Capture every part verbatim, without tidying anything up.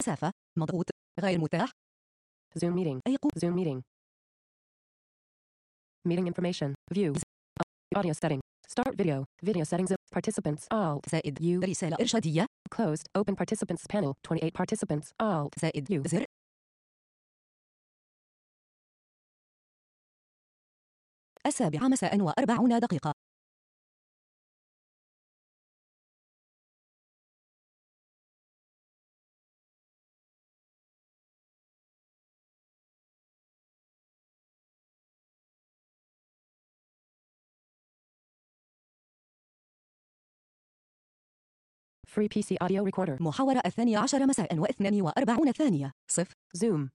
مسافة. مضغوط. غير متاح. Zoom meeting. أيقو. Zoom meeting. Meeting information. View. Audio setting. Start video. Video settings. Participants. Alt. زائد U. رسالة إرشادية. Closed. Open participants panel. twenty-eight participants. Alt. زائد U. زر. السابعة مساء وأربعون دقيقة. Free P C audio recorder. محاورة الثانية عشر مساء واثنان وأربعون ثانية. صفر. Zoom.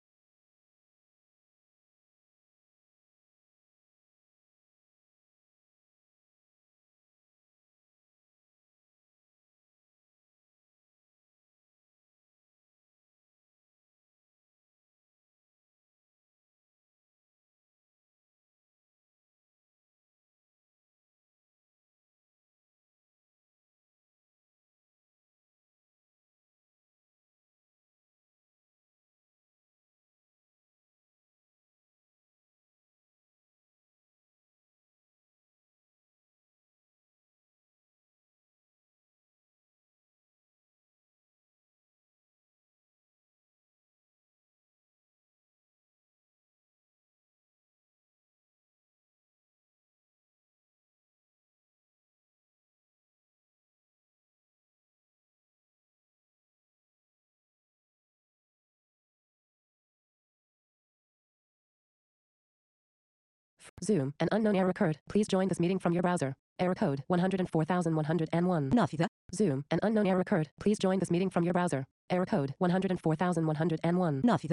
Zoom. An unknown error occurred. Please join this meeting from your browser. Error code one hundred four thousand one hundred one. نافذة. Zoom. An unknown error occurred. Please join this meeting from your browser. Error code one hundred four thousand one hundred one. نافذة.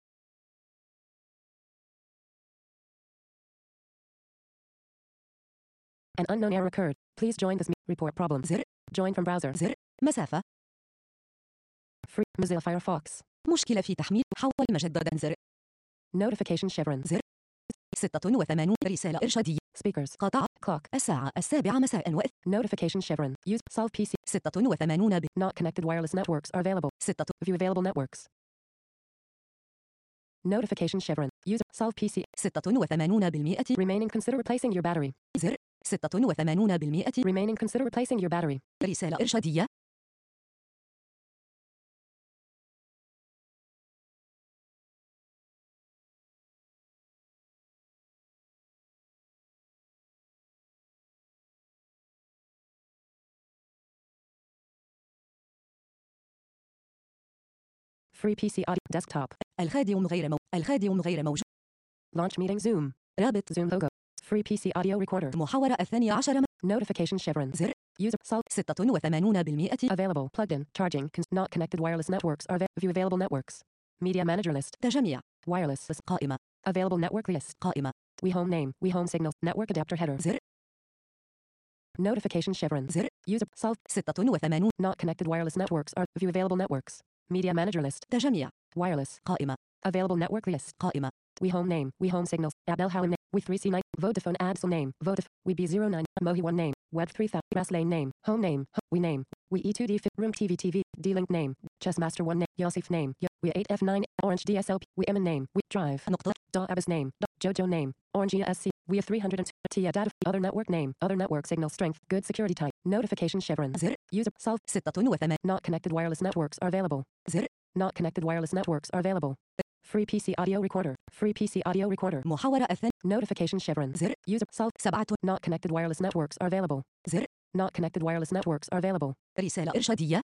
An unknown error occurred. Please join this meeting. Report problem. زر. Join from browser. زر. مسافة. Free. Mozilla Firefox. مشكلة في تحميل. حول مجددا. زر. Notification chevron. زر. ستة وثمانون رسالة إرشادية. Speakers. قطع. Clock. الساعة السابعة مساء وإث. Notification chevron. Use solve P C. ستة وثمانون ب. Not connected wireless networks are available. ستة. View available networks. Notification chevron. Use solve P C. ستة وثمانون بالمئة. Remaining consider replacing your battery. زر. ستة وثمانون بالمئة. Remaining consider replacing your battery. رسالة إرشادية. Free P C audio desktop. الخادم غير مو... الخادم غير موجود. Launch meeting Zoom. رابط. Zoom logo. Free P C audio recorder. محاورة الثانية عشر. Notification chevron. زر. User solve. ستة وثمانون بالمئة. Available. Plugged in. Charging. Con- not connected wireless networks are available. View available networks. Media manager list. تجميع. Wireless. قائمة. Available network list. قائمة. We home name. We home signal. Network adapter header. زر. Notification chevron. زر. User solve. ستة وثمانون. Not connected wireless networks are. View available networks. Media manager list. تجميع. Wireless. قائمة. Available network list. قائمة. We home name. We home signals. Abel Halim name. We three C nine. Vodafone Adsel name. Vodaf. We B zero nine. Mohi one name. Web three thousand. Grass Lane name. Home name. Ho- we name. We E two D Fit. Room T V T V. D-Link name. Chessmaster one name. Yosif name. Yo- we eight F nine. Orange D S L P. We Emin name. We Drive. نقطة. Da Abbas name. Da- Jojo name. Orange E S C. We have three hundred two. Tia data. Other network name. Other network signal strength. Good security type. Notification chevron. زر. User solve. ستة وثمانون. Not connected wireless networks are available. زر. Not connected wireless networks are available. Free P C audio recorder. Free P C audio recorder. محاورة الثانية. Notification chevron. زر. User solve. سبعة. Not connected wireless networks are available. زر. Not connected wireless networks are available. رسالة إرشادية.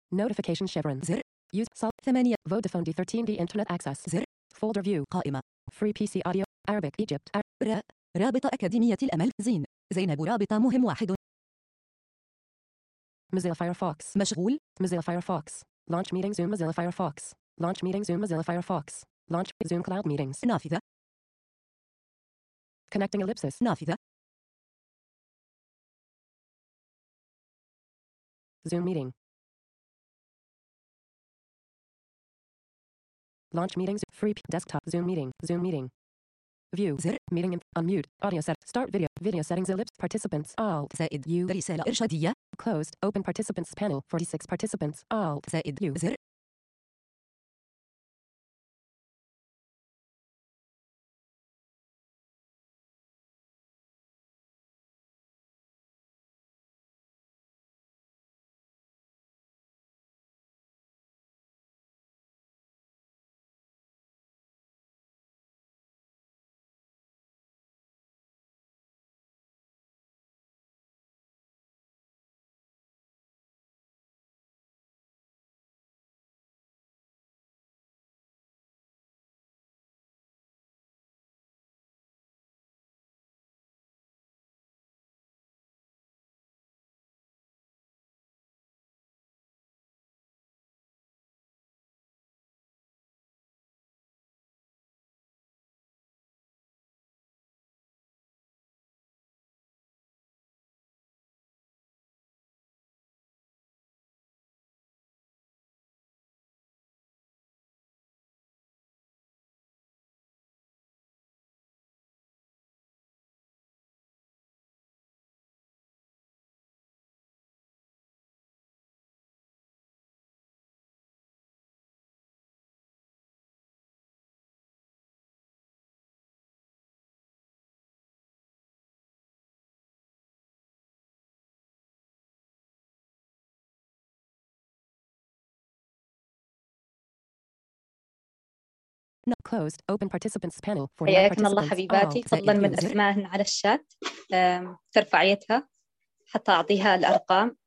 Notification chevron. زر. Use sol. ثمانية. Vodafone D thirteen D Internet access. زر. Folder view. قائمة. Free بي سي audio. Arabic Egypt. Ar- را. رابط أكاديمية الأمل. زين. زينب رابط مهم واحد. Mozilla Firefox. مشغول. Mozilla Firefox. Launch meeting Zoom Mozilla Firefox. Launch meeting Zoom Mozilla Firefox. Launch Zoom Cloud Meetings. نافذة. Connecting ellipsis. نافذة. Zoom meeting. Launch meetings. Free p- desktop. Zoom meeting. Zoom meeting. View. زر. Meeting in. Unmute. Audio set. Start video. Video settings ellipse. Participants. Alt. زائد. U. رسالة إرشادية. Closed. Open participants panel. forty-six participants. Alt. زائد. U. زر. No. Closed. Open participants panel. forty-nine حياكم الله participants. حبيباتي، Alt. فضلا زائد. من زر. أسمائهن على الشات أم، ترفعيتها حتى أعطيها الأرقام.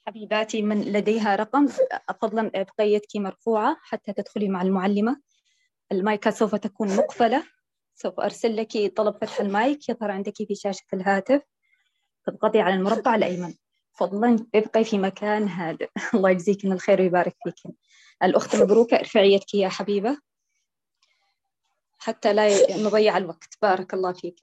حبيباتي من لديها رقم فضلا بقيتك مرفوعة حتى تدخلي مع المعلمة. المايكات سوف تكون مقفلة. سوف أرسل لك طلب فتح المايك يظهر عندك في شاشة الهاتف. تضغطي على المربع الأيمن. فضلا ابقي في مكان هادئ. الله يجزيك من الخير ويبارك فيك. الأخت مبروكة، ارفعي يدك يا حبيبة حتى لا نضيع الوقت. بارك الله فيك.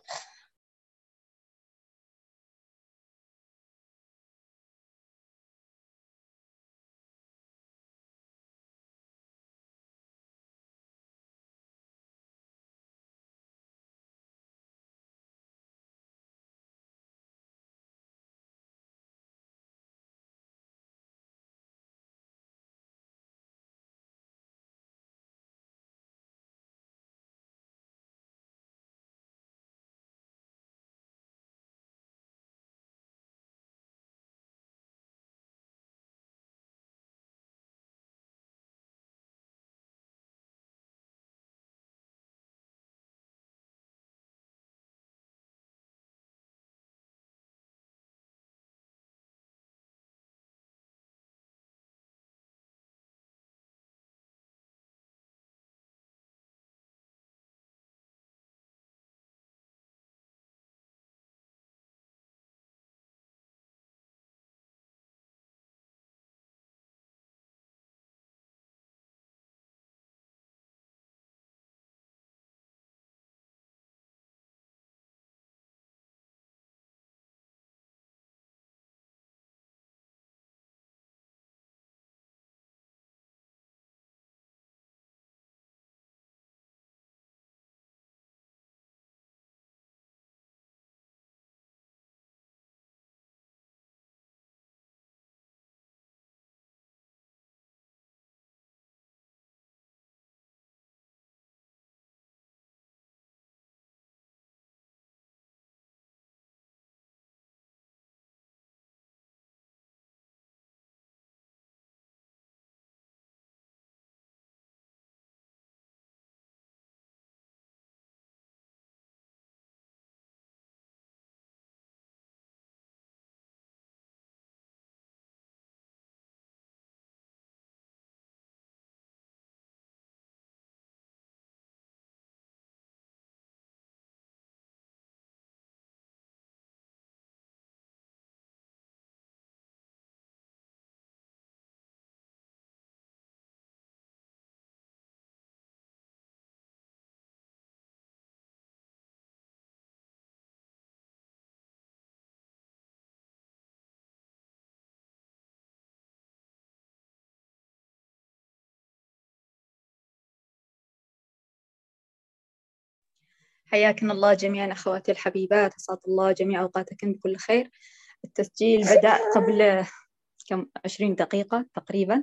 حياكم الله جميعا أخواتي الحبيبات، أسعد الله جميع أوقاتكم بكل خير. التسجيل بدأ قبل كم عشرين دقيقة تقريبا.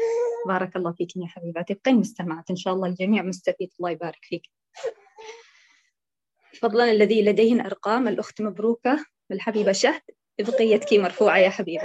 بارك الله فيك يا حبيباتي، ابقين مستمعات إن شاء الله الجميع مستفيد. الله يبارك فيك. فضلا الذي لديهن أرقام الأخت مبروكة الحبيبة شهد، ابقي يدك مرفوعة يا حبيبة.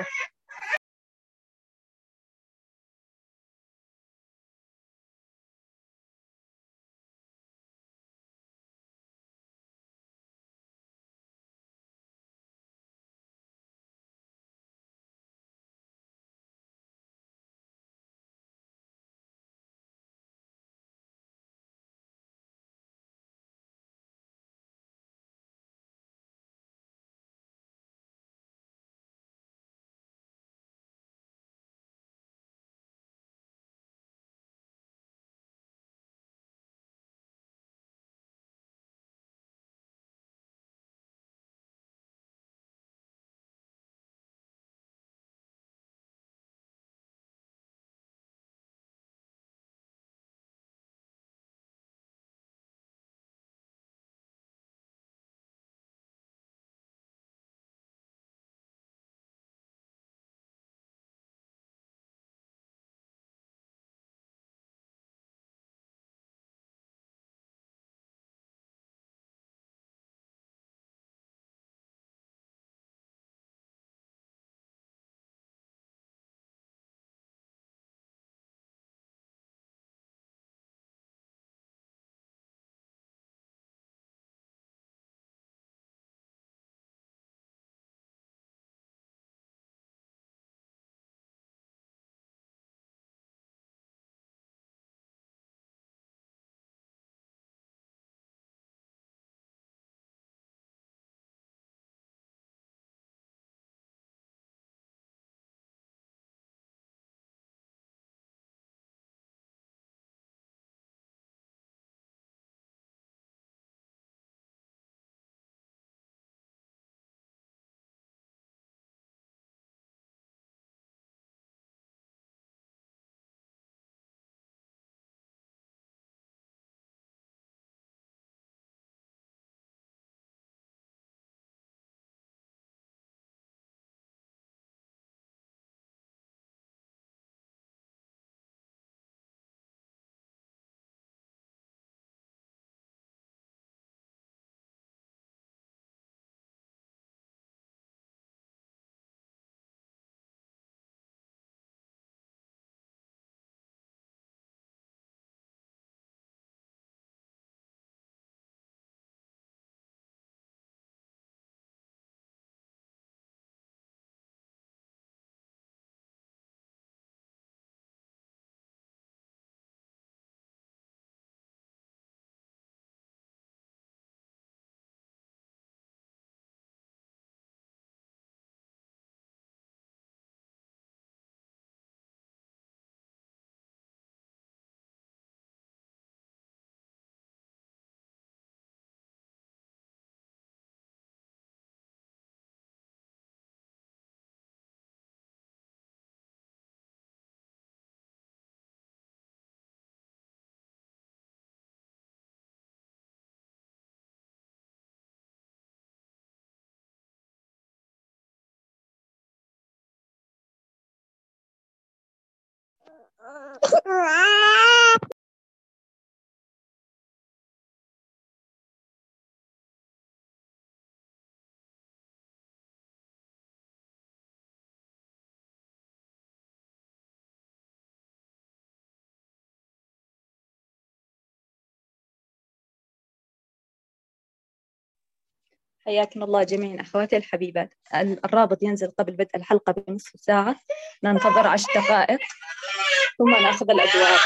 حياكم الله جميعا أخواتي الحبيبات. الرابط ينزل قبل بدء الحلقة بنصف ساعة، ننتظر عشر دقائق ثم نأخذ الأدوار.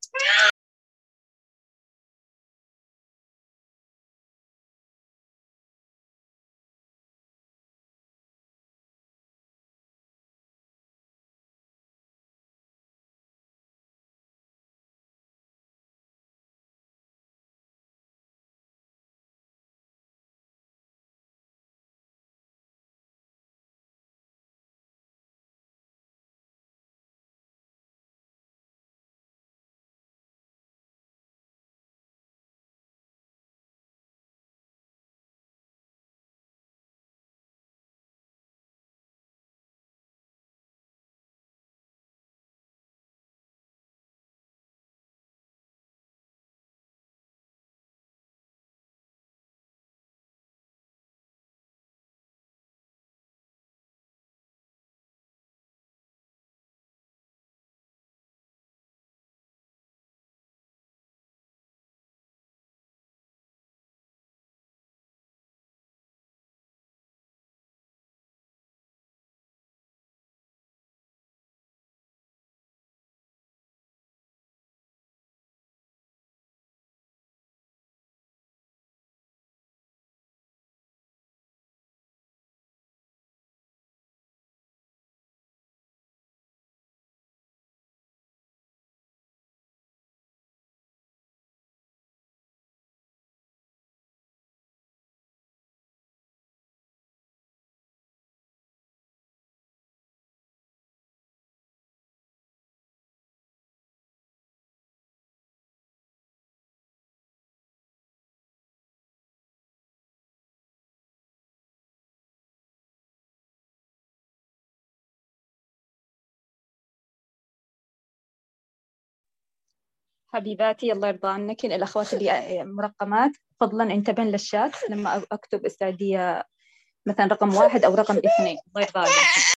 حبيباتي الله يرضى عنك، الأخوات اللي مرقمات فضلا انتبهن للشات لما أكتب استعدية مثلا رقم واحد أو رقم اثنين، الله يرضى عنك.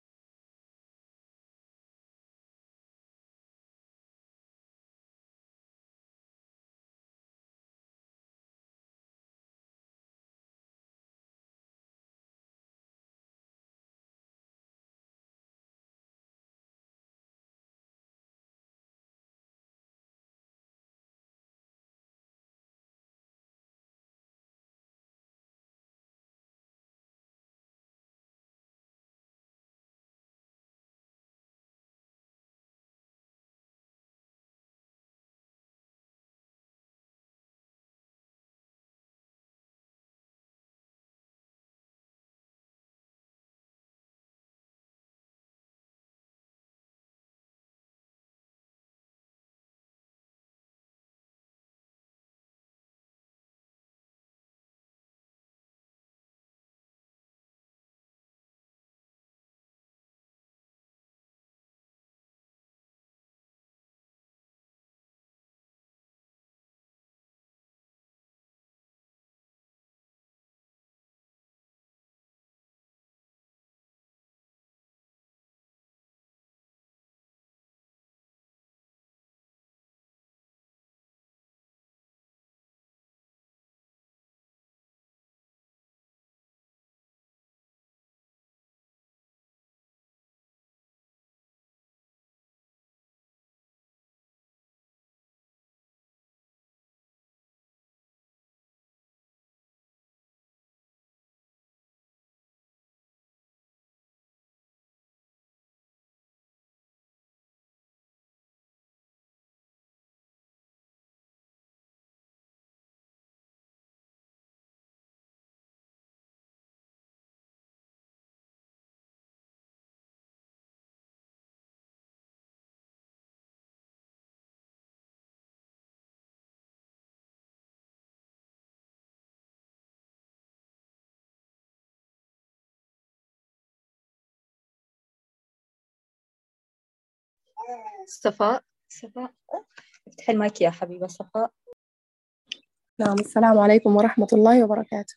صفاء صفاء، افتح المايك يا حبيبة صفاء. نعم، السلام عليكم ورحمة الله وبركاته.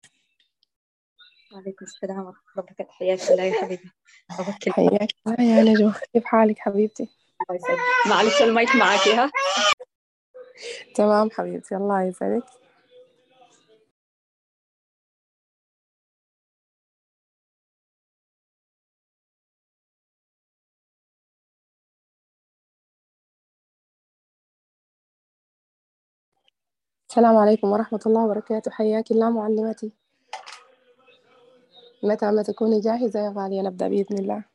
وعليكم السلام ورحمة الله وبركاته. حياك الله يا حبيبي. أوكل. حياك الله يا نجوى، كيف حالك حبيبتي؟ الله يسعدك. معلش المايك معاكي ها. تمام حبيبتي، الله يسعدك. السلام عليكم ورحمة الله وبركاته. حياك الله معلمتي. متى ما تكوني جاهزة يا غالية نبدأ بإذن الله.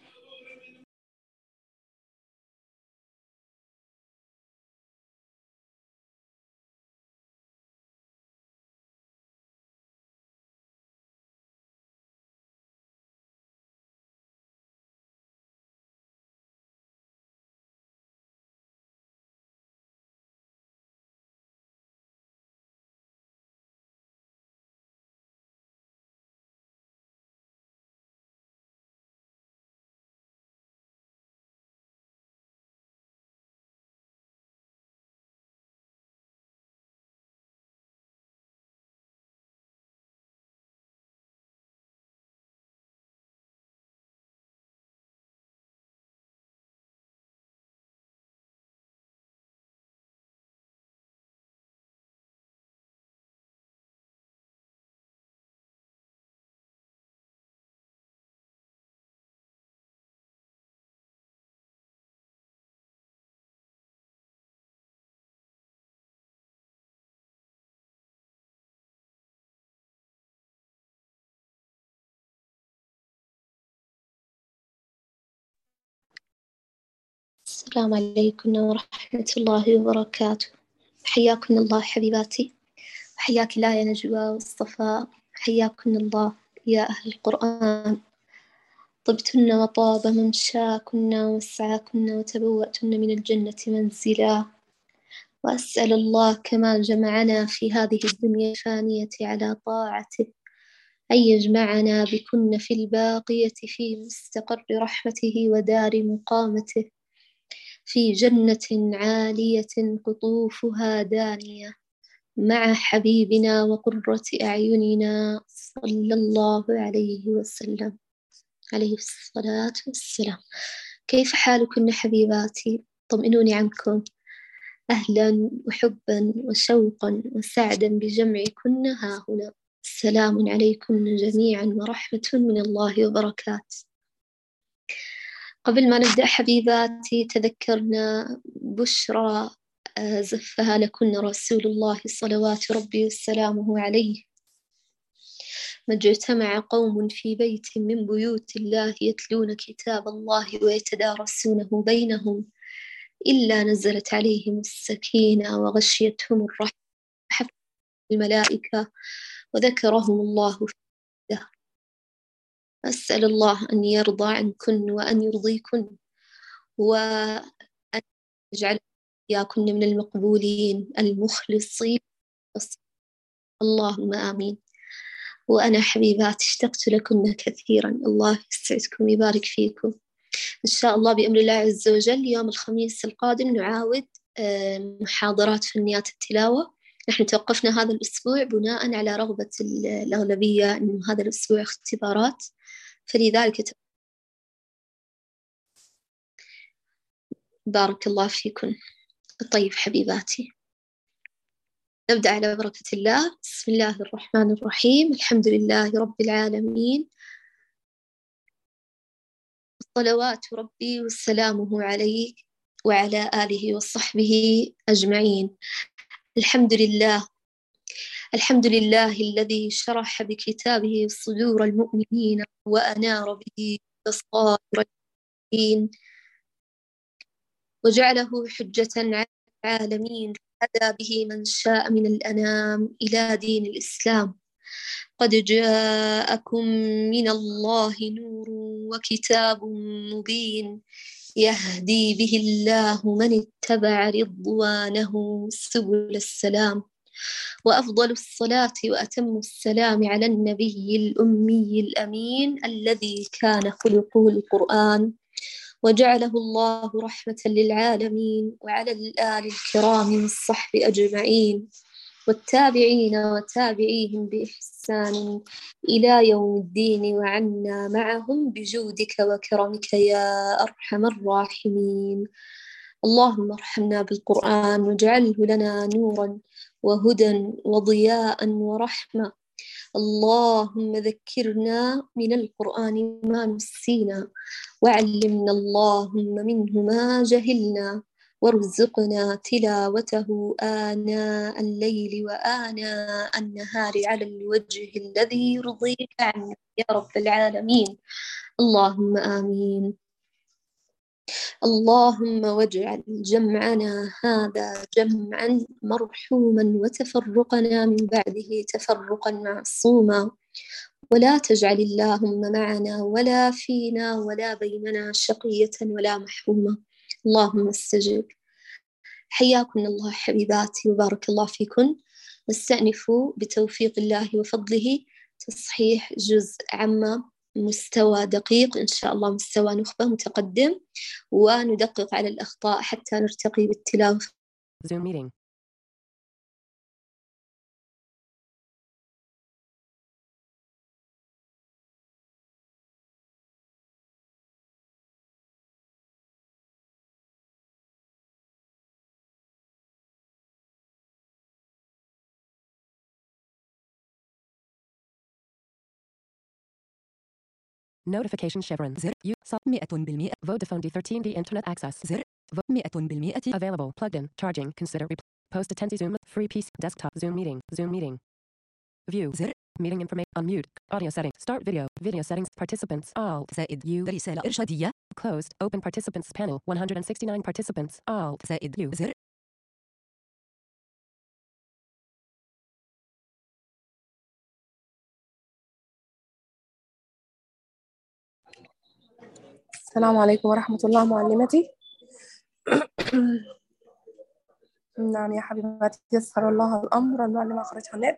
السلام عليكم ورحمة الله وبركاته. حياكم الله حبيباتي، حياك الله يا نجوى والصفاء، حياكم الله يا أهل القرآن. طبتن وطاب ممشاكن ومسعاكن وتبوأتن من الجنة منزلا، وأسأل الله كما جمعنا في هذه الدنيا الفانية على طاعته أن يجمعنا بكن في الباقية في مستقر رحمته ودار مقامته، في جنة عالية قطوفها دانية مع حبيبنا وقرة أعيننا صلى الله عليه وسلم، عليه الصلاة والسلام. كيف حالكن حبيباتي؟ طمئنوني عنكم. أهلا وحبا وشوقا وسعدا بجمعكن ها هنا. السلام عليكم جميعا ورحمة من الله وبركاته. قبل ما نبدأ حبيباتي تذكرنا بشرى زفها لكن رسول الله صلوات ربي وسلامه عليه: ما اجتمع قوم في بيت من بيوت الله يتلون كتاب الله ويتدارسونه بينهم إلا نزلت عليهم السكينة وغشيتهم الرحمة وحفتهم الملائكة وذكرهم الله في الدهر. أسأل الله أن يرضى عنكن وأن يرضيكن وأن يجعل إياكن من المقبولين المخلصين. اللهم آمين. وأنا حبيبات اشتقت لكن كثيرا، الله يسعدكم ويبارك فيكم. إن شاء الله بأمر الله عز وجل يوم الخميس القادم نعاود محاضرات فنيات التلاوة. نحن توقفنا هذا الأسبوع بناء على رغبة الأغلبية أنه هذا الأسبوع اختبارات، فلذلك بارك الله فيكم. طيب حبيباتي، نبدأ على بركة الله. بسم الله الرحمن الرحيم. الحمد لله رب العالمين، صلوات ربي وسلامه عليه وعلى آله وصحبه أجمعين. الحمد لله، الحمد لله الذي شرح بكتابه صدور المؤمنين وأنار به بصائر المؤمنين وجعله حجة على العالمين، هدى به من شاء من الأنام إلى دين الإسلام. قد جاءكم من الله نور وكتاب مبين يهدي به الله من اتبع رضوانه سبل السلام. وأفضل الصلاة وأتم السلام على النبي الأمي الأمين الذي كان خلقه القرآن وجعله الله رحمة للعالمين، وعلى الآل الكرام والصحب أجمعين، والتابعين وتابعيهم بإحسان إلى يوم الدين، وعنا معهم بجودك وكرمك يا أرحم الراحمين. اللهم ارحمنا بالقرآن واجعله لنا نورا وهدى وضياء ورحمة. اللهم ذكرنا من القرآن ما نسينا، وعلمنا اللهم منه ما جهلنا، وارزقنا تلاوته آناء الليل وآناء النهار على الوجه الذي يرضيك عنا يا رب العالمين. اللهم آمين. اللهم واجعل جمعنا هذا جمعا مرحوما، وتفرقنا من بعده تفرقا معصوما، ولا تجعل اللهم معنا ولا فينا ولا بيننا شقية ولا محرومة. اللهم استجب. حياكم الله حبيباتي وبارك الله فيكن. نستأنف بتوفيق الله وفضله تصحيح جزء عما مستوى دقيق، إن شاء الله مستوى نخبة متقدم، وندقق على الأخطاء حتى نرتقي بالتلاوة. Zoom meeting. Notification chevron. زر You saw مئة بالمئة. Vodafone D thirteen D Internet access. زر مئة بالمئة. Available. Plugged in. Charging. Consider. Rep- Post attendee Zoom. Free P C. Desktop. Zoom meeting. Zoom meeting. View. زر Meeting information. Unmute. Audio settings. Start video. Video settings. Participants. Alt. زائد U. رسالة إرشادية. Closed. Open participants panel. one hundred sixty-nine participants. Alt. زائد U. زر السلام عليكم ورحمة الله معلمتي. نعم يا حبيباتي، يسر الله الأمر. المعلمة خرجها النت.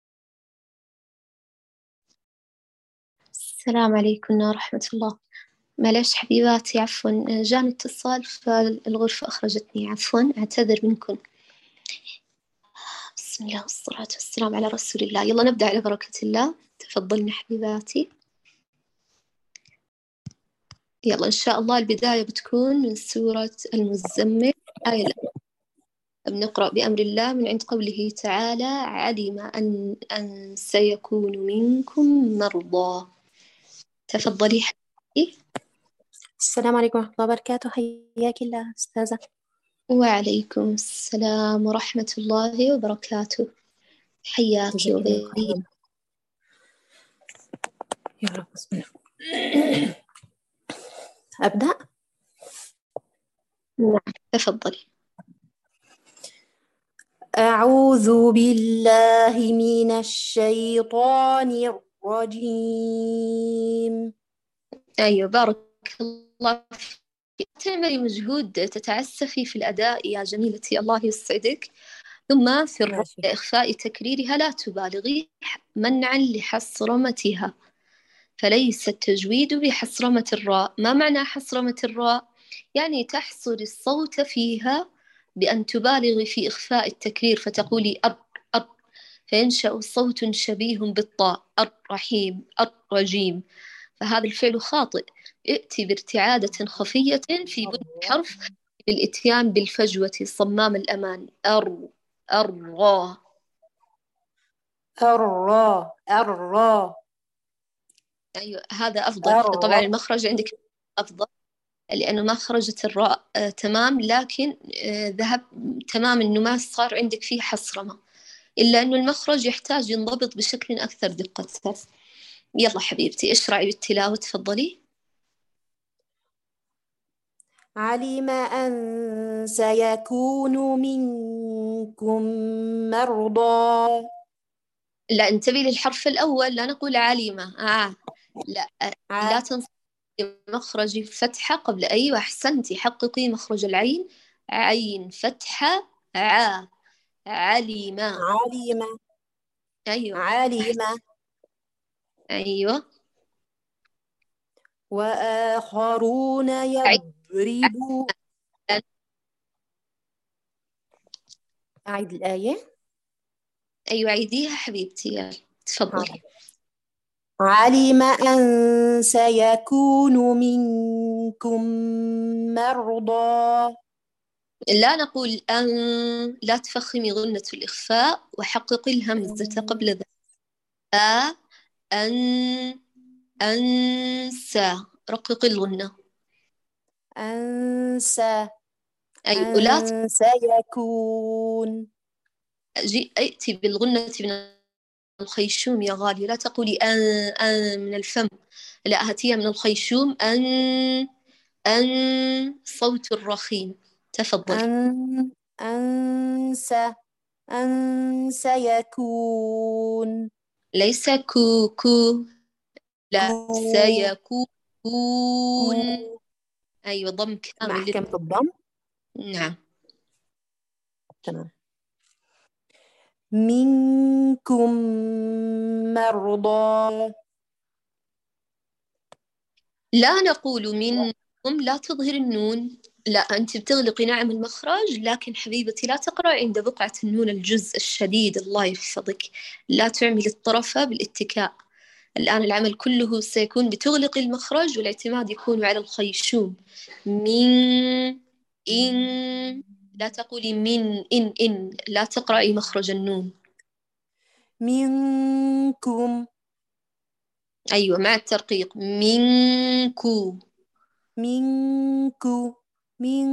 السلام عليكم ورحمة الله. معلش حبيباتي، عفوا جاني اتصال فالغرفة أخرجتني، عفوا أعتذر منكم. بسم الله والصلاة والسلام على رسول الله. يلا نبدأ على بركة الله. تفضلنا حبيباتي. يلا إن شاء الله البداية بتكون من سورة المزمل آية. بنقرأ بأمر الله من عند قوله تعالى: علم أن, أن سيكون منكم مرضى. تفضلي حبيبتي. السلام عليكم ورحمة الله وبركاته. حياك الله أستاذة. وعليكم السلام ورحمة الله وبركاته. حياك جزاك الله وبيك. خيرا. يا رب بسم الله. أبدأ؟ نعم تفضلي. أعوذ بالله من الشيطان الرجيم. أيوة بارك الله فيك. تعملي مجهود تتعسفي في الأداء يا جميلتي، الله يسعدك. ثم في الراء إخفاء تكريرها لا تبالغي منعا لحصرمتها، فليس التجويد بحصرمة الراء. ما معنى حصرمة الراء؟ يعني تحصر الصوت فيها بأن تبالغي في إخفاء التكرير فتقولي أر أر، فينشأ صوت شبيه بالطاء، الرحيم الرجيم، فهذا الفعل خاطئ. ائتي بارتعادة خفية في بدء الحرف بالإتيان بالفجوة صمام الأمان. أر الراء الراء الراء. أيوة هذا أفضل. الراء. طبعا المخرج عندك أفضل لأنه ما خرجت الراء آه تمام، لكن آه ذهب تمام إنه ما صار عندك فيه حصرمة، إلا إنه المخرج يحتاج ينضبط بشكل أكثر دقة. يلا حبيبتي اشرعي بالتلاوة تفضلي. علم أن سيكون منكم مرضى. لا انتبهي للحرف الأول، لا نقول عليمة. آه. لا ع- لا تنسي مخرج الفتحة قبل. أيوة أحسنتي، حققي مخرج العين. عين فتحة ع عليمة. علم أيوة علم. أيوة. وآخرون يضربون. أعيد الآية. أيوة عيديها حبيبتي، يلا تفضلي. علم أن سيكون منكم مرضى. لا نقول أن، لا تفخمي غنة الإخفاء وحققي الهمزة قبل ذلك. أ أن أنسى، رققي الغنة. أنسى أي ولا أن سيكون. تجي ائتي بالغنة من الخيشوم يا غالي، لا تقولي أن أن من الفم، لا هاتيها من الخيشوم. أن أن صوت الرخيم. تفضل. أن أنسى أن سيكون. ليس كو كو، لا كو. سيكون. كو. أيوة ضم مع كامل. أحكام الضم. نعم تمام. منكم مرضى. لا نقول منكم، لا تظهر النون، لا أنت بتغلقي نعم المخرج، لكن حبيبتي لا تقرأي عند بقعة النون الجزء الشديد، الله يحفظك. لا تعملي الطرف بالاتكاء. الآن العمل كله سيكون بتغلقي المخرج والاعتماد يكون على الخيشوم. من إن، لا تقولي من إن إن، لا تقرأي مخرج النون. منكم. أيوة مع الترقيق. منكو منكو من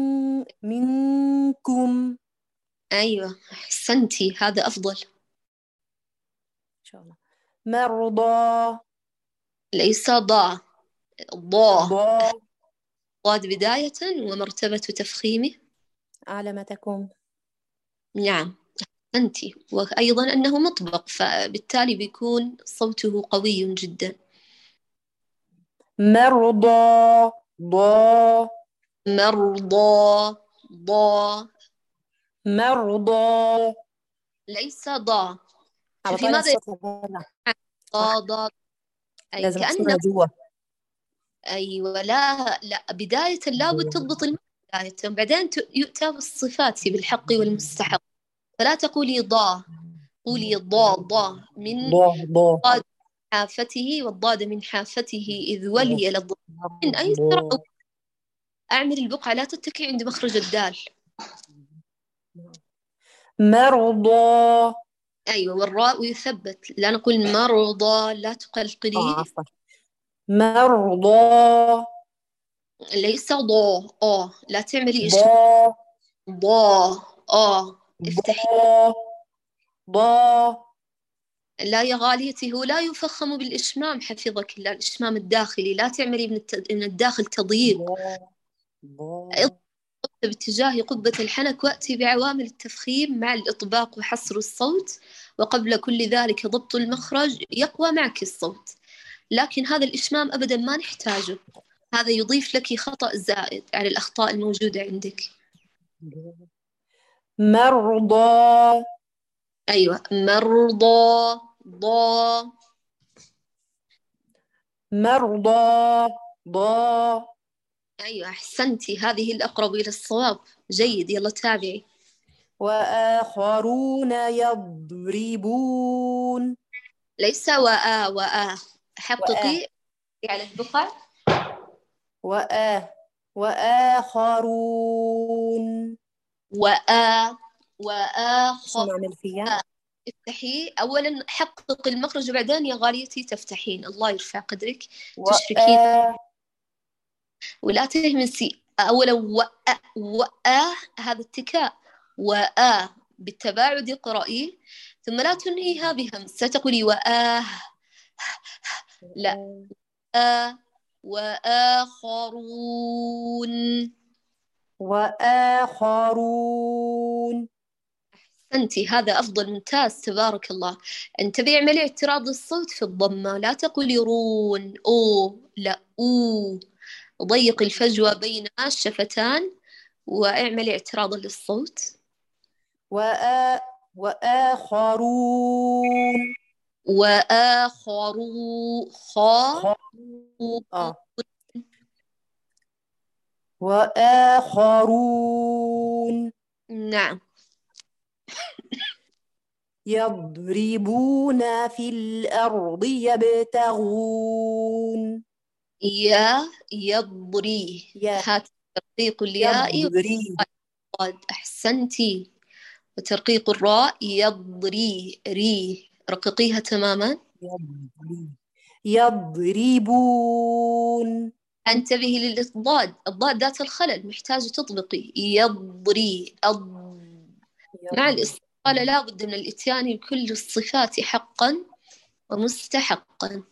منكم. أيوة أحسنتي، هذا أفضل. إن شاء الله. مرضى. ليس ضاء، ضاء ضا. ضاد بداية ومرتبة تفخيمه على ما تكون. نعم أحسنتي، وأيضا أنه مطبق فبالتالي بيكون صوته قوي جدا. مرضى. ضا. مرضى ضاء. مرضى. ليس ضاء. على شوفي طالع ماذا الصوت برا. ضاء ضاء، أي لازم كأنه أحصرها جوا. أيوة، لا لا، بداية لابد تضبط المعنى بداية، بعدين ت- يؤتى بالصفات بالحق والمستحق. فلا تقولي ضا، قولي ضا ضا من ضا ضا ضاد حافته، والضاد من حافته إذ ولي للضاد من أيسر. ضا. أعمل البقعة لا تتكي عند مخرج الدال. مرضى. أيوة، والراء يثبت، لا نقول مرضى، لا آه تقلقلي. عفوا. مرضى. ليس ضا آه، لا تعملي إشمام. ضا ضا آه، افتحي. ضا ضا. لا يا غاليتي، هو لا يفخم بالإشمام حفظك الله، الإشمام الداخلي، لا تعملي من, الت... من الداخل تضييق. ضا ضا. اضغط باتجاه قبة الحنك، وأتي بعوامل التفخيم مع الإطباق وحصر الصوت، وقبل كل ذلك ضبط المخرج يقوى معك الصوت. لكن هذا الإشمام أبدا ما نحتاجه، هذا يضيف لك خطأ زائد على الأخطاء الموجودة عندك. مرضى. أيوة، مرضى ضا. مرضى ضا. أيوة أحسنتي، هذه الأقرب إلى الصواب. جيد، يلا تابعي. وآخرون يضربون. ليس وآ وآ، وآ حققي على البقع. وآ وآخرون. وآ شو وآخر. نعمل فيها؟ افتحي أولا، حقق المخرج، وبعدين يا غاليتي تفتحين. الله يرفع قدرك، تشركين وآ. ولا تهمسي. أولا وآ وآ، هذا التكاء. وآ بالتباعد اقرأي، ثم لا تنهيها بهمس، ستقولي وآه. لا، آ وآخرون. وآخرون. أنتي هذا أفضل، ممتاز، تبارك الله. انتبهي، اعملي اعتراض الصوت في الضمة، لا تقولي رون أو، لا أو. ضيق الفجوة بين الشفتان، واعملي اعتراض للصوت. وآ وآخرون. وآخرون خا. خ... آه. وآخرون نعم. يضربون في الأرض يبتغون. يا يضري، يا هات ترقيق الياء يضري. والضاد. أحسنتي. وترقيق الراء يضري ري، رققيها تماما. يضري. يضربون. انتبهي للإضاد، الضاد ذات الخلل، محتاجة تطبقي. يضري أض. مع الاستقالة لا بد من الإتيان بكل الصفات حقا ومستحقا.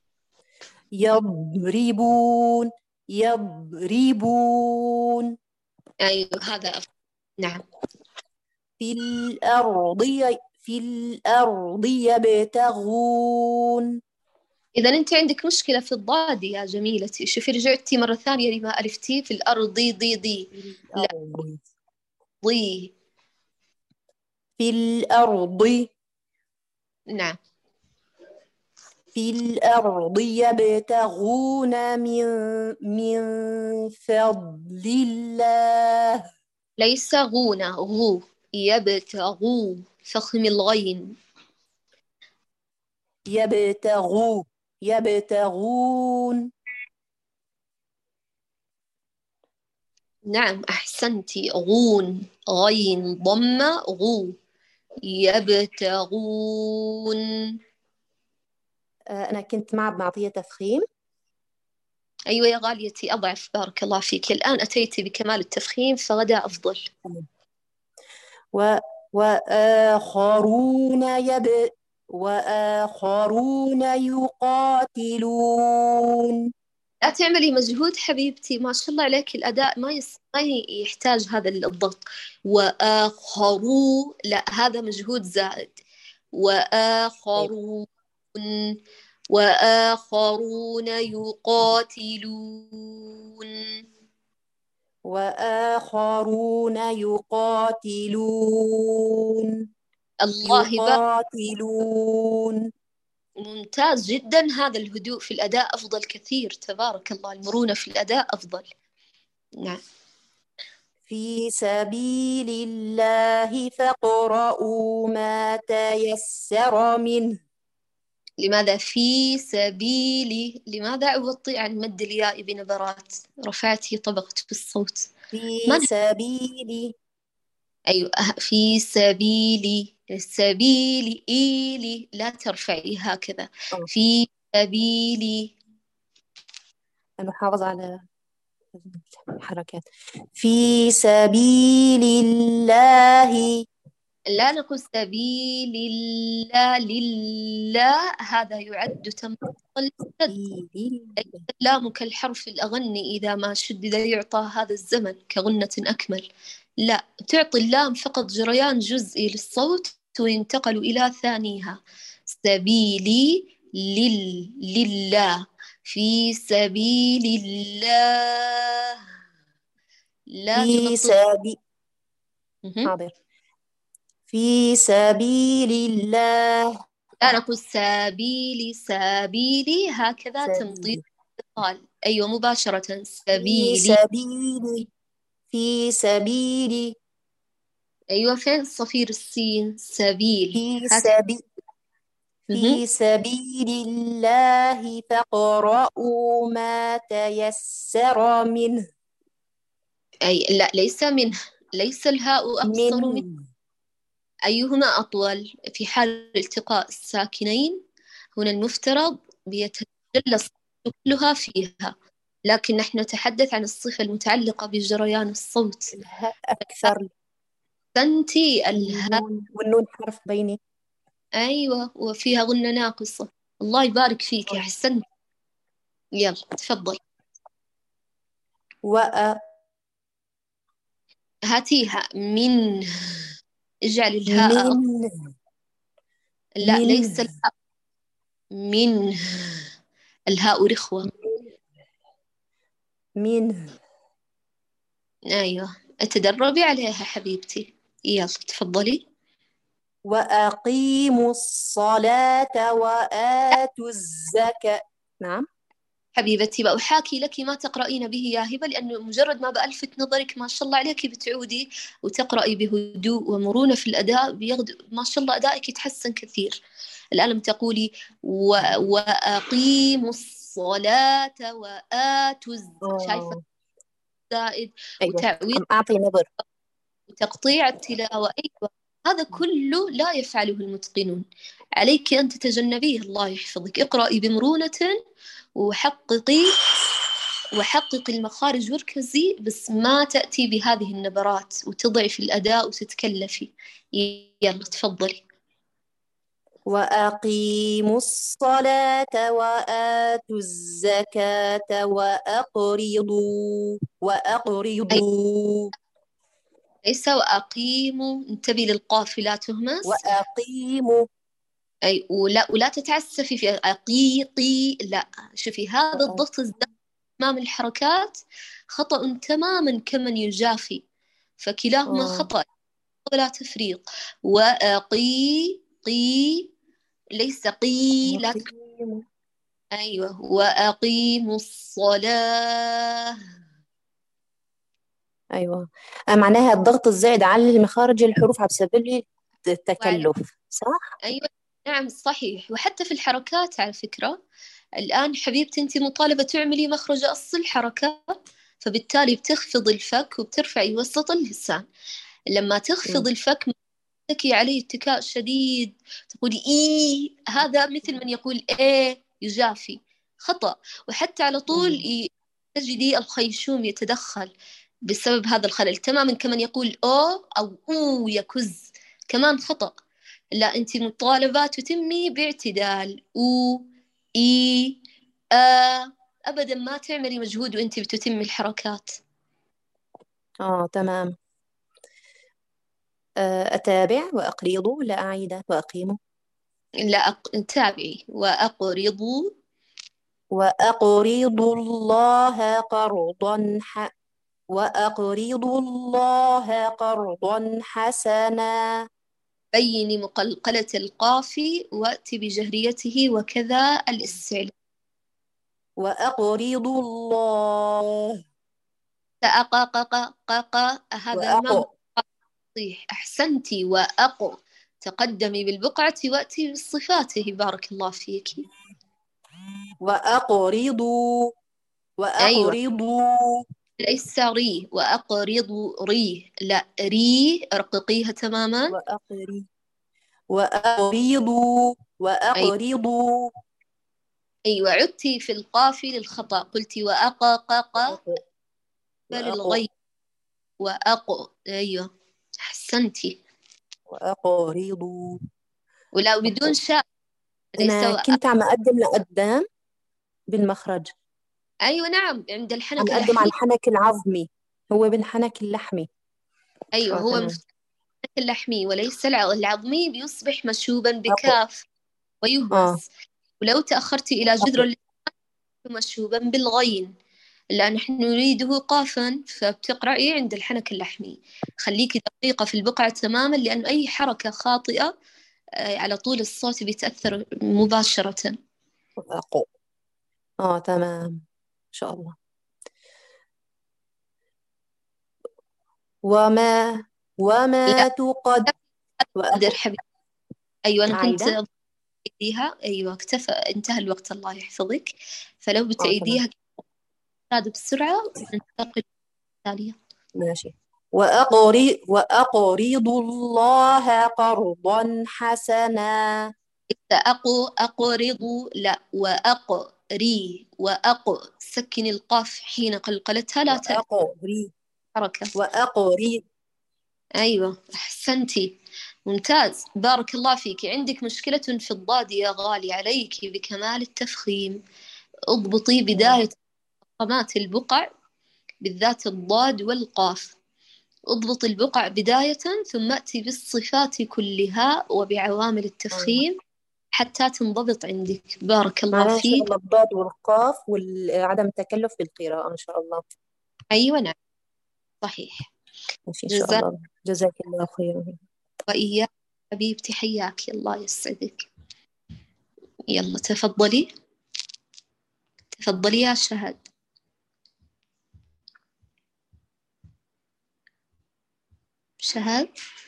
يضربون. يضربون. أيوة هذا أفضل. نعم. في الأرض ي... في الأرض يبتغون. إذا أنت عندك مشكلة في الضاد يا جميلتي، شوفي رجعتي مرة ثانية لما ألفتي في الأرض ضي ضي ضي. لا، الأرض. ضي. في الأرض. نعم. في الأرض يبتغون من من فضل الله. ليس غونا، غو. يبتغو، فخم الغين. يبتغوا يبتغون. نعم أحسنتي، غون غين ضمة غو. يبتغون. آه، أنا كنت مع معطية تفخيم. أيوة يا غاليتي، أضعف، بارك الله فيك، الآن أتيتي بكمال التفخيم، فغدا أفضل. و وآخرون يب وآخرون يقاتلون. لا تعملي مجهود حبيبتي، ما شاء الله عليك، الأداء ما يس... ما يحتاج هذا الضغط. وآخروا، لا، هذا مجهود زائد. وآخرون. وآخرون يقاتلون. وآخرون يقاتلون. الله يبارك. يقاتلون. ممتاز جدا. هذا الهدوء في الأداء أفضل كثير، تبارك الله، المرونة في الأداء أفضل. نعم. في سبيل الله فاقرؤوا ما تيسر منه. لماذا في سبيلي؟ لماذا أبطئ عن مد الياء بنبرات؟ رفعتي طبقة في الصوت. في ما سبيل. أيوة، في سبيلي، سبيلي إيلي، لا ترفعي هكذا. أوه. في سبيلي. المحافظة على الحركات. في سبيل الله. لا نقول سبيل الله، لله هذا يعد تمام السد. اللام كالحرف الأغني إذا ما شدد يعطى هذا الزمن كغنة أكمل. لا، تعطي اللام فقط جريان جزئي للصوت وينتقل إلى ثانيها. سبيلي لل لله، في سبيل الله. لا في تغطي. سبيل. مهم. حاضر. في سبيل الله. لا نقول سبيلي، سبيلي هكذا تمطيط سبيل. قال. أيوة مباشرة، في سبيلي. سبيل. في سبيل. أيوة، فين صفير السين؟ سبيل. في هات. سبيل. مهم. في سبيل الله فاقرؤوا ما تيسر منه. أي لا، ليس منه، ليس الهاء أقصر من. من. أيهما أطول في حال التقاء الساكنين؟ هنا المفترض بيتجلى الصوت كلها فيها، لكن نحن نتحدث عن الصفة المتعلقة بجريان الصوت. الهاء أكثر. سنتي الهاء. والنون والنون حرف بيني. أيوة، وفيها غنة ناقصة. الله يبارك فيك، أحسنت. يلا تفضل. وأ. هاتيها من. اجعل الهاء أط... من. لا، من. ليس الهاء. من. الهاء رخوة. من. أيوة، تدربي عليها حبيبتي. يلا تفضلي. وأقيموا الصلاة وآتوا الزكاة. نعم حبيبتي، بأحاكي لك ما تقرأين به يا هبة، لأنه مجرد ما بألفت نظرك ما شاء الله عليك بتعودي وتقرأي بهدوء ومرونة في الأداء، بيغد... ما شاء الله أدائك يتحسن كثير. الآن لما تقولي و... وأقيموا الصلاة وآتوا الز... شايفة آه. زائد أيوة وتعويض أم أعطي نظر. وتقطيع التلاوة. أيوة، هذا كله لا يفعله المتقنون. عليك أن تتجنبيه. الله يحفظك. اقرأي بمرونة وحققي وحققي المخارج واركزي، بس ما تأتي بهذه النبرات وتضعي في الأداء وتتكلفي. يلا تفضلي. وأقيموا الصلاة وآتوا الزكاة وأقرضوا. أي وأقرضوا. ليس وأقيموا، انتبهي للقاف لا تهمس. وأقيموا. أي ولا ولا تتعسفي في أقيقي، لا. شوفي هذا الضغط الزائد أمام الحركات خطأ تماما كمن يجافي، فكلاهما آه. خطأ ولا تفريق. وأقي قي، ليس قي، لا تك... وأقيموا. أيوة، وأقيموا الصلاة. أيوة معناها الضغط الزائد على مخارج الحروف بسبب وعلى... التكلف، صح؟ أيوة نعم صحيح. وحتى في الحركات على فكرة، الآن حبيبتي أنت مطالبة تعملي مخرج أصل الحركة، فبالتالي بتخفض الفك وبترفعي وسط اللسان. لما تخفض م. الفك تكي عليه اتكاء شديد، تقولي إيه، هذا مثل من يقول إيه يجافي، خطأ. وحتى على طول م. تجدي الخيشوم يتدخل بسبب هذا الخلل، تماما كمن يقول أو أو أو يكز، كمان خطأ. لا، أنت مطالبة تتمي باعتدال. أو إي آ، أبدا ما تعملي مجهود وأنت بتتمي الحركات. آه تمام. أتابع وأقرضوا، لا أعيد وأقيموا. لا أق... تابعي. وأقرضوا. وأقرضوا الله قرضا ح... وأقرضوا الله قرضا حسنا. بيني مقلقلة القاف وأتي بجهريته وكذا الاستعلاء. وأقرض الله. أقاقاقاقا هذا ما هو وأق صحيح. أحسنتي. وأق تقدمي بالبقعة وأتي بصفاته. بارك الله فيك. وأقرض أيوة، وأقرض ليس ري. وأقرض ري، لا ري، رققيها تماما. وأقرض وأقرض أيوة. وأقرض أيوة، عدتي في القاف للخطأ، قلتي وأقاقاقا وأق وأق للغي. وأق، أيوة أحسنتي. وأقرض ولا بدون شاء، ليس أنا وأ... كنت عم أقدم لقدام بالمخرج، أيوة نعم، عند عم الحنك أقدم على اللحمي. الحنك العظمي، هو بالحنك اللحمي. أيوة، اه هو تمام. مفتاح اللحمي وليس الع- العظمي، بيصبح مشوبا أق بكاف اه ويهمس. ولو تأخرت إلى وأق جذر اللسان مشوبا بالغين، لا نحن نريده قافا، فبتقرأي عند الحنك اللحمي. خليكي دقيقة في البقعة تماما، لأن أي حركة خاطئة آه، على طول الصوت بيتأثر مباشرة. وأق اه تمام إن شاء الله. وما لا وما تقد أقدر وأق حبيبي. أيوة أنا كنت عايدة بتعيديها. أيوة اكتفى، انتهى الوقت، الله يحفظك. فلو اه تمام بتعيديها كده بسرعة وننتقل للتالية. ماشي. وأقرض وأقرض الله قرضا حسنا. أقو أقرض، لا، وأقري. وأق سكن القاف حين قلقلتها، لا تأتي وأقري حركة. وأقري أيوة أحسنتي، ممتاز، بارك الله فيك. عندك مشكلة في الضاد يا غالي، عليك بكمال التفخيم. اضبطي بداية قامات البقع، بالذات الضاد والقاف. اضبط البقع بداية، ثم أتي بالصفات كلها وبعوامل التفخيم حتى تنضبط عندك. بارك الله معناها إن شاء فيك. الله الضاد والقاف وعدم التكلف في القراءة إن شاء الله. أيوة نعم صحيح. ماشي إن شاء جزاك الله. جزاك الله خيرا. وإياك حبيبتي، حياك، الله يسعدك. يلا تفضلي، تفضلي يا شهد. شهد،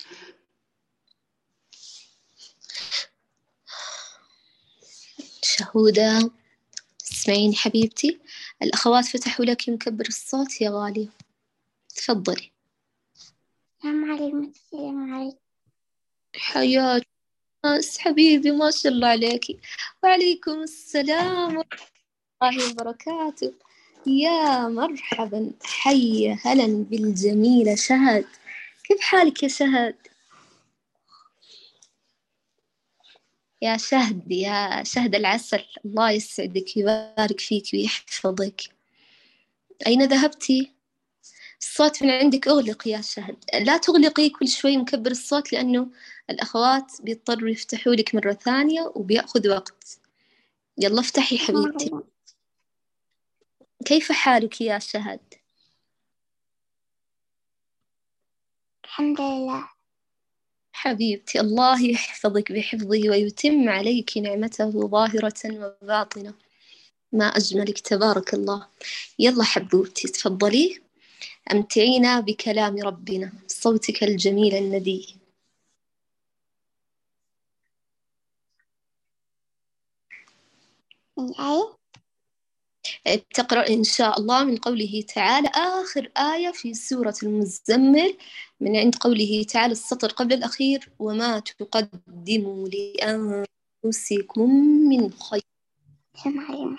شهودة، تسمعيني حبيبتي؟ الأخوات فتحوا لك مكبر الصوت يا غالية، تفضلي. السلام عليكم. السلام عليكم. حياك ناس حبيبي، ما شاء الله عليكي. وعليكم السلام ورحمة الله وبركاته. يا مرحبا، حيا هلا بالجميلة شهد. كيف حالك يا شهد؟ يا شهد، يا شهد العسل، الله يسعدك ويبارك فيك ويحفظك. أين ذهبتي؟ الصوت من عندك أغلق يا شهد، لا تغلقي كل شوي مكبر الصوت، لأنه الأخوات بيضطروا يفتحوا لك مرة ثانية وبيأخذ وقت. يلا افتحي حبيبتي. كيف حالك يا شهد؟ الحمد لله. حبيبتي الله يحفظك بحفظه ويتم عليك نعمته ظاهرة وباطنة. ما أجملك، تبارك الله. يلا حبوبتي تفضلي، أمتعينا بكلام ربنا، صوتك الجميل الندي. من أي؟ بتقرأ إن شاء الله من قوله تعالى آخر آية في سورة المزمل، من عند قوله تعالى السطر قبل الأخير: وما تقدموا لأنفسكم من خير. السلام عليكم.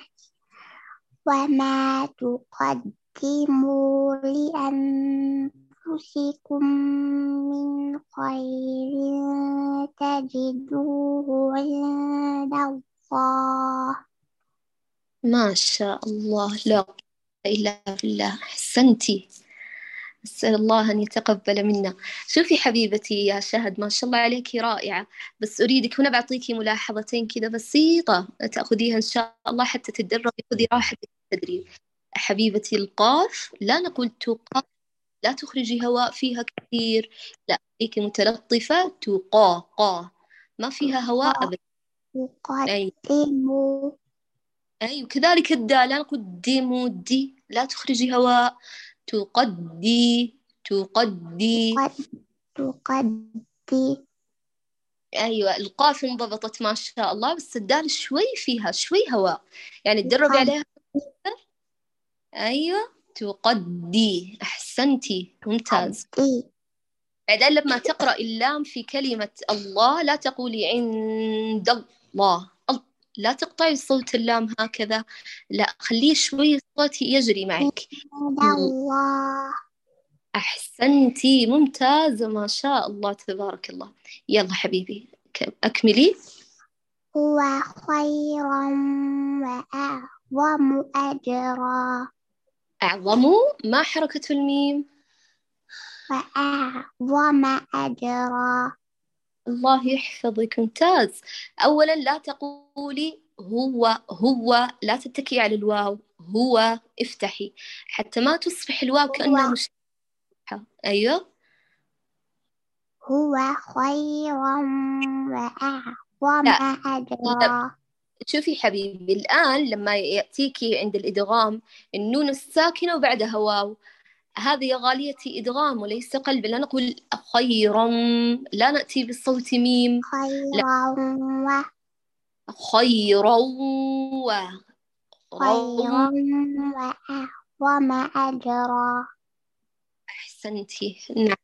وما تقدموا لأنفسكم من خير تجدوه عند الله. ما شاء الله، لا قوة إلا بالله، أحسنتي. أسأل الله أن يتقبل منا. شوفي حبيبتي يا شهد، ما شاء الله عليك رائعة، بس أريدك هنا بعطيكي ملاحظتين كذا بسيطة تأخذيها إن شاء الله حتى تتدربي، خذي راحتك في التدريب. حبيبتي القاف لا نقول تقاف، لا تخرجي هواء فيها كثير، لا خليكي متلطفة. تقا قا ما فيها هواء أبدا. أي تقدم أي وكذلك الدال لا نقدم دي، لا تخرجي هواء. تقدي تقدي تقدي أيوة. القاف انضبطت ما شاء الله، بس الدال شوي فيها شوي هواء، يعني تدربي عليها. أيوة تقدي، أحسنتي ممتاز. قدي بعدين لما تقرأ اللام في كلمة الله لا تقولي عند الله، لا تقطعي صوت اللام هكذا، لا خليه شوي الصوت يجري معك. عند الله أحسنتي ممتازة ما شاء الله تبارك الله. يلا حبيبي أكملي. هو خيرا وأعظم أجرا. أعظم ما حركة الميم. وأعظم أجرا. الله يحفظك ممتاز. أولا لا تقولي هو هو، لا تتكي على الواو، هو افتحي حتى ما تصبح الواو كأنها مشتحة. أيوة هو خيرا وأعظم لا أجرا. شوفي حبيبي الآن لما يأتيكي عند الإدغام النون الساكنة وبعدها واو، هذه يا غاليتي إدغام وليس قلب. لا نقول خيرا، لا نأتي بالصوت ميم، لا خيرا خيرا و خيرا وأعظم أجرا. أحسنتي نعم.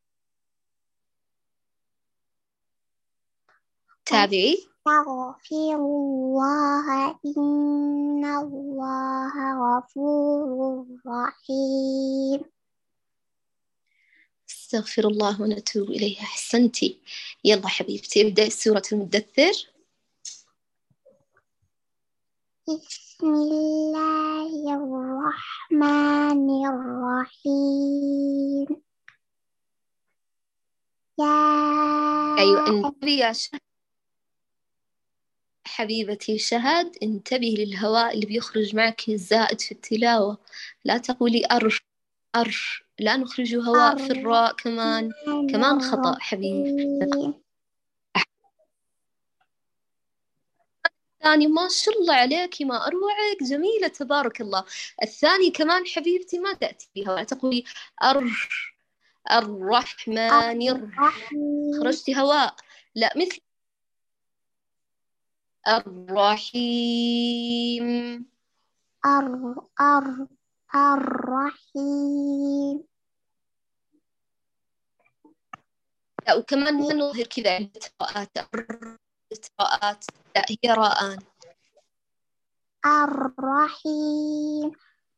تابعي. أستغفر الله إن الله غفور رحيم. استغفر الله ونتوب إليه. أحسنتي. يلا حبيبتي ابدأي سورة المدثر. بسم الله الرحمن الرحيم. يا أيوة انتبهي يا شهد حبيبتي شهد، انتبهي للهواء اللي بيخرج معك الزائد في التلاوة. لا تقولي أر أر، لا نخرج هواء في الراء كمان، كمان خطأ حبيبي. الثاني ما شاء الله عليكي ما أروعك، جميلة تبارك الله. الثاني كمان حبيبتي ما تأتي بها، لا تقولي أر الرحمن الرحيم، خرجتي هواء، لا مثل الرحيم. أر أر الرحيم. لا وكمان ما نظهر كذا عند الراءات، الراءات لا هي راءان. الرحيم.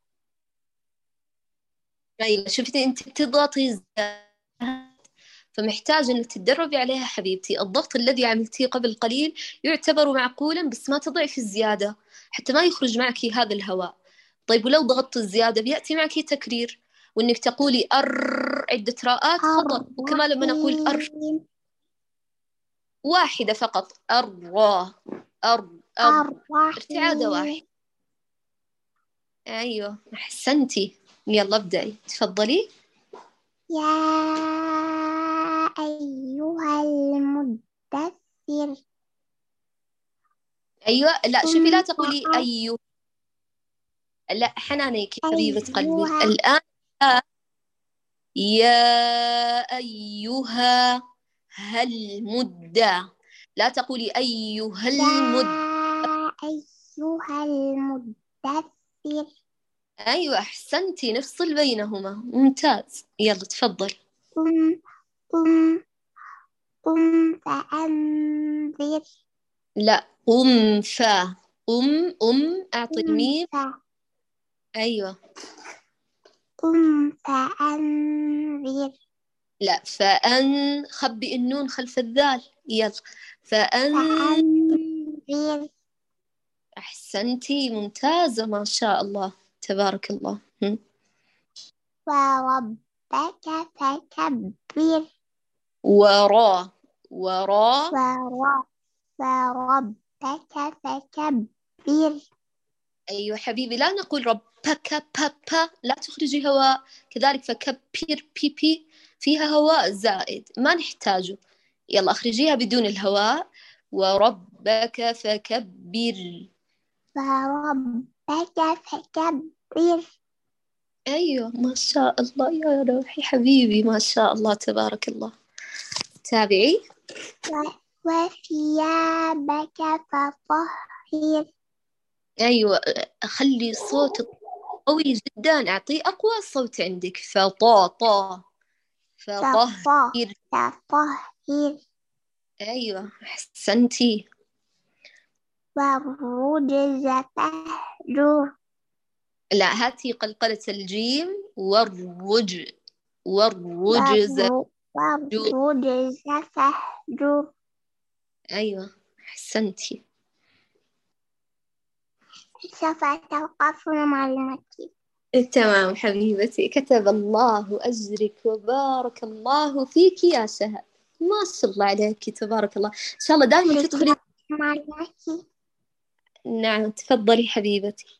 أيوة شفتي أنت تضغطي زيادة، فمحتاجة أنك تتدربي عليها حبيبتي. الضغط الذي عملتيه قبل قليل يعتبر معقولا، بس ما تضعفي الزيادة حتى ما يخرج معك هذا الهواء. طيب ولو ضغطت الزيادة بيأتي معك تكرير، وإنك تقولي أر عدة راءات خطأ. وكمان لما نقول أر واحدة فقط، أر أر أر ارتعادة واحدة. أيوة أحسنتي. يلا ابدأي تفضلي. يا أيها المدثر. أيوة لا شوفي لا تقولي أيوه، لا حنانيك حبيبة قلبي. الآن يا أيها هل مدة، لا تقولي أيها المد. يا أيها المدثر. أيوة أحسنتي، نفصل بينهما ممتاز. يلا تفضل. قم قم قم فأنذر. لا قم فا، قم أم أعطي الميم. أيوة قم فأنذر. لا فأن، خبئ النون خلف الذال. يلا فأن فأنذر. أحسنتي ممتازة ما شاء الله تبارك الله. هم. وربك فكبر. ورا ورا ورا وربك فكبر. أيوة حبيبي، لا نقول ربك بابا، لا تخرجي هواء. كذلك فكبير بيبي فيها هواء زائد ما نحتاجه. يلا أخرجيها بدون الهواء. وربك فكبر. وربك فكبر. أيوة ما شاء الله يا روحي حبيبي، ما شاء الله تبارك الله. تابعي. وثيابك فطهر. أيوة أخلي صوت قوي جدا، أعطيه أقوى صوت عندك. فطا طا فطهر. فطهر. أيوة أحسنتي. والرجز فاهجر. لا هاتي قلقلة الجيم. والرج والرجز. والرجز فاهجر. أيوة أحسنتي. سوف توقفنا معلوماتي. تمام حبيبتي، كتب الله أجرك وبارك الله فيك يا شهد. ما شاء الله عليك تبارك الله، إن شاء الله دائما تدخلي معلوماتي. نعم تفضلي حبيبتي.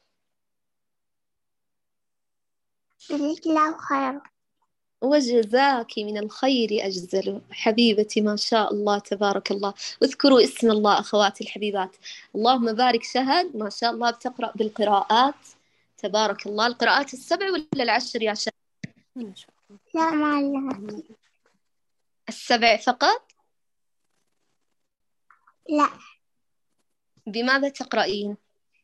جزاك الله خير. وجزاك من الخير أجزل حبيبتي، ما شاء الله تبارك الله. واذكروا اسم الله أخواتي الحبيبات. اللهم بارك شهد، ما شاء الله بتقرأ بالقراءات تبارك الله. القراءات السبع ولا العشر يا شهد؟ لا معلوماتي. السبع فقط؟ لا بماذا تقرأين؟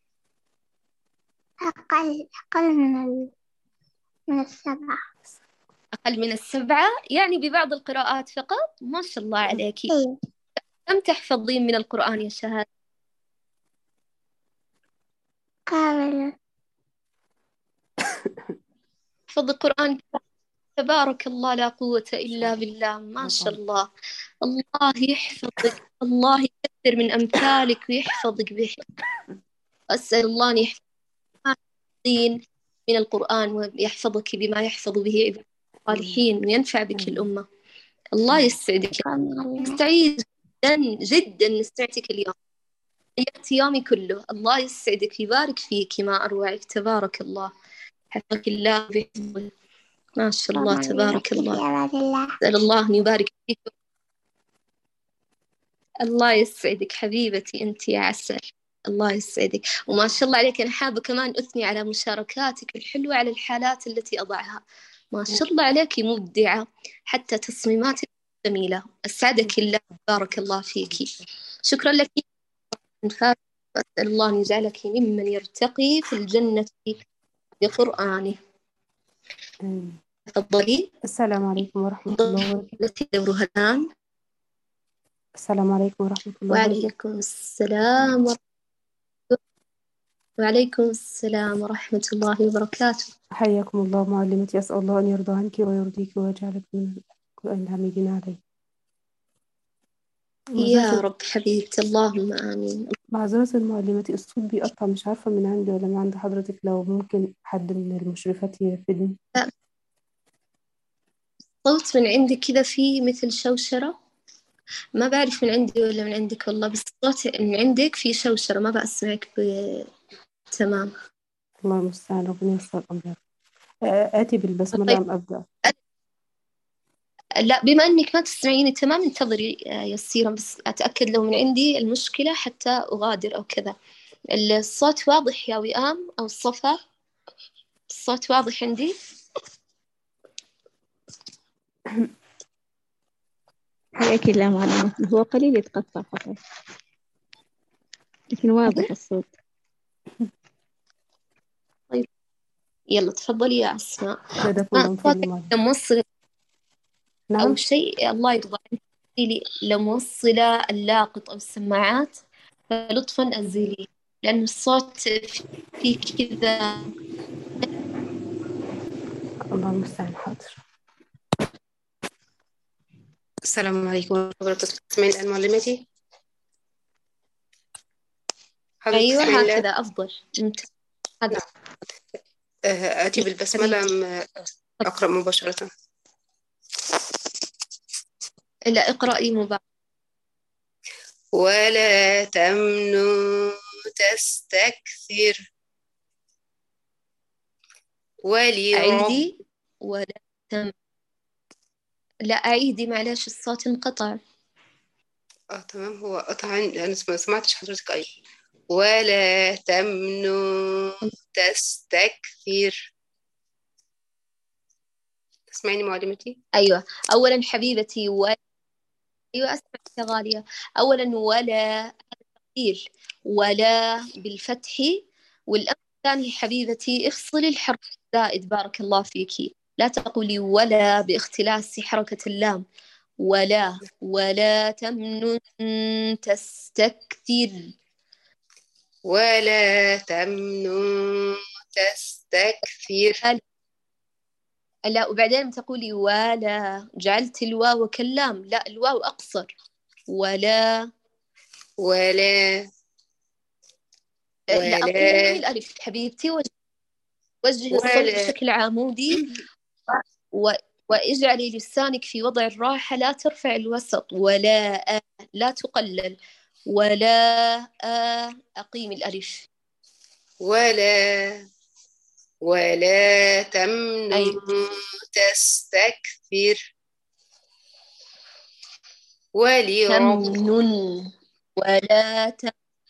أقل أقل من ال... من السبعة. أقل من السبعة يعني ببعض القراءات فقط؟ ما شاء الله عليكي. أيوة. كم تحفظين من القرآن يا شهد؟ كامل. حفظ القرآن تبارك الله، لا قوة إلا بالله، ما شاء الله. الله يحفظك، الله يكثر من أمثالك ويحفظك به. أسأل الله أن يحفظك من القرآن ويحفظك بما يحفظ به عباد الصالحين وينفع بك الأمة. الله يسعدك. نستعيد جدا جدا نستعدك اليوم، يأتي يومي كله. الله يسعدك يبارك فيك، ما أروعك تبارك الله. حفظك الله بحفظه، ما شاء الله تبارك الله. أسأل الله أن يبارك فيك. الله يسعدك حبيبتي أنت يا عسل، الله يسعدك. وما شاء الله عليك، أنا حابة كمان أثني على مشاركاتك الحلوة على الحالات التي أضعها. ما شاء الله عليك مبدعة، حتى تصميماتك جميلة. أسعدك الله، بارك الله فيك. شكرا لك. وأسأل الله أن يجعلك ممن يرتقي في الجنة بقرآنه. تفضلي. السلام عليكم ورحمة الله وبركاته. دور هدان. السلام عليكم ورحمة الله وبركاته. وعليكم السلام ورحمة وعليكم السلام ورحمة الله وبركاته. حياكم الله معلمتي، أسأل الله أن يرضى عنك ويرضيك ويجعلك من الحميدين عليه. يا رب حبيبتي، اللهم آمين. معذرة المعلمتي، الصوت بيقطع، مش عارفة من عندي ولا من عند حضرتك، لو ممكن حد من المشرفات يفيدني. صوت من عندك كذا في مثل شوشرة، ما بعرف من عندي ولا من عندك والله، بس الصوت من عندك في شوشرة، ما بسمعك ب... تمام. الله المستعان، ربنا ييسر الأمر. آتي بالبسملة أم أبدأ؟ لا بما أنك ما تسمعيني تمام انتظري يسيرا، بس أتأكد لو من عندي المشكلة حتى أغادر أو كذا. الصوت واضح يا وئام أو الصفا؟ الصوت واضح عندي؟ حياك الله معلمة، هو قليل يتقطع فقط لكن واضح الصوت. طيب يلا تفضلي يا أسماء. ما موصلة نعم. أو شيء الله يرضى عنك، لو موصلة اللاقط أو السماعات فلطفا أزيلي، لأن الصوت فيه كذا. الله المستعان، حاضر. السلام عليكم ورحمة الله وبركاته. تسمعين الآن معلمتي؟ أيوة هكذا أفضل. هذا آتي بالبسملة أم أقرأ مباشرة؟ لا اقرأي مباشرة. ولا تمنوا تستكثر ولرب أعيدي ولا تم لا أعيدي معلش الصوت انقطع. اه تمام. هو قطع عن- انا ما سمعتش حضرتك. ايوه ولا تمنن تستكثر. تسمعيني معلمتي؟ أيوة أولا حبيبتي و... أيوة أسمعك يا غالية. أولا ولا تقيل ولا بالفتح. والأمر الثاني حبيبتي افصلي الحرف الزائد بارك الله فيكي. لا تقولي ولا باختلاس حركة اللام. ولا ولا تمنن تستكثر. ولا تمنن تستكثر. لا وبعدين تقولي ولا جعلت الواو كاللام. لا الواو أقصر. ولا ولا لا أقيمي ولا الألف حبيبتي. وجه وجه الصوت ولا بشكل عمودي و... واجعلي لسانك في وضع الراحة. لا ترفع الوسط. ولا آ. لا تقلل. ولا آ. أقيمي الألف. ولا ولا تمنن أيوة. تستكثر ولرب تمنن ولا تم.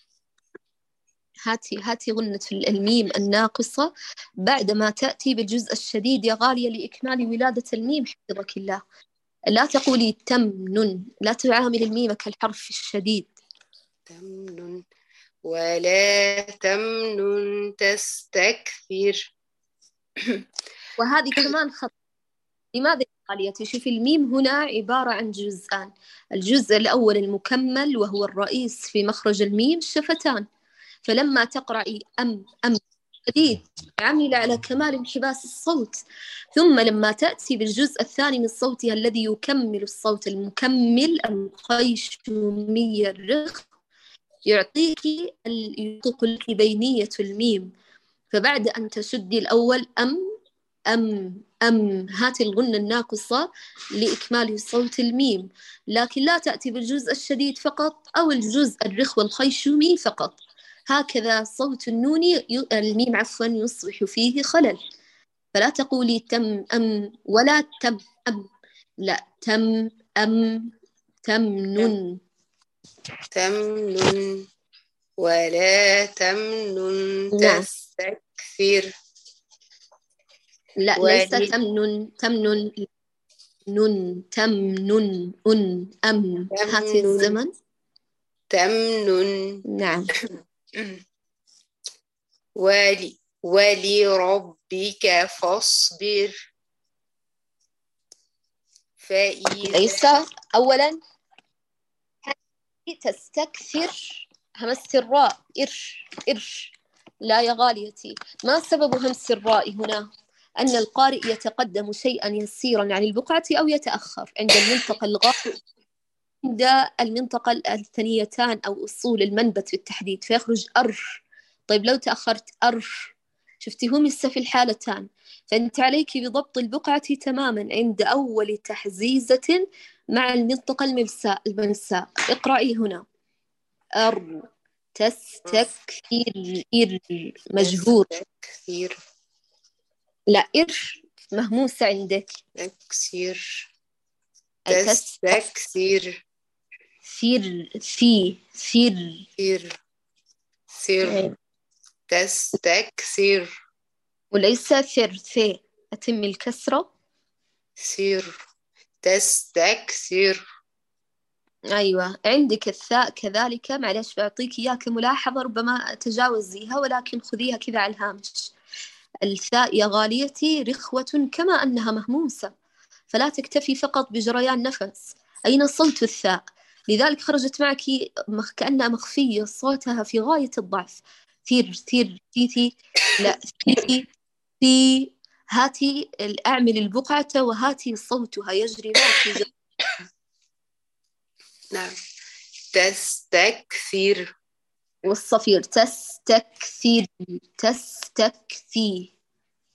هاتي هاتي غنة الميم الناقصة بعدما تأتي بالجزء الشديد يا غالية لإكمال ولادة الميم حفظك الله. لا تقولي تمنن. لا تعامل الميم كالحرف الشديد. تمنن ولا تمنن تستكثر. وهذه كمان خط. لماذا يا غاليتي؟ شوفي الميم هنا عبارة عن جزءان. الجزء الأول المكمل وهو الرئيس في مخرج الميم الشفتان. فلما تقرأي أم أم شديد عمل على كمال انحباس الصوت. ثم لما تأتي بالجزء الثاني من صوتها الذي يكمل الصوت المكمل الخيشومي الرخ يعطيك يطلق لك بينية الميم. فبعد أن تشدي الأول أم أم أم هاتي الغنة الناقصة لإكمال صوت الميم. لكن لا تأتي بالجزء الشديد فقط أو الجزء الرخو الخيشومي فقط. هكذا صوت النون ي... الميم عفوا يصبح فيه خلل. فلا تقولي تم أم ولا تم أم. لا تم أم تمنن. تمنن ولا تمنن نعم. تستكثر. لا ليس ولي تمنن. تمنن نن تمنن أن أم. هاتي تمنن الزمن. تمنن نعم. ولي ولربك فاصبر. فإذا ليس أولا تستكثر همس الراء إر إر. لا يا غاليتي. ما سبب همس الراء هنا؟ أن القارئ يتقدم شيئا يسيرا عن البقعة أو يتأخر عند المنطقة الغائب عند المنطقة الثنيتان أو أصول المنبت بالتحديد فيخرج أر. طيب لو تأخرت أر شفتي همس في الحالتان. فأنت عليك بضبط البقعة تماما عند أول تحزيزة مع المنطقة الملساء الملساء. اقرأي هنا أر تستكثر إر مجهور. تستكثر. لا إر مهموسة عندك. تكسير أي تس تستكثر. فير في فير سير سير تستكثر. وليس فر في. أتم الكسرة. سير تستكثر. أيوة عندك الثاء كذلك. معلش بعطيك إياها كملاحظة ربما تجاوزيها ولكن خذيها كذا على الهامش. الثاء يا غاليتي رخوة كما أنها مهموسة فلا تكتفي فقط بجريان نفس. أين صوت الثاء؟ لذلك خرجت معك كأنها مخفية صوتها في غاية الضعف. ثير ثير تيتي. لا ثيتي في. هاتي أعمل البقعة وهاتي صوتها يجري معك جري. نعم تستكثر. والصفير تستكثر تستكثي.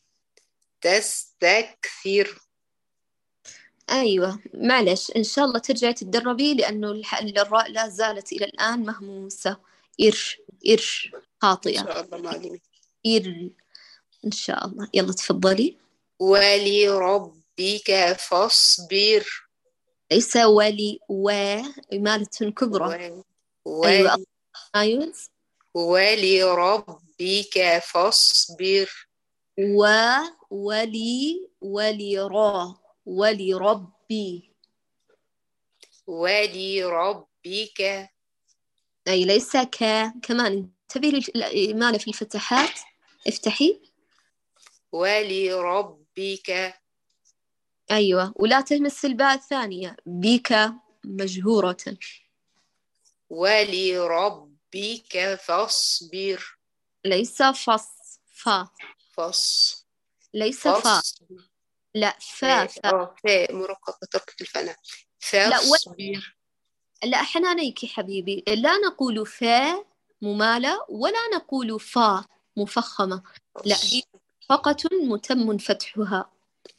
تستكثر. أيوة معلش إن شاء الله ترجعي تتدربي لأنه الراء لا زالت إلى الآن مهموسة إر إر إن خاطئة. شاء الله معلمي. إر إن شاء الله. يلا تفضلي. ولربك فاصبر. ليس ولي و إمالة كبرى. و- أيوة ولي أيوز. ولربك فاصبر. و ولي ولرا ولربي. ولربك. أي ليس ك. كمان انتبهي للإمالة في الفتحات. افتحي. ولربك. أيوة ولا تهمس الباء الثانية. بك مجهورة. ولربك فاصبر. ليس فص فا. فص ليس فا. فاص لا فا فا. اه فاء مرققة تركة الفناء. لا و... فاصبر. لا حنانيك حبيبي، لا نقول فا ممالة ولا نقول فا مفخمة، لا هي فقط متم فتحها.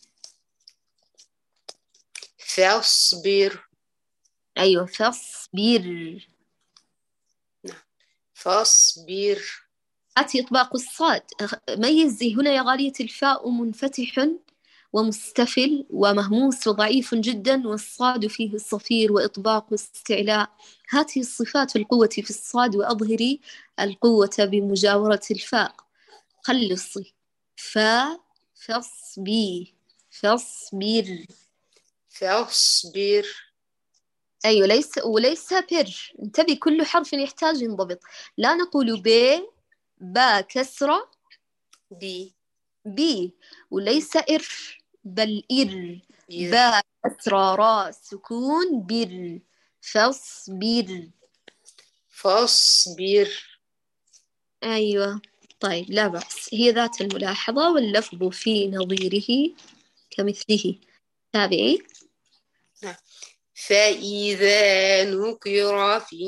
فاصبر. أيوة فاصبر. نعم فاصبر. أتي إطباق الصاد. ميزي هنا يا غالية الفاء منفتح ومستفل ومهموس وضعيف جدا، والصاد فيه الصفير وإطباق واستعلاء. هذه الصفات القوة في الصاد، وأظهري القوة بمجاورة الفاء. خلصي فا فاصبي فاصبر. فاصبر. أيوة ليس وليس بر. انتبه كل حرف يحتاج ينضبط. لا نقول ب با كسرة بي بي، وليس إر بل إر. بير. با كسرة را سكون بر. فاصبر. فاصبر. أيوة طيب لا بأس، هي ذات الملاحظة واللفظ في نظيره كمثله. تابعي. نعم فإذا نقر في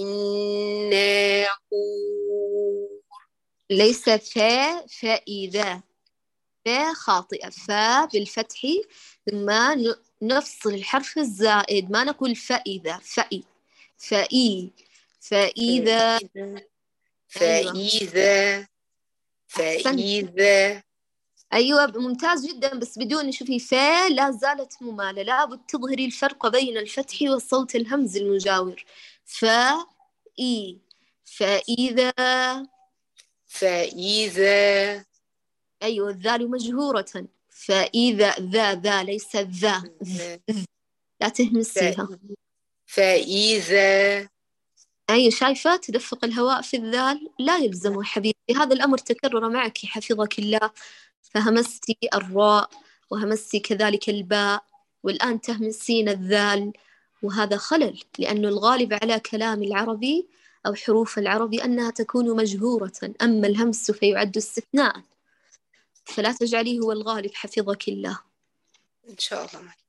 الناقور. ليس فا فإذا. فا خاطئة. فا بالفتح ثم نفصل الحرف الزائد، ما نقول فإذا. فإي فإي فإذا. فإذا فإذا. أيوة ممتاز جدا، بس بدون شوفي فا لا زالت ممالة، لابد تظهري الفرق بين الفتح والصوت الهمز المجاور. فإي فإذا. فإذا. أيوة الذال مجهورة. فإذا ذا ذا ليس ذا، لا تهمسيها. فإذا. أي شايفة تدفق الهواء في الذال لا يلزم حبيبي. هذا الأمر تكرر معك حفظك الله، فهمستي الراء وهمستي كذلك الباء، والآن تهمسين الذال، وهذا خلل، لأنه الغالب على كلام العربي أو حروف العربي أنها تكون مجهورة، أما الهمس فيعد استثناء، فلا تجعليه هو الغالب حفظك الله. إن شاء الله معي.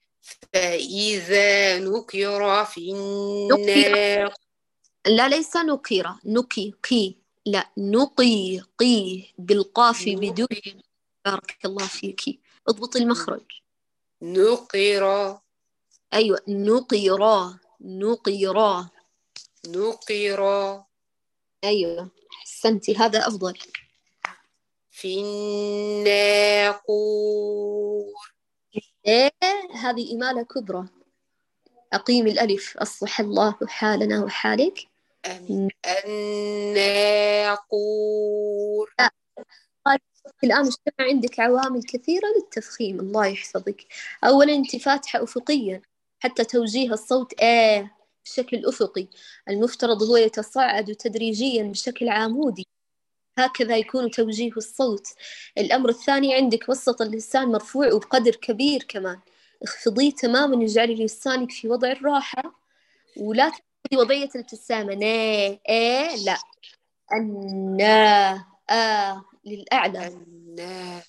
فإذا نكر في النار. لا ليس نكر نقي قي، لا نقي قي بالقاف بدون. بارك الله فيك، اضبط المخرج. نقر. أيوة نقيرا نقيرا نقر. أيوة أحسنتي، هذا أفضل. في الناقور. إيه هذه إمالة كبرى. أقيم الألف أصلح الله حالنا وحالك. آمين. الناقور. الآن اجتمع عندك عوامل كثيرة للتفخيم، الله يحفظك. أولا أنت فاتحة أفقيا، حتى توجيه الصوت آه بشكل الأفقي، المفترض هو يتصاعد تدريجيا بشكل عامودي، هكذا يكون توجيه الصوت. الأمر الثاني عندك وسط اللسان مرفوع وبقدر كبير كمان، اخفضيه تماما، اجعلي لسانك في وضع الراحة، ولا تأخذي وضعية الابتسامة نا آه لا النا آه للأعلى. النا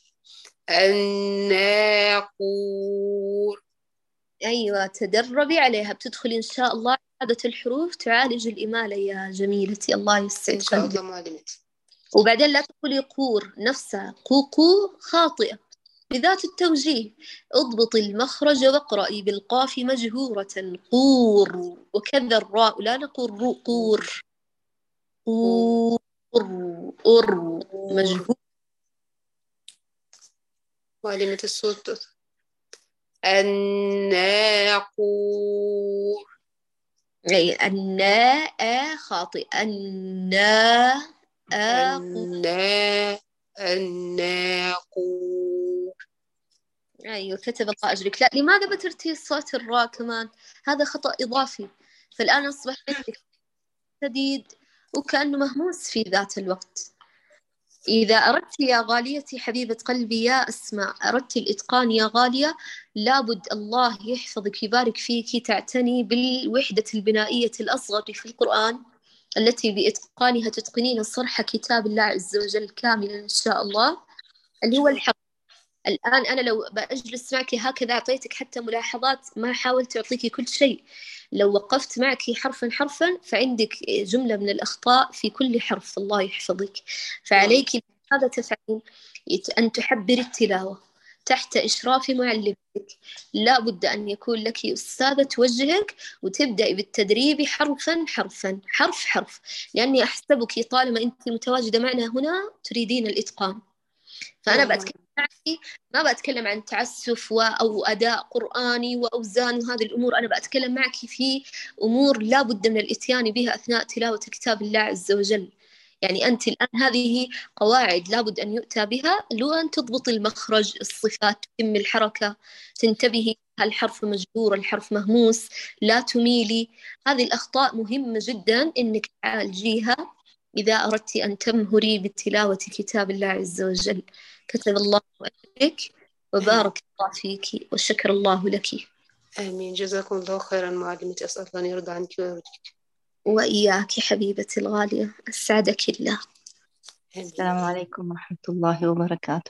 الناقور. أيوة تدربي عليها، بتدخلي إن شاء الله عادة الحروف تعالج الإمالة يا جميلتي، الله يسعد إن شاء قلبك. الله معلمتي. وبعدين لا تقولي قور نفسها، قوقو خاطئة بذات التوجيه. اضبطي المخرج واقرأي بالقاف مجهورة قور، وكذا الراء لا نقول رو قور. أور أور مجهول. معلمة الصوت. الناقور. أي الناء خاطئ. الناء النا الناقور. أيوة كتب الله أجرك. لا، لماذا بترتي صوت الراء كمان؟ هذا خطأ إضافي، فالآن أصبح عندك شديد وكأنه مهموس في ذات الوقت. إذا أردت يا غاليتي حبيبة قلبي يا أسماء، أردت الإتقان يا غالية، لابد الله يحفظك ويبارك فيك تعتني بالوحدة البنائية الأصغر في القرآن التي بإتقانها تتقنين صرح كتاب الله عز وجل كاملا إن شاء الله، اللي هو الحق. الآن أنا لو بأجلس معك هكذا أعطيتك حتى ملاحظات، ما حاولت أعطيك كل شيء. لو وقفت معك حرفا حرفا فعندك جملة من الأخطاء في كل حرف. الله يحفظك. فعليك ماذا تفعلين؟ أن تحبري التلاوة تحت إشراف معلمتك. لا بد أن يكون لك أستاذة توجهك وتبدأي بالتدريب حرفا حرفا حرف حرف، لأني أحسبك طالما أنت متواجدة معنا هنا تريدين الإتقان. فأنا بأتكلم معك ما بأتكلم عن تعسف و أو أداء قرآني وأوزان وهذه الأمور، أنا بأتكلم معك في أمور لا بد من الإتيان بها أثناء تلاوة كتاب الله عز وجل. يعني أنت الآن هذه قواعد لابد أن يؤتى بها، لو أن تضبط المخرج، الصفات، تتم الحركة، تنتبهي هل الحرف مجبور الحرف مهموس، لا تميلي. هذه الأخطاء مهمة جدا إنك تعالجيها إذا أردت أن تمهري بتلاوة كتاب الله عز وجل. كتب الله أجرك وبارك الله فيك وشكر الله لك. آمين. جزاكم الله خيرا معلمتي، أسأل الله أن يرضى عنك ويرضيك. وإياك حبيبتي الغالية، أسعدك الله. السلام عليكم ورحمة الله وبركاته.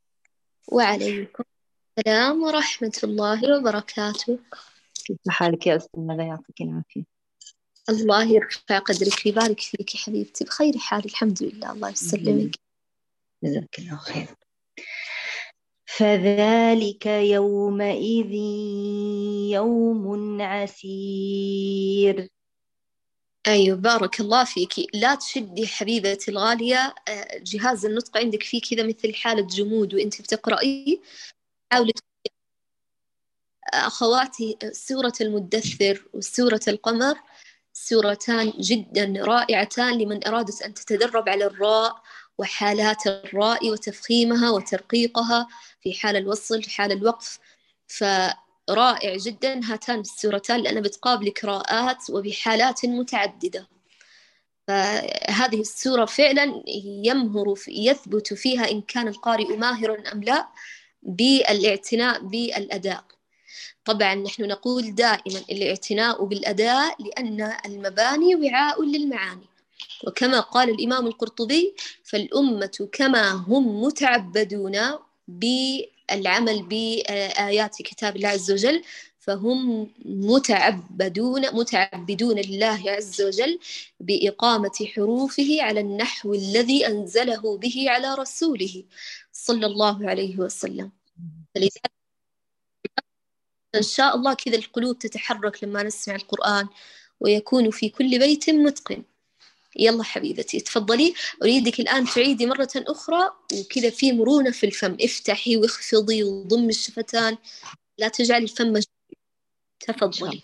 وعليكم السلام ورحمة الله وبركاته. كيف حالك يا أستاذة؟ يعطيك العافية. الله يرفع قدرك ويبارك فيك حبيبتي، بخير حال الحمد لله. الله يسلمك. جزاك الله خير. فذلك يومئذ يوم عسير. أيوة بارك الله فيك. لا تشدي حبيبتي الغالية جهاز النطق عندك فيه كذا مثل حالة جمود وأنت بتقرأي. حاولي. أخواتي سورة المدثر وسورة القمر سورتان جدا رائعتان لمن أرادت أن تتدرب على الراء وحالات الراء وتفخيمها وترقيقها في حال الوصل في حال الوقف. فرائع جدا هاتان السورتان لأنها بتقابل قراءات وبحالات متعددة. فهذه السورة فعلا يمهر في يثبت فيها إن كان القارئ ماهرا أم لا بالاعتناء بالأداء. طبعا نحن نقول دائما الاعتناء بالأداء لأن المباني وعاء للمعاني، وكما قال الإمام القرطبي فالأمة كما هم متعبدون بالعمل بآيات كتاب الله عز وجل فهم متعبدون متعبدون لله عز وجل بإقامة حروفه على النحو الذي أنزله به على رسوله صلى الله عليه وسلم. فلذلك إن شاء الله كذا القلوب تتحرك لما نسمع القرآن ويكون في كل بيت متقن. يلا حبيبتي تفضلي، أريدك الآن تعيدي مرة أخرى وكذا في مرونة في الفم، افتحي واخفضي وضمي الشفتان، لا تجعلي الفم مجرد. تفضلي.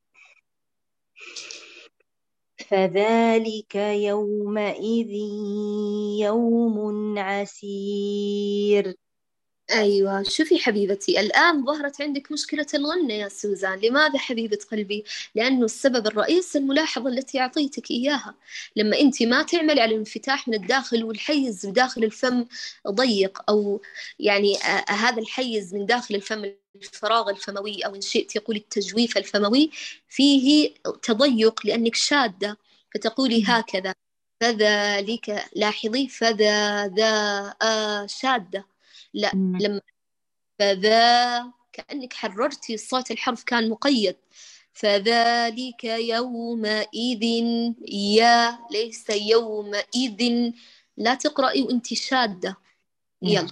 فذلك يومئذ يوم عسير. أيوة شوفي حبيبتي الآن ظهرت عندك مشكلة الغنة يا سوزان. لماذا حبيبة قلبي؟ لأنه السبب الرئيس الملاحظة التي أعطيتك إياها. لما أنت ما تعملي على الانفتاح من الداخل والحيز داخل الفم ضيق، أو يعني آه هذا الحيز من داخل الفم الفراغ الفموي أو إن شئت يقول التجويف الفموي فيه تضيق لأنك شادة، فتقولي هكذا فذلك. لاحظي فذا ذا آه شادة. لا مم. لما فذا كأنك حررتي الصوت، الحرف كان مقيد. فذلك يومئذ يا ليس يومئذ. لا تقرأي وانت شادة. يلا.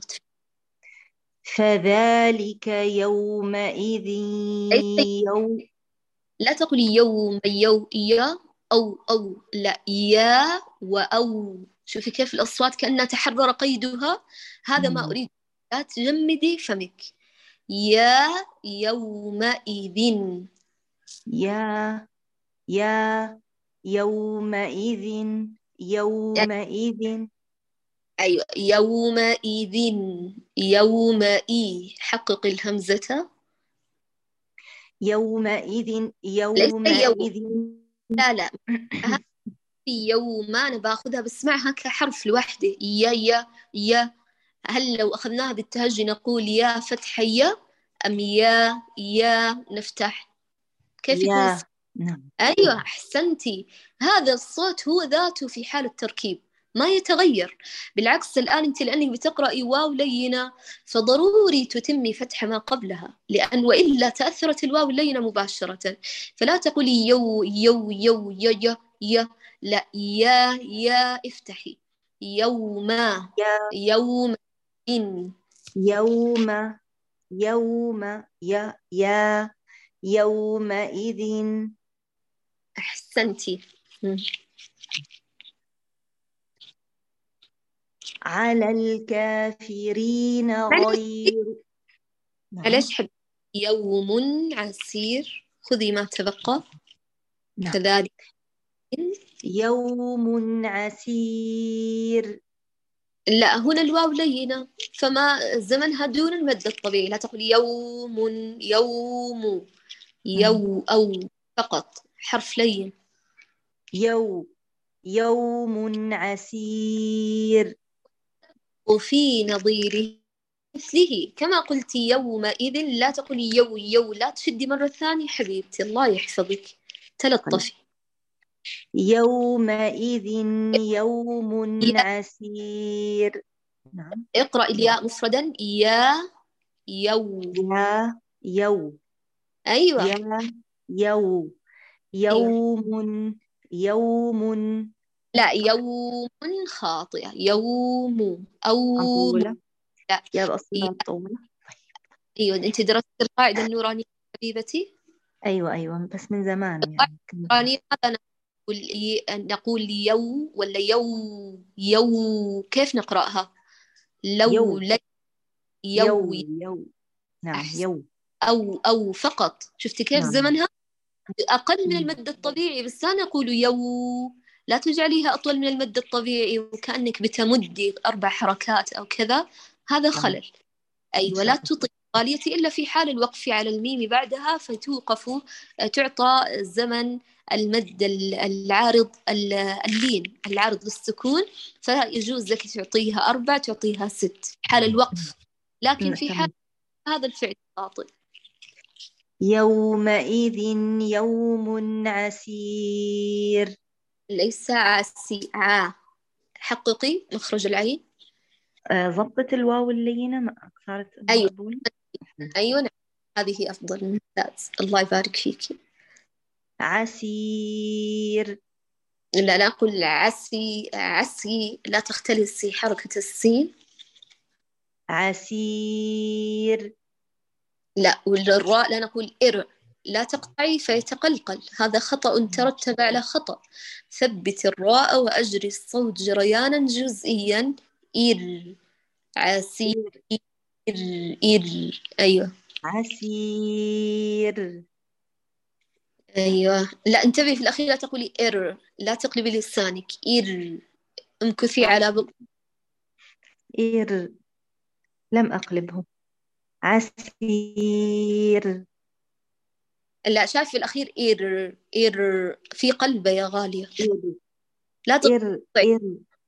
فذلك يومئذ يوم. لا تقولي يوم يو يا أو أو لا يا وأو. شوفي كيف الأصوات كأنها تحرر قيدها. هذا ما مم. أريد. لا تجمدي فمك. يا يومئذ. يا يا يومئذ يومئذ أيوة يومئذ. يومئي حقق الهمزة. يومئذ ليس يوم. يومئذ لا لا هذه يوم أنا باخذها بسمعها كحرف لوحده. يا يا يا. هل لو أخذناها بالتهجي نقول يا فتح يا، أم يا يا نفتح؟ كيف يكون الصوت؟ يا نعم. أيوة أحسنتي. هذا الصوت هو ذاته في حال التركيب ما يتغير. بالعكس الآن أنت لأنك بتقرأي واو لينة فضروري تتمي فتح ما قبلها، لأن وإلا تأثرت الواو اللينة مباشرة. فلا تقولي يو يو يو يو يو, يو. لا يا يا افتحي. يوما يا يوم إن. يوم يوم يا يا يومئذ. أحسنتي. على الكافرين غير. نعم. معلش حب. يوم عسير. خذي ما تبقى. نعم. كذلك يوم عسير. لا هنا الواو لينة فما زمنها دون المد الطبيعي. لا تقول يوم يوم يو أو فقط حرف لين. يو يوم عسير. وفي نظيره مثله كما قلت يومئذ. لا تقولي يو يو. لا تشدي مرة ثانية حبيبتي الله يحفظك. تلطفي. يومئذ يوم عسير. نعم. اقرأ الياء مفردا. يا يو. يا يو. أيوة. يا يو يوم يوم. لا يوم خاطئة. يوم أو مطولة. لا يا بأصلها مطولة. أيوة أنت درست القاعدة النورانية حبيبتي. أيوة أيوة بس من زمان يعني. النورانية هذا نقول نقول يو ولا يو يو. كيف نقرأها؟ لو يو لي يو يو. يو. نعم أحسن. يو. أو أو فقط. شفتي كيف نعم. زمنها أقل من مم. المد الطبيعي بس لا نقول يو. لا تجعليها أطول من المد الطبيعي وكأنك بتمدي أربع حركات أو كذا. هذا نعم. خلل. أيوة لا تطيق غاليتي إلا في حال الوقف على الميم بعدها فتوقف. تعطى زمن المد العارض اللين العارض للسكون فيجوز لك تعطيها أربع تعطيها ست في حال الوقف. لكن في حال هذا الفعل خاطئ. يومئذ يوم عسير. ليس عسي ع. حققي مخرج العين. آه، ضبط الواو اللينة ما صارت أيوة. مقبولة. أيوة نعم. هذه أفضل. ممتاز الله يبارك فيك. عسير. لا لا أقول عسي عسي. لا تختلسي حركة السين. عسير. لا والراء لا نقول إر. لا تقطعي فيتقلقل. هذا خطأ ترتب على خطأ. ثبت الراء وأجري الصوت جريانا جزئيا. إر عسير. إر إر. أيوة عسير. أيوة. لا انتبهي في الأخير لا تقولي إر. لا تقلبي لسانك. إر. امكثي على بق. إر لم أقلبه. عسير. لا شايف في الأخير إر إر في قلبه يا غالية. إر لا إر إر.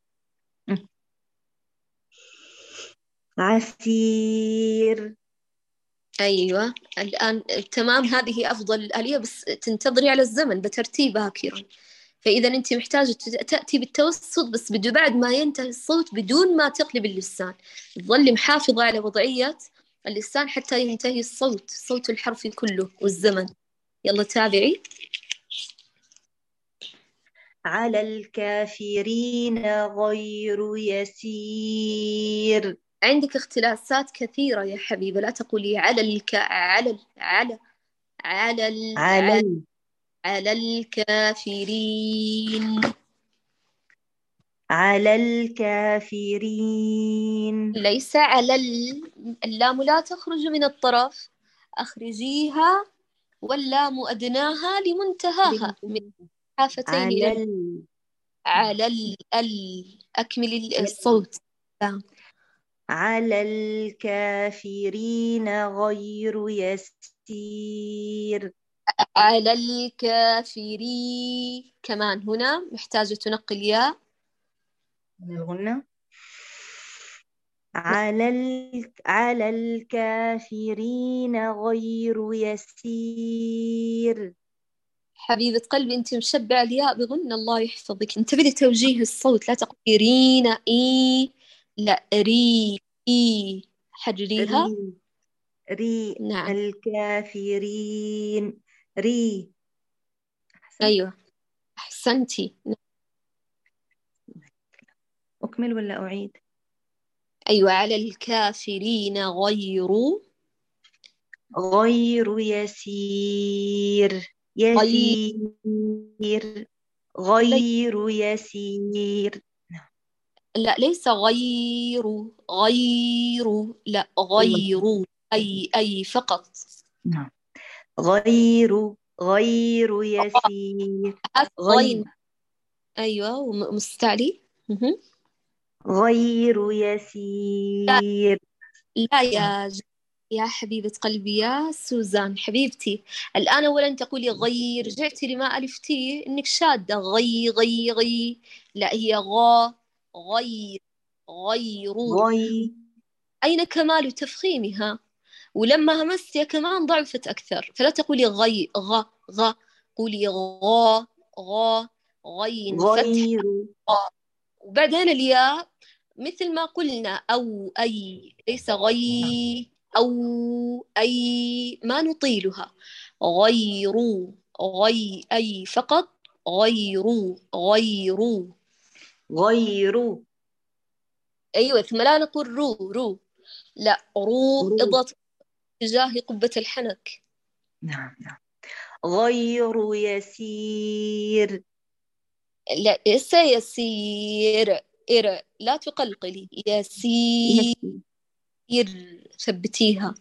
عسير. أيوة الآن تمام. هذه أفضل الآلية بس تنتظري على الزمن بترتيب باكرا. فإذا أنت محتاجة تأتي بالتوسط بس بده بعد ما ينتهي الصوت بدون ما تقلب اللسان تظلي محافظة على وضعية اللسان حتى ينتهي الصوت صوت الحرف كله والزمن. يلا تابعي. على الكافرين غير يسير. عندك اختلاسات كثيرة يا حبيبة. لا تقولي على الك على على على ال... على ال... على الكافرين. على الكافرين. ليس على اللام لا تخرج من الطرف، أخرجيها واللام أدناها لمنتهاها من حافتين على إلى ال... على ال ال أكمل الصوت. على الكافرين غير يسير. على الكافرين كمان هنا محتاجة تنقل ياء من الغنة. على ال... على الكافرين غير يسير. حبيبة قلبي أنت مشبعة الياء بغنى، الله يحفظك. انتبهي لتوجيه الصوت، لا تقولي رينا إي، لا ري إي، حرريها. ري ري نعم الكافرين ري. أحسن. أيوة أحسنتي. أكمل ولا أعيد؟ أيوة على الكافرين غير غير يسير. يسير غير يسير. لا ليس غير غير، لا غير أي أي فقط. نعم غير غير يسير. غير أيوة ومستعلي. غير يسير. لا يا ج... يا حبيبة قلبي يا سوزان حبيبتي، الآن أولا تقولي غي، رجعتي لما ألفتيه إنك شادة غي غي غي، لا هي غا غير غير. غي أين كمال تفخيمها؟ ولما همستي كمان ضعفت أكثر، فلا تقولي غي غ غ، قولي غا غا غين فتح غير. وبعدين الياء مثل ما قلنا أو أي، ليس غي أو أي، ما نطيلها. غير غي أي فقط، غير غير غير. أيوة ثم لا نقول رو رو، لا رو رو. اضغط تجاه قبة الحنك. نعم نعم غير يسير. لا سيسير إر، لا تقلقلي يسير ثبتيها.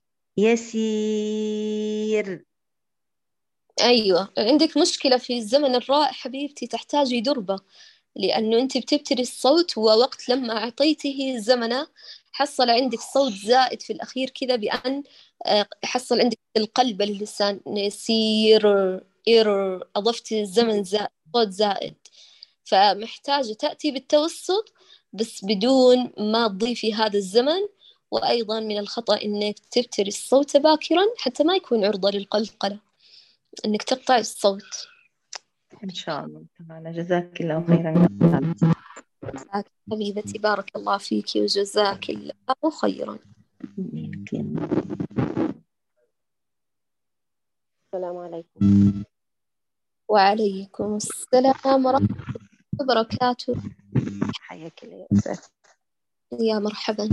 يسير. أيوة عندك مشكلة في الزمن الراء حبيبتي، تحتاجي دربة، لأنه أنت بتبتري الصوت، ووقت لما أعطيته زمنه حصل عندك صوت زائد في الأخير كذا، بأن حصل عندك القلب للسان يسير إر، أضفت الزمن زائد صوت زائد، فمحتاجة تأتي بالتوسط بس بدون ما تضيفي هذا الزمن. وأيضا من الخطأ إنك تبتري الصوت باكرا حتى ما يكون عرضة للقلقلة، إنك تقطع الصوت. إن شاء الله تعالى. جزاك الله خيرا. جزاك حبيبتي، بارك الله فيك وجزاك الله خيرا. السلام عليكم. وعليكم السلام ورحمة الله وبركاته. حياك الله يا أستاذ. يا مرحبا.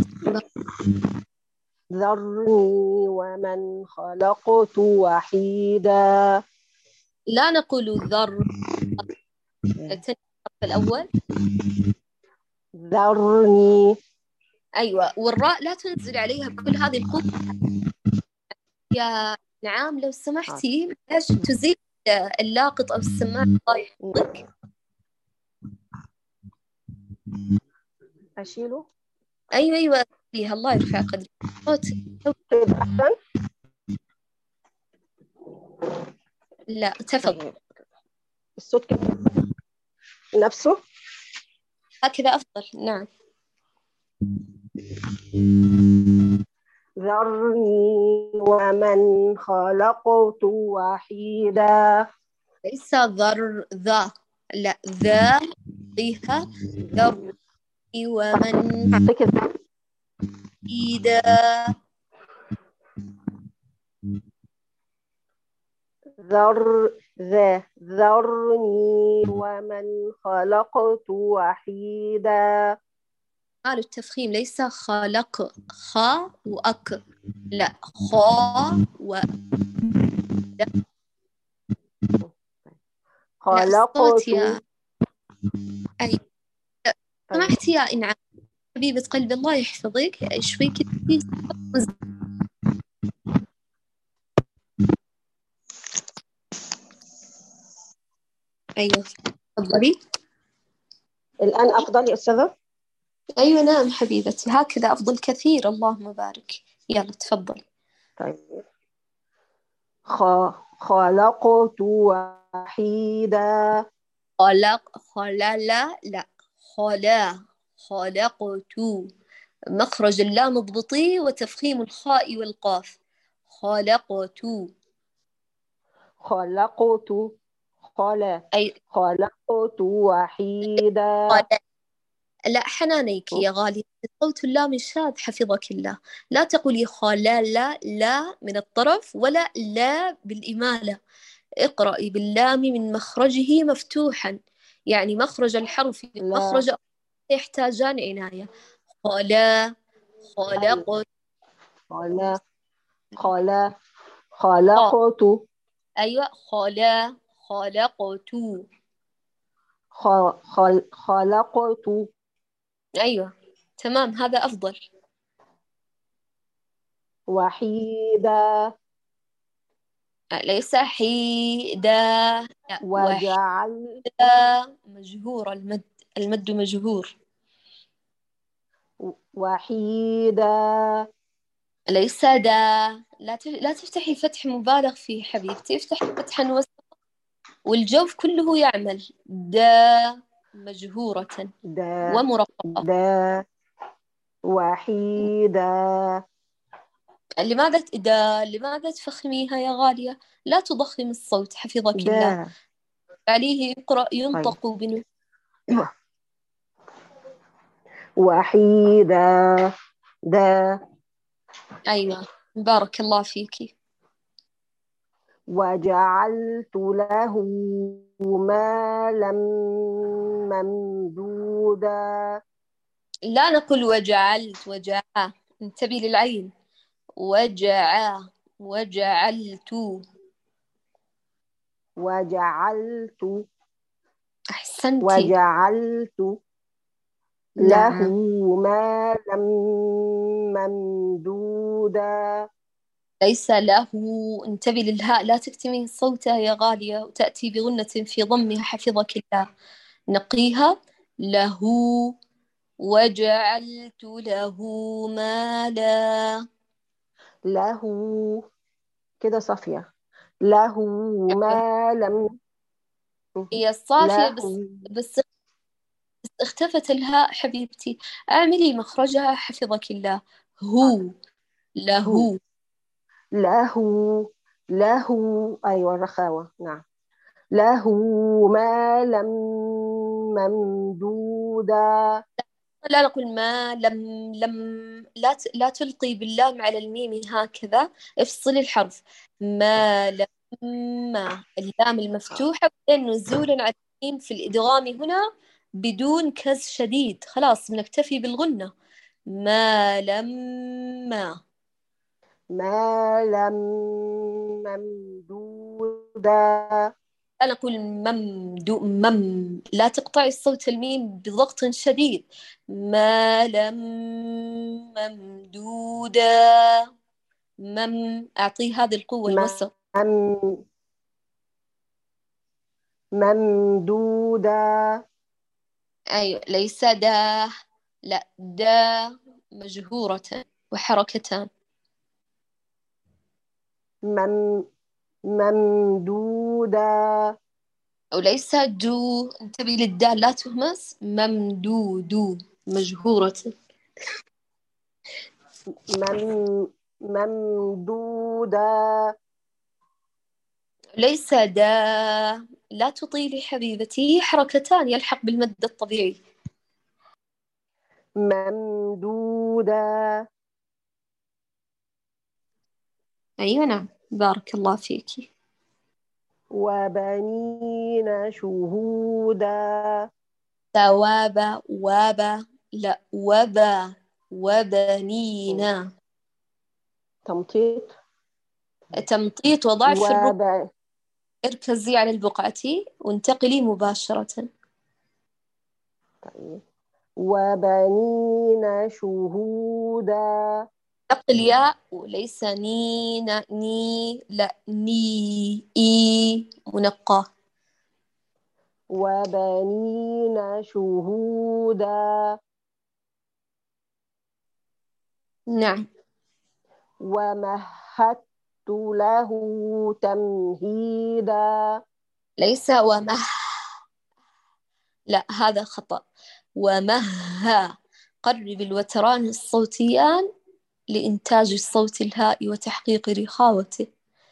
ذرني ومن خلقت وحيدا. لا نقول ذر الحرف الأول. ذرني. أيوة والراء لا تنزل عليها بكل هذه القوة. يا نعم لو سمحتي ليش تزيل اللاقط أو السماعة، الله يحفظك. أشيله. أيوة أيوة فيها، الله يرفع قدرك. صوت أحسن. لا تفضل. الصوت كده نفسه هكذا أفضل. نعم. ذرني ومن خلقت وحيدا. ليس ذر ذا، لا ذا فيها ذرني ومن وحيدا. ذر ذا ذرني ومن خلقت وحيدا. قال التفخيم ليس خلق خا وأك، لا خا و لا الصوت خلقت يا أي طيب سمحت يا إنعام حبيبة قلبي الله يحفظك شوي كده في صوت. أيوه تفضلي. الآن أفضل يا أستاذة؟ أيوه نعم حبيبتي هكذا أفضل كثير اللهم بارك. يلا تفضل. طيب خ... خلقت وحيدا. خلق خلا لا لا خلا خلقت مخرج اللام اضبطي وتفخيم الخاء والقاف. خلقت خلقت خلا أي خلقت وحيدا. خلا. لا حنانيك يا غالية صوت اللام الشاذ حفظك الله. لا تقولي خلا لا لا من الطرف ولا لا بالإمالة. اقرأي باللام من مخرجه مفتوحا يعني مخرج الحرف لا مخرج يحتاجان عناية. خلا خلقت خلا خلا خ- خلقت أيوة خلا خلقت خ... خل... خلقت أيوة تمام هذا أفضل. وحيدا ليس حيدا لا وجعل وحيدا مجهور المد المد مجهور. وحيدا ليس دا لا ت- لا تفتحي فتح مبالغ فيه حبيبتي افتحي فتحا وسط والجوف كله يعمل. دا مجهورة دا ومرققة. دا وحيدا لماذا ت- دا لماذا تفخميها يا غالية؟ لا تضخم الصوت حفظك الله. دا عليه يقرأ طيب ينطق بن وحيدا دا أيوة بارك الله فيك. وجعلت له مالا ممدودا. لا نقول وجعلت وجع انتبه للعين. وجع وجعلت وجعلت أحسنتي. وجعلت له نعم مالا ممدودا. ليس له انتبه للهاء لا تكتمي صوتها يا غالية وتأتي بغنة في ضمها حفظك الله. نقيها له وجعلت له مالا. له كده صافية. له مالا هي صافية له بس بس اختفت الهاء حبيبتي. اعملي مخرجها حفظك الله. هو هو له له له أيوة الرخاوة نعم. له مالا ممدودا. لا نقول ما لم لم لا ت... لا تلقي باللام على الميم هكذا. افصلي الحرف. ما لما اللام المفتوحة بعدين نزولا على الميم في الإدغام هنا بدون كز شديد خلاص بنكتفي بالغنة. ما لما مالا ممدودا. أنا أقول ممدو مم لا تقطعي الصوت الميم بضغط شديد. ما لم ممدودا مم أعطيه هذه القوة الوسط. مم ممدودا. أيوة ليس دا لا دا مجهورة وحركتان. مم ممدودا. وليس دو انتبهي للدال لا تهمس. ممدودو مجهورة. مم ممدودا. ليس دا لا تطيلي حبيبتي حركتان يلحق بالمد الطبيعي. ممدودا. أيوة نعم بارك الله فيك. وبنين شهودا. ثواب وابا لا وبا وبنينا تمطيط تمطيط وضعف في الركبة. وب اركزي على البقعة وانتقلي مباشرة. طيب وبنين شهودا. نقل ياء وليس ني نا ني لا ني إي منقى. وبنين شهودا. نعم. ومهدت له تمهيدا. ليس ومه، لا هذا خطأ. ومه، قرب الوتران الصوتيان لإنتاج الصوت الهاء وتحقيق رخاوته.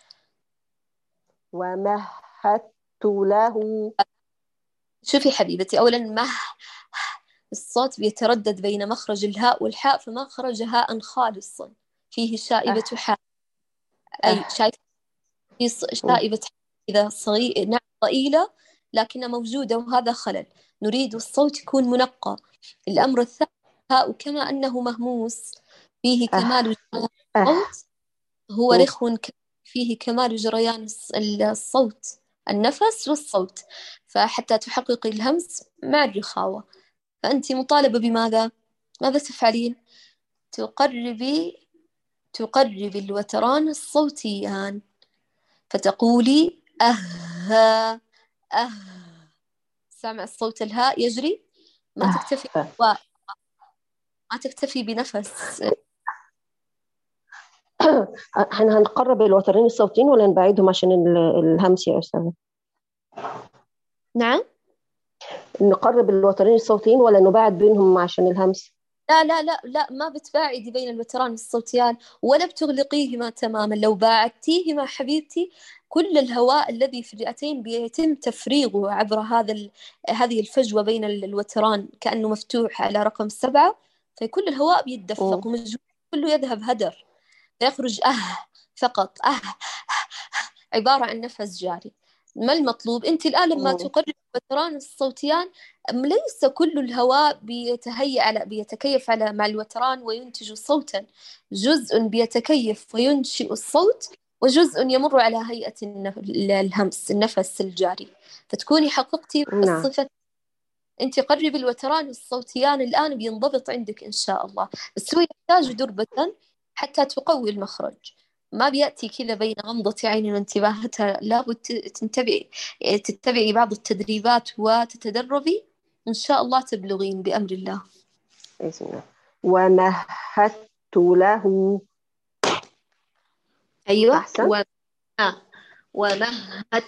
ومهدت له. شوفي حبيبتي، أولا مه الصوت بيتردد بين مخرج الهاء والحاء، فمخرج هاء خالص فيه شائبة أه. حاء. أي أه. شايف في شائبة إذا صغيرة نعم ضئيلة لكنها موجودة، وهذا خلل. نريد الصوت يكون منقى. الأمر الثاني هاء كما أنه مهموس فيه كمال أه. الصوت، هو أه. رخو فيه كمال جريان الصوت النفس والصوت، فحتى تحققي الهمس مع الرخاوة فأنت مطالبة بماذا؟ ماذا تفعلين؟ تقربي تقربي الوتران الصوتيان فتقولي أه أه. سامع الصوت الهاء يجري، ما تكتفي أه. ما تكتفي بنفس. احنا هنقرب الوترين الصوتيين ولا نبعدهم عشان الهمس يا أستاذة؟ نعم؟ نقرب الوترين الصوتيين ولا نبعد بينهم عشان الهمس؟ لا لا لا لا ما بتباعدي بين الوتران الصوتيان ولا بتغلقيهما تماما. لو باعدتيهما حبيبتي كل الهواء الذي في الرئتين بيتم تفريغه عبر هذا ال... هذه الفجوة بين الوتران كأنه مفتوح على رقم سبعة، فكل الهواء بيتدفق ومجهود كله يذهب هدر، فيخرج أه فقط أه عبارة عن نفس جاري. ما المطلوب؟ أنت الآن لما تقرب الوتران الصوتيان ليس كل الهواء بيتهيأ على بيتكيف على مع الوتران وينتج صوتا، جزء بيتكيف وينشئ الصوت وجزء يمر على هيئة الهمس النفس الجاري، فتكوني حققتي الصفة. أنت قربي الوتران الصوتيان الآن بينضبط عندك إن شاء الله، بس هو يحتاج دربة حتى تقوي المخرج، ما بيأتي كذا بين غمضة عين وانتباهتها، لابد تنتبعي تتبعي بعض التدريبات وتتدربي إن شاء الله تبلغين بأمر الله. بسم الله. ومهدت له. أيوة. أحسن. و... آه. ومهدت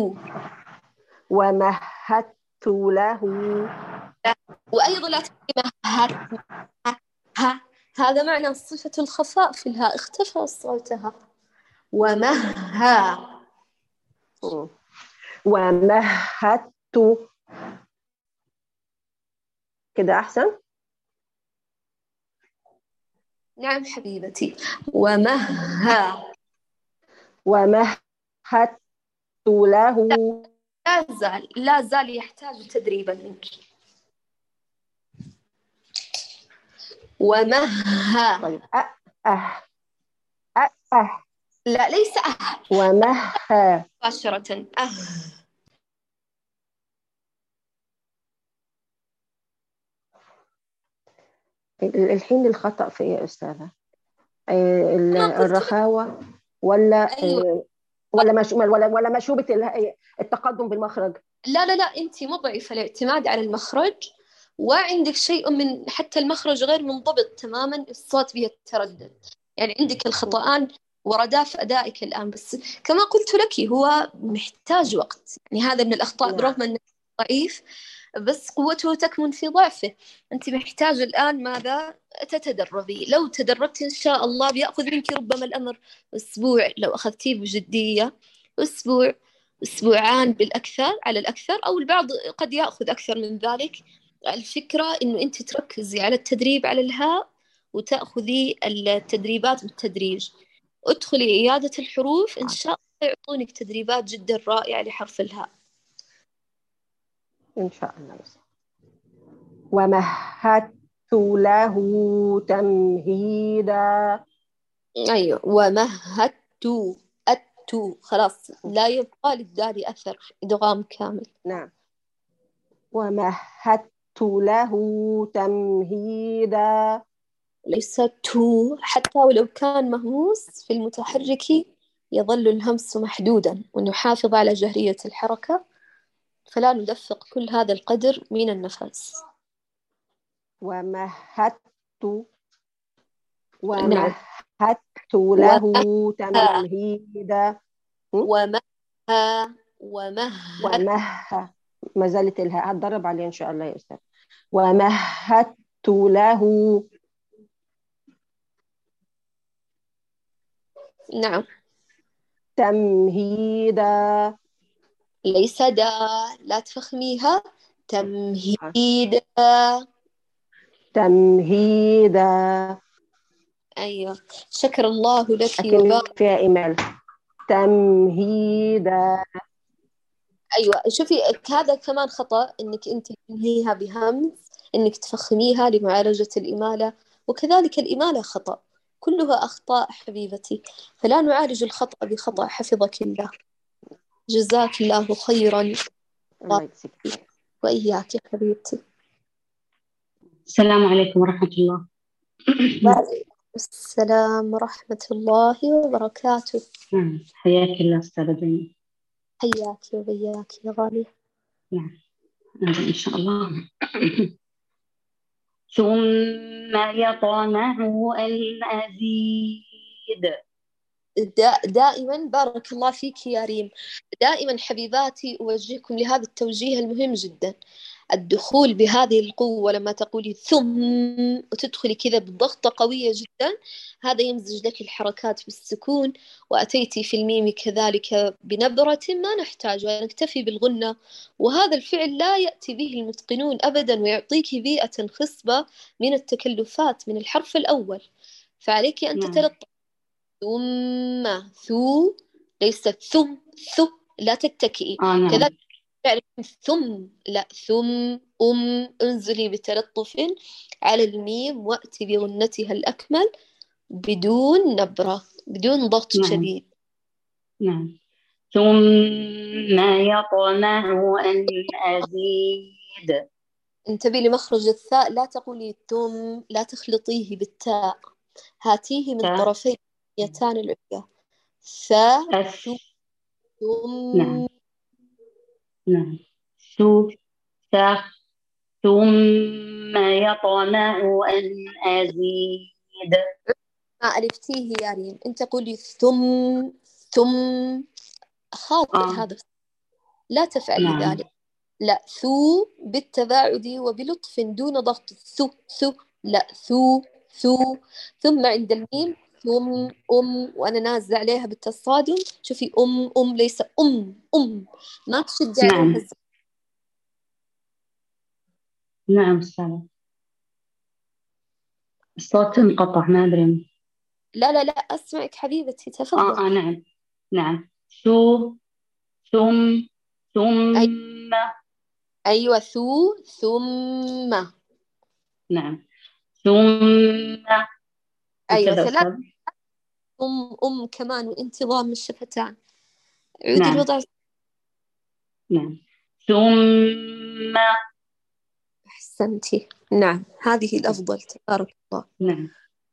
ومهدت له. وأيضا لا تكتبي مهدت ها، هذا معنى صفة الخفاء في الهاء، اختفى صوتها. ومها ومهدت كده أحسن. نعم حبيبتي. ومها ومهدت له. لا زال لا زال يحتاج تدريبا منك. ومها. طيب أه أه أه أه لا ليس أه. ومها مباشرة أه. الحين الخطأ في إيه يا أستاذة؟ الرخاوة ولا أيوة. ولا مش ولا ولا مشوبة التقدم بالمخرج؟ لا لا لا أنت مضعفة الاعتماد على المخرج، وعندك شيء من حتى المخرج غير منضبط تماما، الصوت بيتردد، يعني عندك الخطأان ورداء في أدائك الآن. بس كما قلت لك هو محتاج وقت، يعني هذا من الأخطاء نعم. برغم أنه ضعيف بس قوته تكمن في ضعفه. أنت محتاجة الآن ماذا؟ تتدربي. لو تدربت إن شاء الله بيأخذ منك ربما الأمر أسبوع، لو أخذتيه بجدية أسبوع أسبوعان بالأكثر على الأكثر، أو البعض قد يأخذ أكثر من ذلك. الفكرة إنه أنت تركزي على التدريب على الهاء وتأخذي التدريبات بالتدريج. ادخلي عيادة الحروف إن شاء الله يعطونك تدريبات جدا رائعة لحرف الهاء إن شاء الله. ومهدت له تمهيدا. أيوة. ومهدت أت تو خلاص لا يبقى للدال أثر إدغام كامل. نعم. ومهدت له تمهيدا. ليس تو، حتى ولو كان مهموس في المتحرك يظل الهمس محدودا، ونحافظ على جهرية الحركة فلا ندفق كل هذا القدر من النفس. ومهدت نعم. ومهدت له تمهيدا. ومه ومه ومه ما زالت الهاء، هتدرب عليه إن شاء الله يا أستاذ. ومهدت له. نعم. تمهيدا. ليس دا، لا تفخميها. تمهيدا. تمهيدا. أيوة. شكر الله لك أكن وبارك. فيها إمالة. تمهيدا. أيوة شوفي هذا كمان خطأ، إنك أنت تنهيها بهمز، إنك تفخميها لمعالجة الإمالة، وكذلك الإمالة خطأ، كلها أخطاء حبيبتي، فلا نعالج الخطأ بخطأ. حفظك الله، جزاك الله خيرا. الله يجزيك. وإياك يا حبيبتي. السلام عليكم ورحمة الله. وعليكم السلام ورحمة الله وبركاته. نعم، حياك الله أستاذة جميل. حياك وبياك يا غالية. نعم، هذا إن شاء الله. ثم يطمع أن أزيد. دا دائما بارك الله فيك يا ريم، دائما حبيباتي أوجهكم لهذا التوجيه المهم جدا، الدخول بهذه القوة. لما تقولي ثم وتدخلي كذا بضغطة قوية جدا، هذا يمزج لك الحركات بالسكون، وأتيتي في الميم كذلك بنبرة ما نحتاجها، نكتفي بالغنة، وهذا الفعل لا يأتي به المتقنون أبدا، ويعطيك بيئة خصبة من التكلفات من الحرف الأول، فعليك أن تتلطف. ثم ثو، ليس ثم ثو، لا تتكئي. آه نعم. كذلك ثم، لا ثم أم، انزلي بتلطف على الميم وأتي بغنتها الأكمل بدون نبرة، بدون ضغط نعم. شديد. نعم. ثم يطمع أن أزيد. انتبهي لمخرج الثاء، لا تقولي ثم، لا تخلطيه بالتاء، هاتيه من طرفي يتان العليا. ثاء ثم. نعم. نعم. ثو ثا ثم يطمع أن أزيد. ما ألفتيه يا ريم، أنت قولي ثم ثم، خاطئ آه. هذا لا تفعلي نعم. ذلك، لا ثو بالتباعد وبلطف دون ضغط. ثو ثو لا ثو ثو. ثم عند الميم ثم أم، وأنا نازل عليها بالتصادم، شوفي أم أم ليس أم أم، ما تشد نعم. عليها. نعم استاذ، الصوت انقطع ما أدري. لا لا لا أسمعك حبيبتي، تفضل. آه, آه نعم نعم. ثو ثم ثم أي... أيوة ثو ثم. نعم. ثم. أيوة ثلاث. أم أم كمان وانتظام الشفتان. عودي نعم. الوضع. نعم. ثم. أحسنتي. نعم هذه الأفضل، تبارك الله. نعم.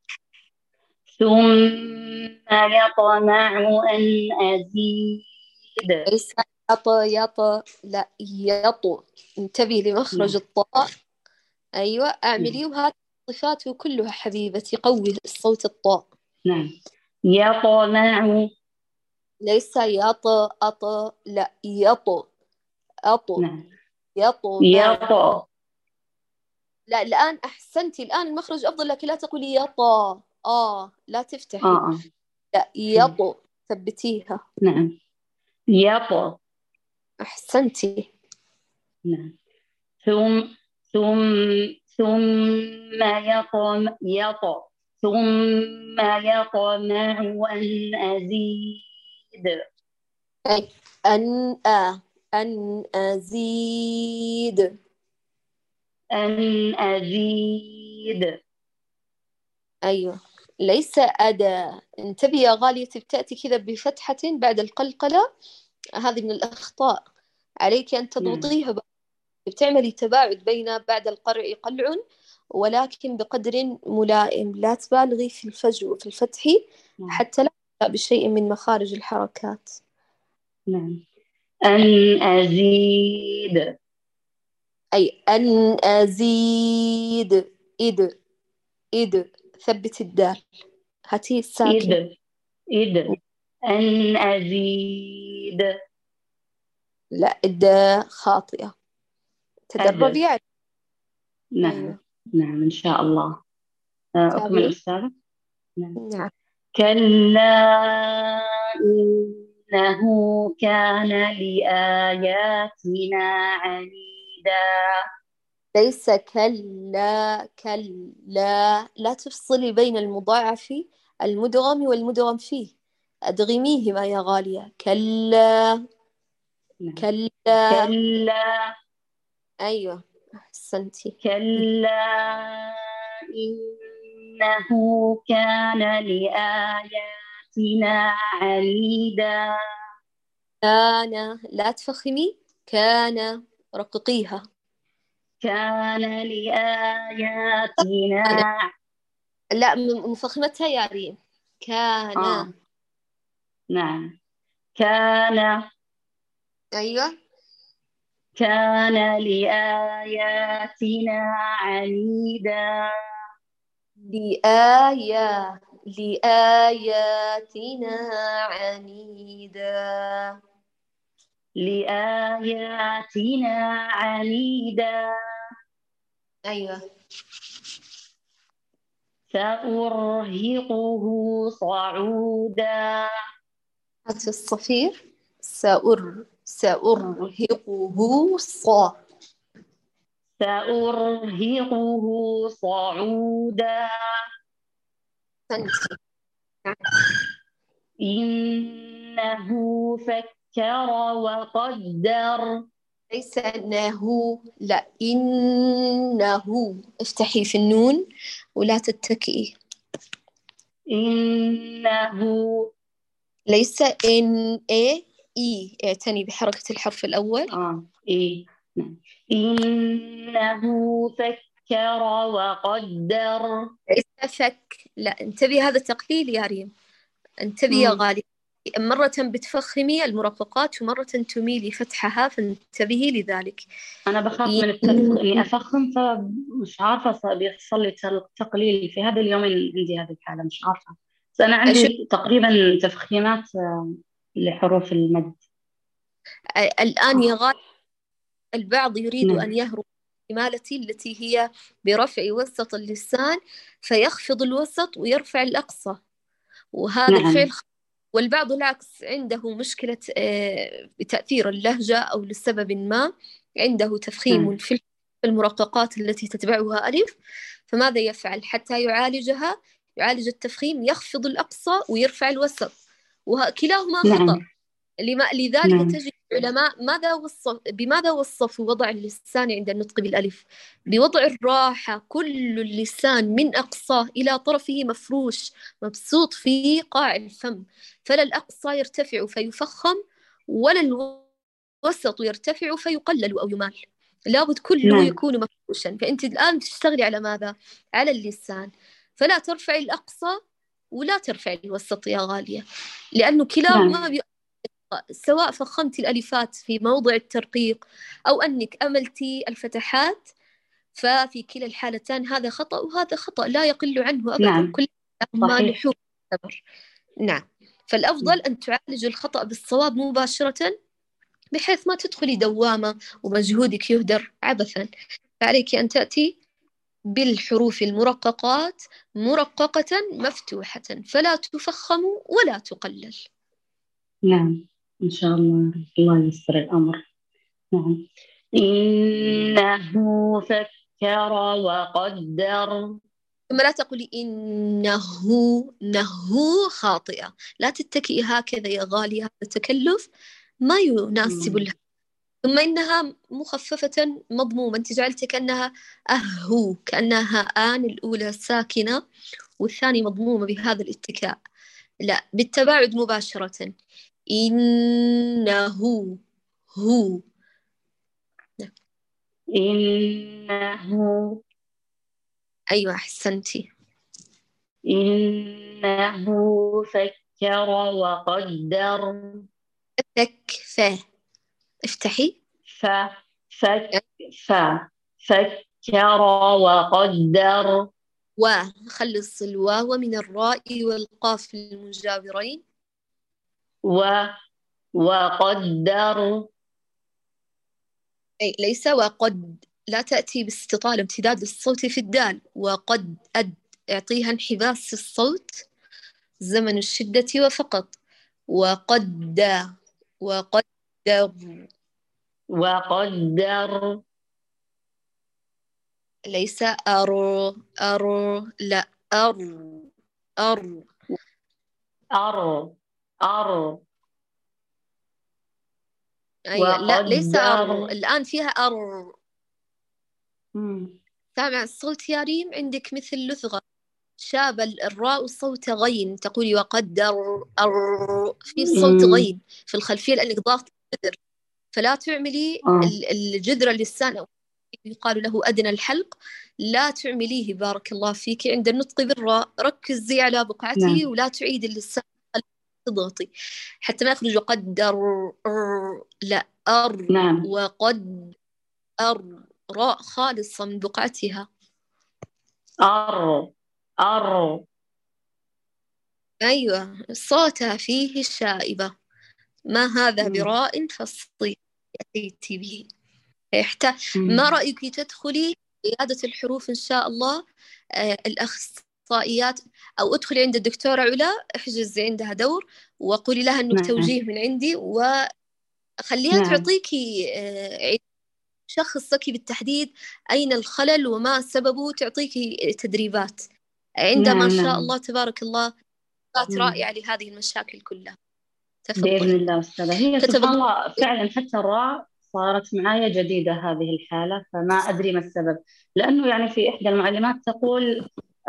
ثم يطمع أن أزيد. ليس يط يط، لا يط، انتبهي لمخرج نعم. الطاء. أيوة أعملي. نعم. وهذه صفاته كلها حبيبتي، قوي الصوت الطاء. نعم. يطمع. ليس يط أط، لا يط أط. نعم. يطمع. يط. لا الآن أحسنتي، الآن المخرج أفضل، لكن لا تقولي يطا آه، لا تفتحي. آه. لا يطو، ثبتيها. نعم. يطو. أحسنتي. نعم. ثم ثم ثم يطم يطو ثم يطمع أن أزيد. أي أن أ أن أزيد. أن أزيد. أيوة ليس أدا. انتبهي يا غالية، بتأتي كذا بفتحة بعد القلقلة، هذه من الأخطاء، عليك أن تضغطيها. بتعملي تباعد بين بعد القرع قلع، ولكن بقدر ملائم، لا تبالغي في الفجو في الفتح حتى لا تبدأ بشيء من مخارج الحركات. نعم. أن أزيد، أي أن أزيد. إد إد ثبت الدال، هاتي الساكن. إد إد أن أزيد. لا، الداء خاطئة، تدربي على. نعم. أيوة. نعم إن شاء الله. أكمل أستاذة. نعم. نعم. كلا إنه كان لآياتنا عنيدا. ليس كلا، كلا، لا تفصلي بين المضاعف المدغم والمدغم فيه، أدغميهما يا غالية. كلا. نعم. كلا. كلا. أيوة أحسنتي. كلا إنه كان لآياتنا عنيدا. كان، لا تفخمي، كان رققيها. كان لآياتنا. لا، مفخمتها يا ريم. كان. آه. نعم. كان. أيوة. كان لآياتنا عنيدا. لآية لآياتنا عنيدا. لآياتنا عنيدا. أيوة. سأرهقه صعودا. هات الصفير. سأر سأرهقه صا سأرهقه صعودا. فانتي. إنه فكر وقدر. ليس إنه، لا، إنه. افتحي في النون ولا تتكئي. إنه. ليس إن إيه إي، اعتني بحركة الحرف الأول. آه إيه. إنه فكر وقدر. ليس فك، لا، انتبهي، هذا تقليل يا ريم، انتبهي يا غالي. مرة بتفخمي المرققات ومرة تميلي فتحها، فانتبهي لذلك. أنا بخاف من التفخ... إني أفخم، فمش عارفة بيحصل لي تقليل في هذا اليومين، عندي هذه الحالة مش عارفة، بس أنا عندي أشوف. تقريبا تفخيمات لحروف المد. الآن يا غالي البعض يريد نعم. أن يهرب إمالتي التي هي برفع وسط اللسان، فيخفض الوسط ويرفع الأقصى، وهذا نعم. الفعل. والبعض العكس عنده مشكلة بتأثير اللهجة أو لسبب ما عنده تفخيم نعم. في المرققات التي تتبعها ألف، فماذا يفعل حتى يعالجها؟ يعالج التفخيم، يخفض الأقصى ويرفع الوسط، وكلاهما نعم. خطأ. لما لذلك نعم. تجد العلماء ماذا وصف بماذا وصفوا وضع اللسان عند النطق بالألف؟ بوضع الراحة، كل اللسان من أقصاه إلى طرفه مفروش مبسوط في قاع الفم، فلا الأقصى يرتفع فيفخم ولا الوسط يرتفع فيقلل أو يمال، لابد كله نعم. يكون مفروشا. فأنت الآن تشتغلي على ماذا؟ على اللسان، فلا ترفعي الأقصى ولا ترفعي الوسط يا غالية، لأنه كلاهما نعم. سواء فخمت الألفات في موضع الترقيق أو أنك أملتي الفتحات، ففي كلا الحالتان هذا خطأ وهذا خطأ لا يقل عنه أبدا. نعم. كلهما لحوم الثمر. نعم. فالأفضل أن تعالج الخطأ بالصواب مباشرة، بحيث ما تدخلي دوامة ومجهودك يهدر عبثا. فعليك أن تأتي بالحروف المرققات مرققة مفتوحة، فلا تفخم ولا تقلل. نعم إن شاء الله، الله ييسر الأمر. نعم. إنه فكر وقدر. ثم لا تقولي إنه، نهو خاطئة، لا تتكئي هكذا يا غالية، هذا تكلف ما يناسب لها. ثم إنها مخففة مضمومة، أنت جعلت كأنها أهو، كأنها آن الأولى ساكنة والثاني مضمومة بهذا الاتكاء، لا بالتباعد مباشرة. إنه هو. إنه. أيوة أحسنتي. إنه فكر وقدر. فك ف افتحي ف فك ف فكر وقدر. وخلص الواو من الراء والقاف المجاورين. و وقدر. أي ليس وقد، لا تأتي باستطالة امتداد للصوت في الدال. وقد أد اعطيها انحباس في الصوت زمن الشدة وفقط. وقد وقدر. وقدر. ليس أر أر لا أر أر أر أر. أيوة لا ليس أر، وقدر. الآن فيها أر. مم. سامع الصوت يا ريم؟ عندك مثل لثغة شاب الراء صوت غين، تقولي وقدر أر، في صوت مم. غين في الخلفية لأنك ضاغط الجذر، فلا تعملي آه. ال- الجذر اللسان أو يقال له أدنى الحلق، لا تعمليه. بارك الله فيك عند النطق بالراء ركزي على بقعته نعم. ولا تعيد اللسان، تضغطي حتى ما يخرج قدر أر، لا أر. نعم. وقد أر راء خالصة من بقعتها. أر أر. أيوة صوتها فيه الشائبة. ما هذا مم. براء فالصيت أتيت به. يحتاج. مم. ما رأيك تدخلي عيادة الحروف إن شاء الله، آه الأخصائيات، أو ادخلي عند الدكتورة علا احجزي عندها دور وقولي لها إنه نعم. توجيه من عندي، وخليها نعم. تعطيكي آه شخصك بالتحديد أين الخلل وما سببه، تعطيكي تدريبات. عندما نعم. ما شاء نعم. الله تبارك الله تدريبات مم. رائعة لهذه المشاكل كلها. بإذن تفضلي. الله أستاذة. هي سبحان تتبض... الله فعلا حتى الراء صارت معايا جديدة هذه الحالة، فما أدري ما السبب. لأنه يعني في إحدى المعلمات تقول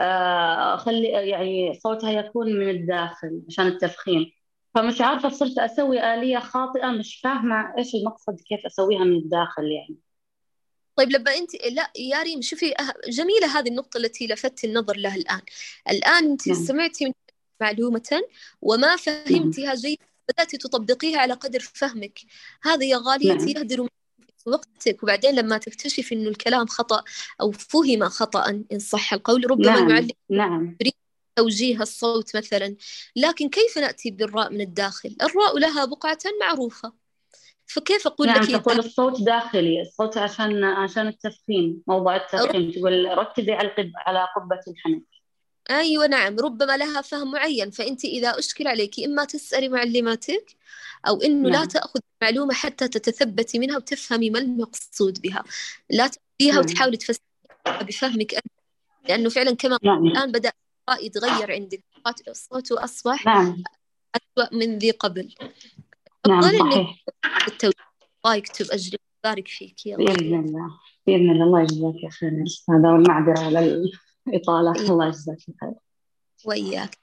آه خلي يعني صوتها يكون من الداخل عشان التفخيم، فمش عارفة صرت أسوي آلية خاطئة، مش فاهمة إيش المقصد كيف أسويها من الداخل يعني. طيب لما أنت لا يا ريم شوفي أه... جميلة هذه النقطة التي لفتت النظر لها الآن. الآن أنت نعم. سمعتي من معلومة وما نعم. فهمتها جيدا، بدأتي تطبقيها على قدر فهمك. هذا يا غاليتي نعم. يهدر وقتك، وبعدين لما تكتشف إنه الكلام خطأ أو فهم خطأ إن صح القول، ربما نعم. المعلم نعم. يريد توجيه الصوت مثلا، لكن كيف نأتي بالراء من الداخل؟ الراء لها بقعة معروفة، فكيف أقول نعم. لك تقول الصوت داخلي، الصوت عشان عشان التفخيم، موضع التفخيم، تقول ركزي على القب على قبة الحنك. أيوة نعم، ربما لها فهم معين، فأنت إذا أشكل عليك إما تسألي معلماتك أو إنه لا نعم. تأخذ معلومة حتى تتثبتي منها وتفهمي ما المقصود بها، لا تأخذيها نعم. وتحاولي تفسريها بفهمك أنت، لأنه فعلا كما نعم. الآن بدأ الراء يتغير عندك، الصوت أصبح نعم. أسوأ من ذي قبل. نعم أفضل إنك صحيح. التوجيه. الله يكتب أجرك، بارك فيك يا بإذن غالية. الله. بإذن الله. الله يجزاك يا خير يا أستاذة، والمعذرة على الإطالة. إيه. الله يجزاك خير. وإياك.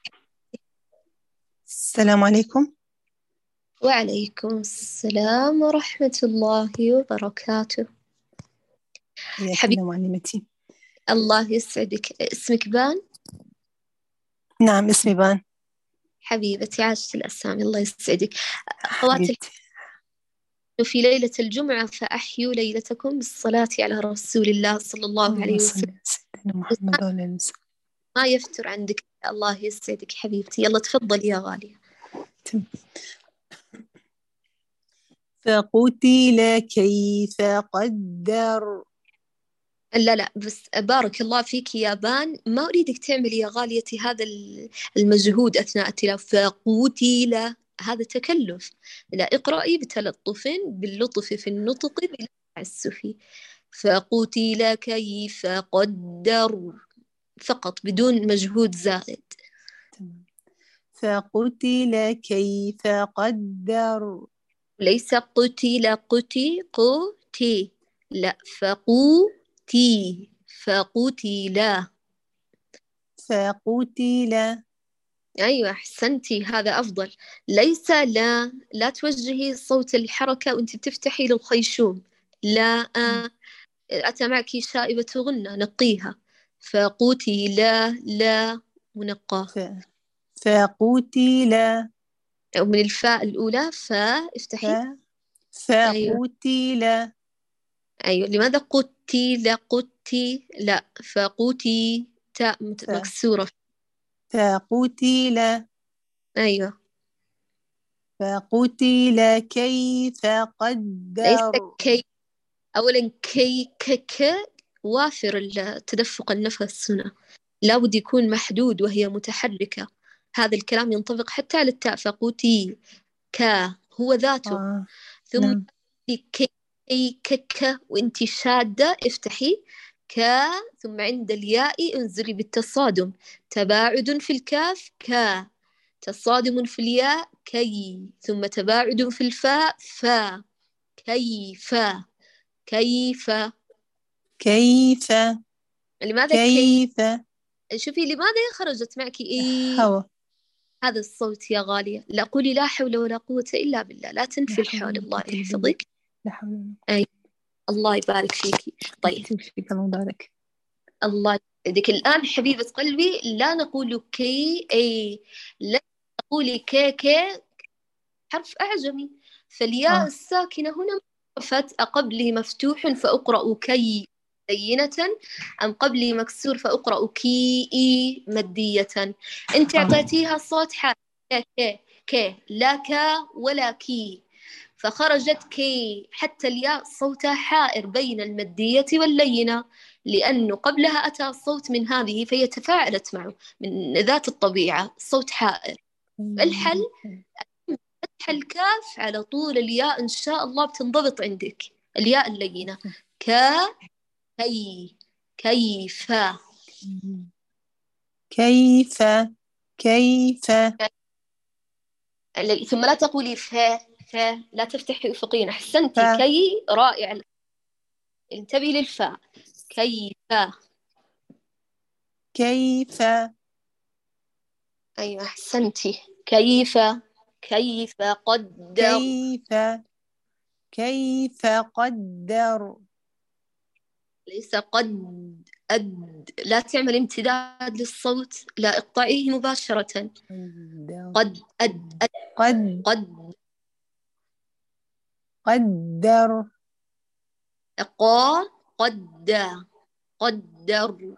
السلام عليكم. وعليكم السلام ورحمة الله وبركاته. حياك حبيبي الله معلمتي. الله يسعدك. اسمك بان؟ نعم اسمي بان. حبيبتي عاشت الأسامي، الله يسعدك. أخواتي حبيبتي. في ليلة الجمعة فأحيوا ليلتكم بالصلاة على رسول الله صلى الله اللهم عليه صل وسلم. على سيدنا محمد وعلى آله وسلم. ما يفتر عندك. الله يسعدك حبيبتي، يلا تفضلي يا غالية. فقتل كيف قدر. لا لا بس بارك الله فيك يا بان، ما أريدك تعملي يا غاليتي هذا المجهود أثناء التلاوة. فقتل هذا تكلف، لا اقرأي بتلطف باللطف في النطق بلا تعسف. فقتل كيف قدر فقط بدون مجهود زائد. فقتل كيف قدر. ليس قتل قتي قتي، لا فقوتي فقتلا. قتل. أيوة أحسنتي، هذا أفضل. ليس لا، لا توجهي صوت الحركة وأنت بتفتحي للخيشوم. لا آه. أتى معك شائبة غنة، نقيها. فقتل لا لا منقاه. فقتل. ومن الفاء الأولى فاء افتحي. أيوة. فقتل. أيوة. لماذا قتل قتي لا، فقتي تاء مكسورة. فقتل. أيوة. فقتل كيف ليس قدر. كي، أولا كي كك وافر التدفق النفس هنا، لابد يكون محدود وهي متحركة. هذا الكلام ينطبق حتى على التاء. فقوتي كا هو ذاته. آه. ثم نعم. كي كي كك وانت شادة افتحي كا، ثم عند الياء انزلي بالتصادم. تباعد في الكاف كا، تصادم في الياء كي، ثم تباعد في الفاء فا. كيف كيف كيف. لماذا كيف. كي؟ شوفي لماذا خرجت معك إيه؟ هو. هذا الصوت يا غالية. لا قولي لا حول ولا قوة إلا بالله، لا تنفي الحول. الله يحفظك. لا حول ولا أي الله يبارك فيك. طيب فيك. الله يبارك. الله يسعدك. الآن حبيبة قلبي لا نقول كي أي، لا نقول كي كي، حرف أعجمي، فالياء آه. الساكنة هنا وقفت. أقبله مفتوح فأقرأ كي لينة، أم قبلي مكسور فأقرأ كي إي مدية. أنت أعطيتيها صوت حاد كي كي، لا كا ولا كي، فخرجت كي. حتى الياء صوتها حائر بين المدية واللينة، لأنه قبلها أتى الصوت من هذه فهي تفاعلت معه من ذات الطبيعة، الصوت حائر. الحل فتح الكاف على طول، الياء إن شاء الله بتنضبط عندك، الياء اللينة. كا كي كيف كيف. كيف. ثم لا تقولي فا فا، لا تفتحي أفقين. أحسنتي. كي رائع. انتبهي للفاء. كيف كيف. أيوة أحسنتي. كيف كيف قدر. كيف. كيف قدر. ليس قد أد، لا تعمل امتداد للصوت، لا اقطعيه مباشرة. قد أد أد قد قد قدر. قا قد قدر.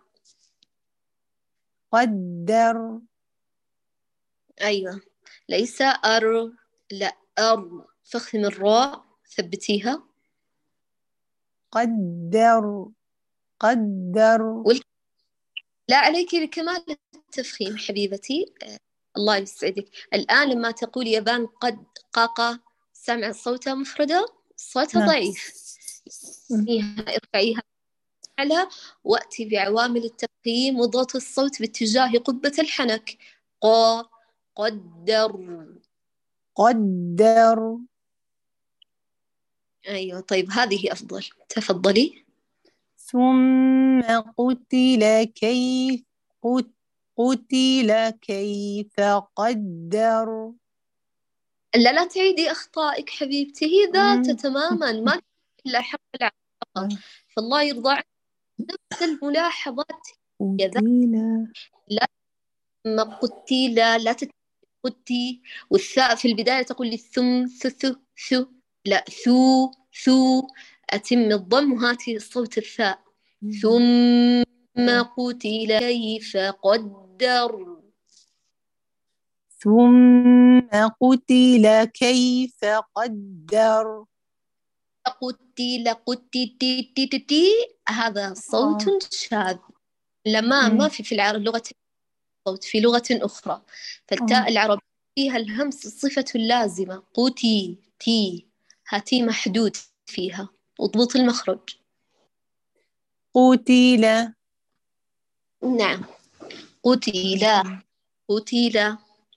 قدر. أيوة. ليس أر، لا أر، فخم الراء ثبتيها. قدر. قدر. وال... لا عليك بكمال التفخيم حبيبتي. آه. الله يسعدك. الآن لما تقول يابان قد قاقا، سمع صوتها مفردة، صوتها نعم. ضعيف. ارفعيها على، وأتي بعوامل التفخيم وضغط الصوت باتجاه قبة الحنك. قا قدر. قدر. أيوة. طيب هذه أفضل، تفضلي. ثم قتل كيف قتل كيف قدر. لا لا تعيدي أخطائك حبيبتي، هي ذاتها تماما، ما إلا حق العقل فقط. فالله يرضى عنك نفس الملاحظات. قتل. لا ما قتل، لا تتقتي، والثاء في البداية تقول لي ثم ث ث، لا ثو ثو، أتم الضم وهاتي الصوت الثاء. ثم قتل كيف قدر. ثم قتل كيف قدر. قتل قتي تي تي تي تي، هذا صوت آه. شاذ، لما ما في في العرب لغة صوت في لغة أخرى. فالتاء العربية فيها الهمس الصفة اللازمة. قتي تي، هاتي محدود فيها، اضبط المخرج. قتل. نعم. قتل قتل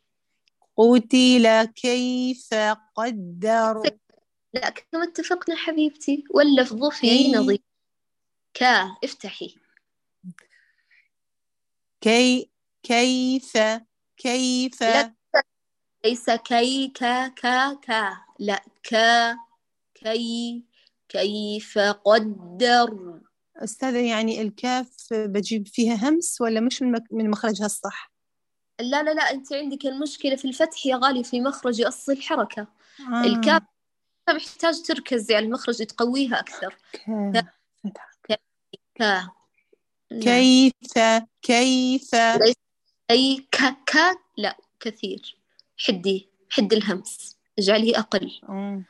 قتل كيف قدر. لا كما اتفقنا حبيبتي، واللفظ في نظير. كا افتحي. كي كيف كيف لا ليس كي كا كا كا لا كا كي كيف قدر. أستاذة يعني الكاف بجيب فيها همس ولا مش من مك- من مخرجها الصح؟ لا لا لا أنت عندك المشكلة في الفتح يا غالي في مخرج أصل الحركة. آه. الكاف محتاج تركز على المخرج تقويها أكثر. كا كا كا نعم. كيف كيف ليس أي كا كا لا كثير. حدي حد الهمس اجعليه أقل. مم.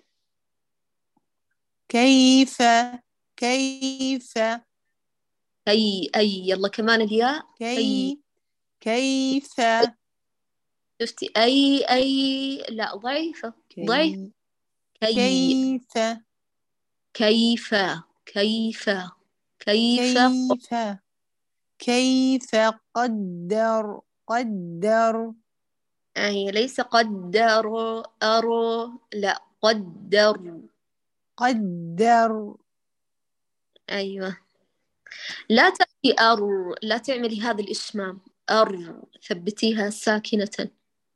كيف كيف أي أي يلا كمان الياء أي. كي كيف شفتي أي أي لا ضعيفة ضعيف. كي كي كيف كيف كيف كيف كيف كيف قدر قدر أي ليس قدر أرو لا قدر. قدر أيوة لا تأتي أر لا تعملي هذا الإشمام أر ثبتيها ساكنة.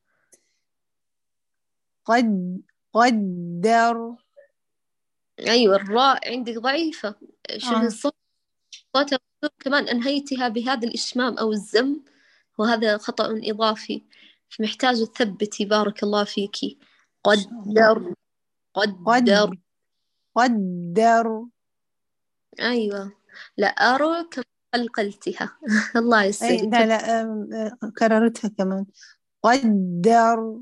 قد قدر أيوة الراء عندك ضعيفة. شوفي آه. الصوت صوتها كمان أنهيتها بهذا الإشمام أو الزم وهذا خطأ إضافي فمحتاجة تثبتي. بارك الله فيكي. قدر قدر قد قدر أيوة لا أرو كم قلقلتها الله أي يسعدك. لا لا آم، آه، كررتها كمان قدر.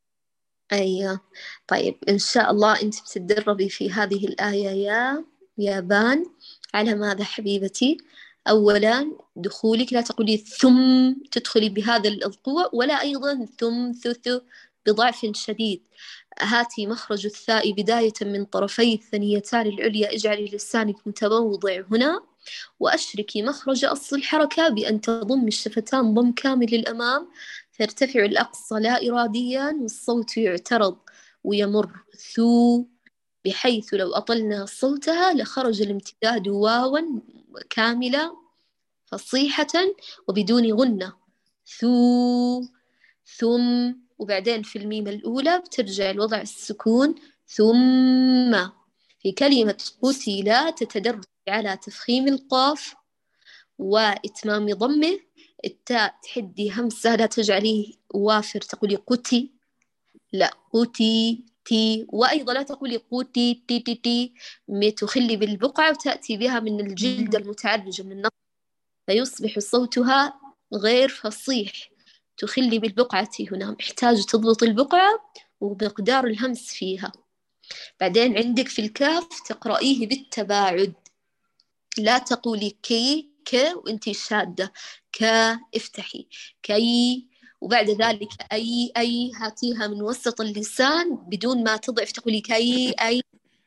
أيوة طيب إن شاء الله أنت بتتدربي في هذه الآية يا يابان على ماذا حبيبتي؟ أولا دخولك لا تقولي ثم تدخلي بهذا القوة ولا أيضا ثم ثث بضعف شديد. هاتي مخرج الثاء بداية من طرفي الثنيتان العليا اجعلي لسانك متموضع هنا وأشركي مخرج أصل الحركة بأن تضم الشفتان ضم كامل للأمام ترتفع الأقصى لا إراديا والصوت يعترض ويمر ثو بحيث لو أطلنا صوتها لخرج الامتداد واوا كاملة فصيحة وبدون غنة ثو ثم وبعدين في الميم الأولى بترجع الوضع السكون ثم. في كلمة قتل تتدرج على تفخيم القاف وإتمام ضمه. التاء تحدي همسة لا تجعليه وافر تقولي قتي لا قتي تي وأيضا لا تقولي قتي تي تي تي تخلي بالبقعة وتأتي بها من الجلد المتعرج من النص فيصبح صوتها غير فصيح. تخلي بالبقعة هنا محتاج تضبط البقعة ومقدار الهمس فيها. بعدين عندك في الكاف تقرأيه بالتباعد لا تقولي كي ك وانتي شادة كا افتحي كي وبعد ذلك أي أي هاتيها من وسط اللسان بدون ما تضعف تقولي كي أي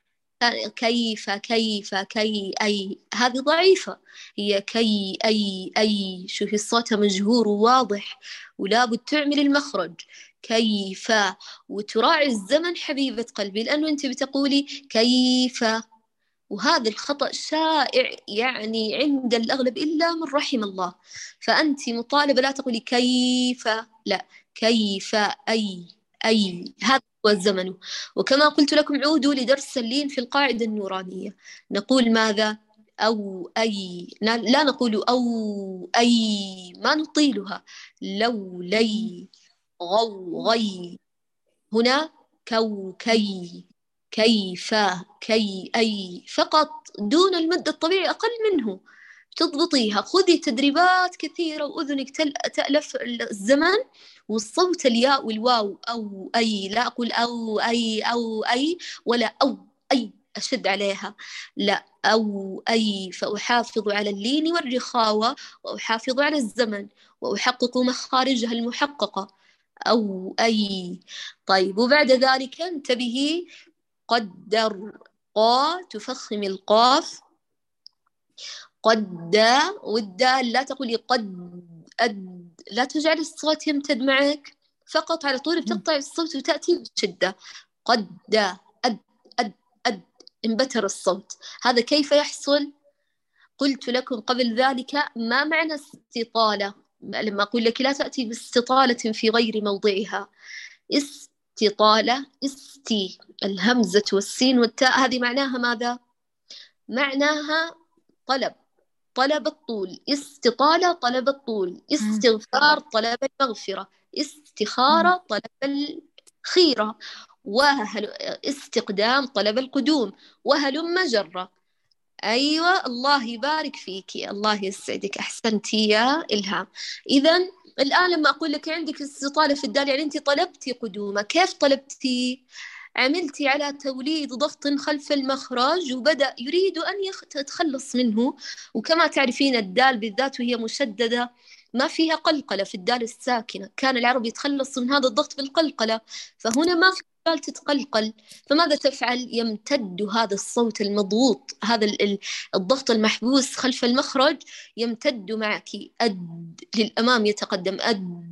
كيف كيف كي أي هذه ضعيفة. هي كي أي أي شوفي الصوت مجهور وواضح ولا بد تعمل المخرج كيف وتراعي الزمن حبيبة قلبي لأنه أنت بتقولي كيف وهذا الخطأ شائع يعني عند الأغلب إلا من رحم الله. فأنت مطالبة لا تقولي كيف لا كيف أي أي هذا هو الزمن. وكما قلت لكم عودوا لدرس اللين في القاعدة النورانية نقول ماذا أو أي لا نقول أو أي ما نطيلها لو لي غو غي هنا كو كي كيف كي أي فقط دون المد الطبيعي أقل منه تضبطيها. خذي تدريبات كثيرة وأذنك تألف الزمن والصوت الياء والواو أو أي لا أقول أو أي أو أي ولا أو أي أشد عليها لا أو أي فأحافظ على اللين والرخاوة وأحافظ على الزمن وأحقق مخارجها المحققة أو أي. طيب وبعد ذلك انتبهي قدر قا تفخم القاف قد والدال لا تقولي قد أد لا تجعل الصوت يمتد معك فقط على طول بتقطع الصوت وتأتي بشدة قد أد أد أد انبتر الصوت. هذا كيف يحصل؟ قلت لكم قبل ذلك ما معنى استطالة لما أقول لك لا تأتي باستطالة في غير موضعها، استطالة، استي، الهمزة والسين والتاء، هذه معناها ماذا؟ معناها طلب، طلب الطول. استطالة طلب الطول، استغفار طلب المغفرة، استخارة طلب الخيرة، وهل استقدام طلب القدوم، وهلم جرة. أيوة، الله يبارك فيك، الله يسعدك، أحسنتي يا إلهام. إذن الآن لما أقول لك عندك استطالة في الدال، يعني أنت طلبتي قدومة. كيف طلبتي؟ عملتي على توليد ضغط خلف المخرج، وبدأ يريد أن يتخلص منه. وكما تعرفين الدال بالذات وهي مشددة ما فيها قلقلة، في الدال الساكنة كان العرب يتخلص من هذا الضغط بالقلقلة، فهنا ما في الدال تتقلقل. فماذا تفعل؟ يمتد هذا الصوت المضغوط، هذا الضغط المحبوس خلف المخرج يمتد معك، أد للأمام يتقدم، أد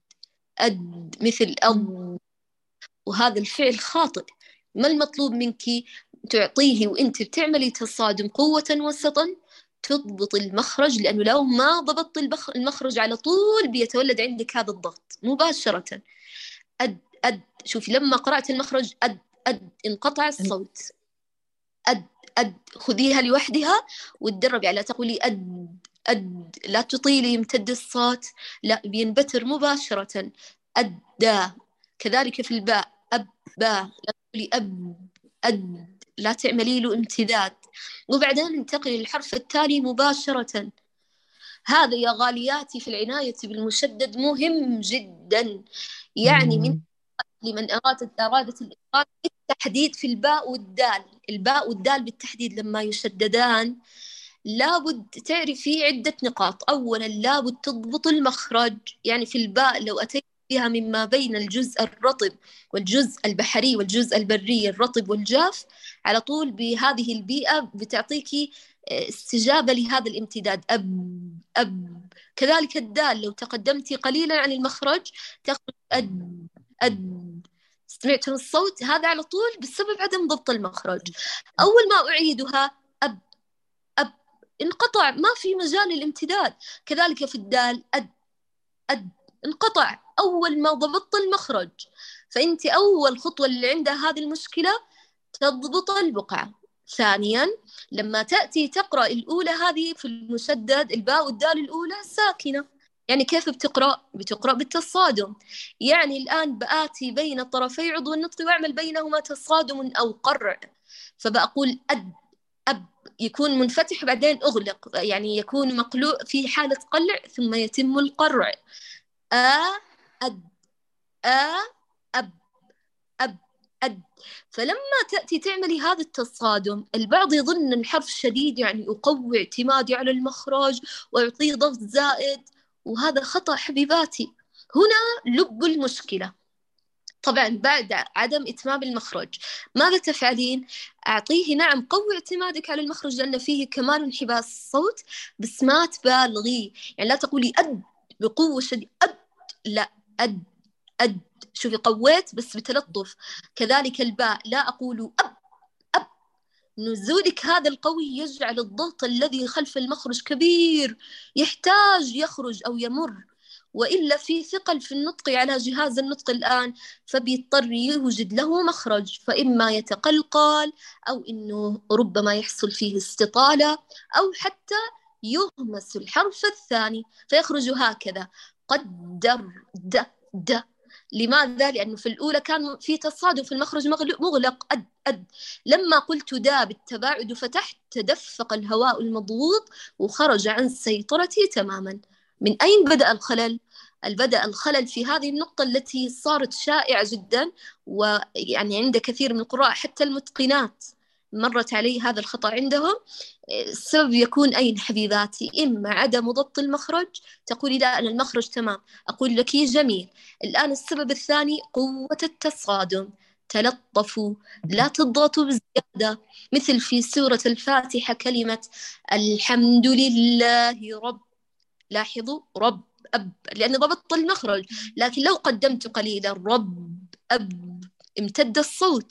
أد مثل أد، وهذا الفعل خاطئ. ما المطلوب منك؟ تعطيه وانت بتعملي تصادم قوة وسطا، تضبط المخرج، لأنه لو ما ضبطت المخرج على طول بيتولد عندك هذا الضغط مباشرة. أد أد، شوفي لما قرأت المخرج أد أد انقطع الصوت. أد أد، خذيها لوحدها وتدربي على تقولي أد أد، لا تطيلي يمتد الصوت، لا بينبتر مباشرة. أدى. كذلك في الباء، أب با، لا تقولي أب أد، لا تعملي له امتداد. وبعدين انتقلي للحرف التالي مباشرة. هذا يا غالياتي في العناية بالمشدد مهم جدا، يعني من لمن أرادت أرادت الإتقان بالتحديد في الباء والدال. الباء والدال بالتحديد لما يشددان لابد تعرفي عدة نقاط. أولا لابد تضبط المخرج، يعني في الباء لو أتيت فيها مما بين الجزء الرطب والجزء البحري والجزء البري، الرطب والجاف، على طول بهذه البيئة بتعطيكي استجابة لهذا الامتداد، أب أب. كذلك الدال لو تقدمتي قليلا عن المخرج تخرج أد أد. سمعتم الصوت هذا على طول بسبب عدم ضبط المخرج. أول ما أعيدها أب أب، انقطع، ما في مجال للامتداد. كذلك في الدال أد أد، انقطع أول ما ضبطت المخرج. فأنت أول خطوة اللي عندها هذه المشكلة تضبط البقعة. ثانيا لما تأتي تقرأ الأولى هذه في المشدد، الباء والدال الأولى ساكنة، يعني كيف بتقرأ؟ بتقرأ بالتصادم. يعني الآن بآتي بين طرفي عضو النطق وأعمل بينهما تصادم أو قرع، فبقول أد أب، يكون منفتح بعدين أغلق، يعني يكون مقلوع في حالة قلع ثم يتم القرع. أ أد أ أب أب أد. فلما تأتي تعملي هذا التصادم، البعض يظن الحرف شديد، يعني أقوي اعتمادي على المخرج وأعطيه ضغط زائد، وهذا خطأ حبيباتي. هنا لب المشكلة. طبعا بعد عدم إتمام المخرج ماذا تفعلين؟ أعطيه نعم قوي اعتمادك على المخرج لأن فيه كمال انحباس الصوت، بس ما تبالغي، يعني لا تقولي أد بقوة شديدة أد، لا أد أد، شوفي قويت بس بتلطف. كذلك الباء لا أقول أب أب، نزولك هذا القوي يجعل الضغط الذي خلف المخرج كبير، يحتاج يخرج أو يمر، وإلا في ثقل في النطق على جهاز النطق الآن، فبيضطر يوجد له مخرج، فإما يتقلقل أو إنه ربما يحصل فيه استطالة أو حتى يغمس الحرف الثاني فيخرج هكذا قدر د د. لماذا؟ لأنه في الأولى كان في تصادم في المخرج مغلق أد أد. لما قلت دا بالتباعد فتحت تدفق الهواء المضغوط وخرج عن سيطرتي تماما. من أين بدأ الخلل؟ بدأ الخلل في هذه النقطة التي صارت شائعة جدا، ويعني عند كثير من القراء حتى المتقنات مرت علي هذا الخطأ عندهم. السبب يكون أين حبيباتي؟ إما عدم ضبط المخرج، تقولي لا أنا المخرج تمام، أقول لك جميل. الآن السبب الثاني قوة التصادم، تلطفوا لا تضغطوا بزيادة. مثل في سورة الفاتحة كلمة الحمد لله رب، لاحظوا رب أب لأني ضبطت المخرج، لكن لو قدمت قليلا رب أب امتد الصوت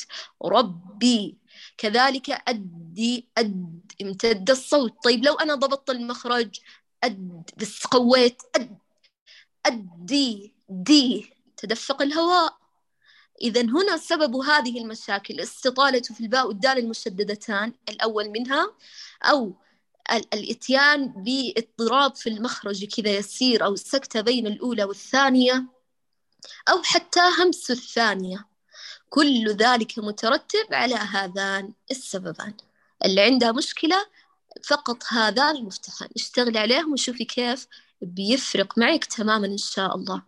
ربي. كذلك أدي أد امتد الصوت. طيب لو أنا ضبطت المخرج أد بس قويت أد أدي دي تدفق الهواء. إذا هنا سبب هذه المشاكل استطالة في الباء والدال المشددتان، الأول منها، أو الإتيان باضطراب في المخرج كذا يسير، أو السكتة بين الأولى والثانية، أو حتى همس الثانية. كل ذلك مترتب على هذان السببان. اللي عندها مشكلة فقط هذان المفتاحان اشتغل عليهم وشوفي كيف بيفرق معك تماما إن شاء الله.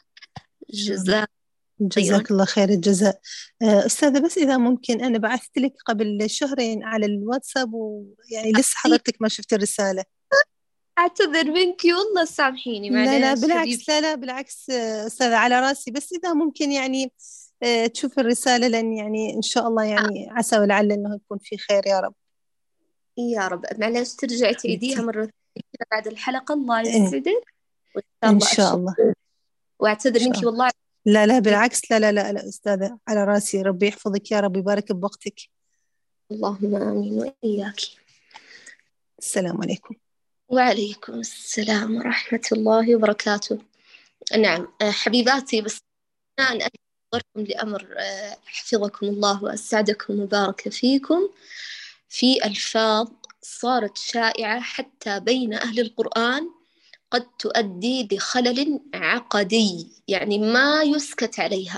جزاك جزاك الله خير الجزاء. أستاذة، بس إذا ممكن، أنا بعثت لك قبل شهرين على الواتساب ويعني لسه حضرتك ما شفت الرسالة. أعتذر منك والله، سامحيني معلش. لا لا بالعكس، حبيبتي. لا لا بالعكس أستاذة، على راسي. بس إذا ممكن يعني تشوف الرسالة، لأن يعني إن شاء الله يعني عسى ولعل إنه يكون في خير يا رب. يا رب. معلش ترجعي تعيديها مرة ثانية بعد الحلقة. الله إن, يسعدك إن شاء الله. واعتذر منك والله. لا لا بالعكس، لا لا لا, لا أستاذة، على راسي. ربي يحفظك يا رب، يبارك بوقتك. اللهم آمين وإياك. السلام عليكم. وعليكم السلام ورحمة الله وبركاته. نعم حبيباتي، بس أنا أذكركم لأمر حفظكم الله وأسعدكم وبارك فيكم. في ألفاظ صارت شائعة حتى بين أهل القرآن قد تؤدي لخلل عقدي، يعني ما يسكت عليها.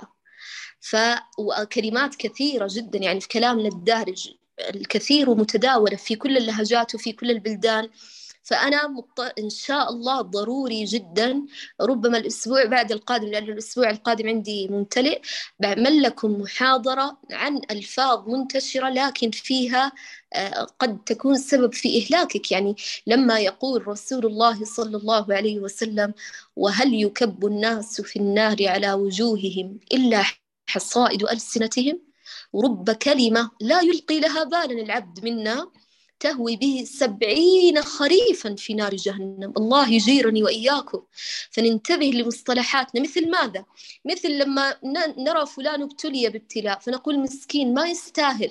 فكلمات كثيرة جدا يعني في كلامنا الدارج الكثير ومتداولة في كل اللهجات وفي كل البلدان. فأنا مط... إن شاء الله ضروري جدا، ربما الأسبوع بعد القادم، لأن الأسبوع القادم عندي ممتلئ، بعمل لكم محاضرة عن ألفاظ منتشرة لكن فيها قد تكون سبب في إهلاكك. يعني لما يقول رسول الله صلى الله عليه وسلم: وهل يكب الناس في النار على وجوههم إلا حصائد ألسنتهم، ورب كلمة لا يلقي لها بالا العبد منا تهوي به سبعين خريفا في نار جهنم. الله يجيرني وإياكم. فننتبه لمصطلحاتنا. مثل ماذا؟ مثل لما نرى فلان ابتلي بابتلاء فنقول مسكين ما يستاهل.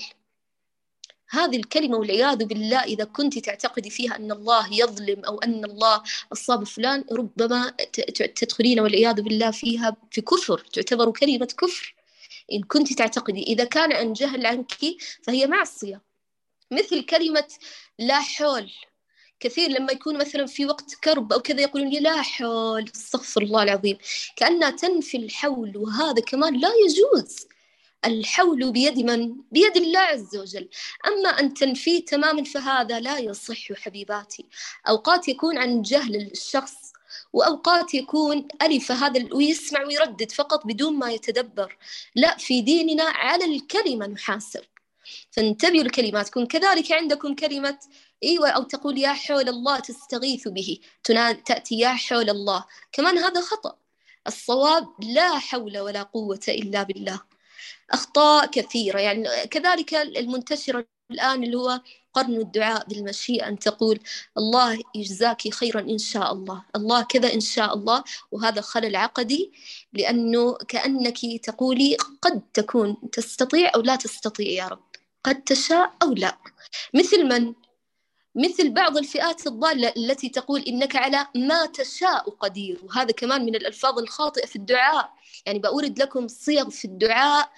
هذه الكلمة والعياذ بالله إذا كنت تعتقدي فيها أن الله يظلم أو أن الله أصاب فلان، ربما تدخلين والعياذ بالله فيها في كفر، تعتبر كلمة كفر إن كنت تعتقدي. إذا كان عن جهل عنك فهي معصية. مثل كلمة لا حول، كثير لما يكون مثلا في وقت كرب أو كذا يقولون لي لا حول، استغفر الله العظيم، كأنها تنفي الحول، وهذا كمان لا يجوز. الحول بيد من؟ بيد الله عز وجل. أما أن تنفيه تماما فهذا لا يصح حبيباتي. أوقات يكون عن جهل الشخص، وأوقات يكون ألف هذا ويسمع ويردد فقط بدون ما يتدبر. لا، في ديننا على الكلمة نحاسب. فانتبهوا لكلماتكم. كذلك عندكم كلمة إيوة، أو تقول يا حول الله تستغيث به، تأتي يا حول الله، كمان هذا خطأ. الصواب لا حول ولا قوة إلا بالله. أخطاء كثيرة يعني. كذلك المنتشرة الآن اللي هو قرن الدعاء بالمشيئة، أن تقول الله يجزاك خيرا إن شاء الله، الله كذا إن شاء الله، وهذا خلل عقدي، لأنه كأنك تقولي قد تكون تستطيع أو لا تستطيع يا رب، قد تشاء أو لا. مثل من؟ مثل بعض الفئات الضالة التي تقول إنك على ما تشاء قدير، وهذا كمان من الألفاظ الخاطئة في الدعاء. يعني بأورد لكم صيغ في الدعاء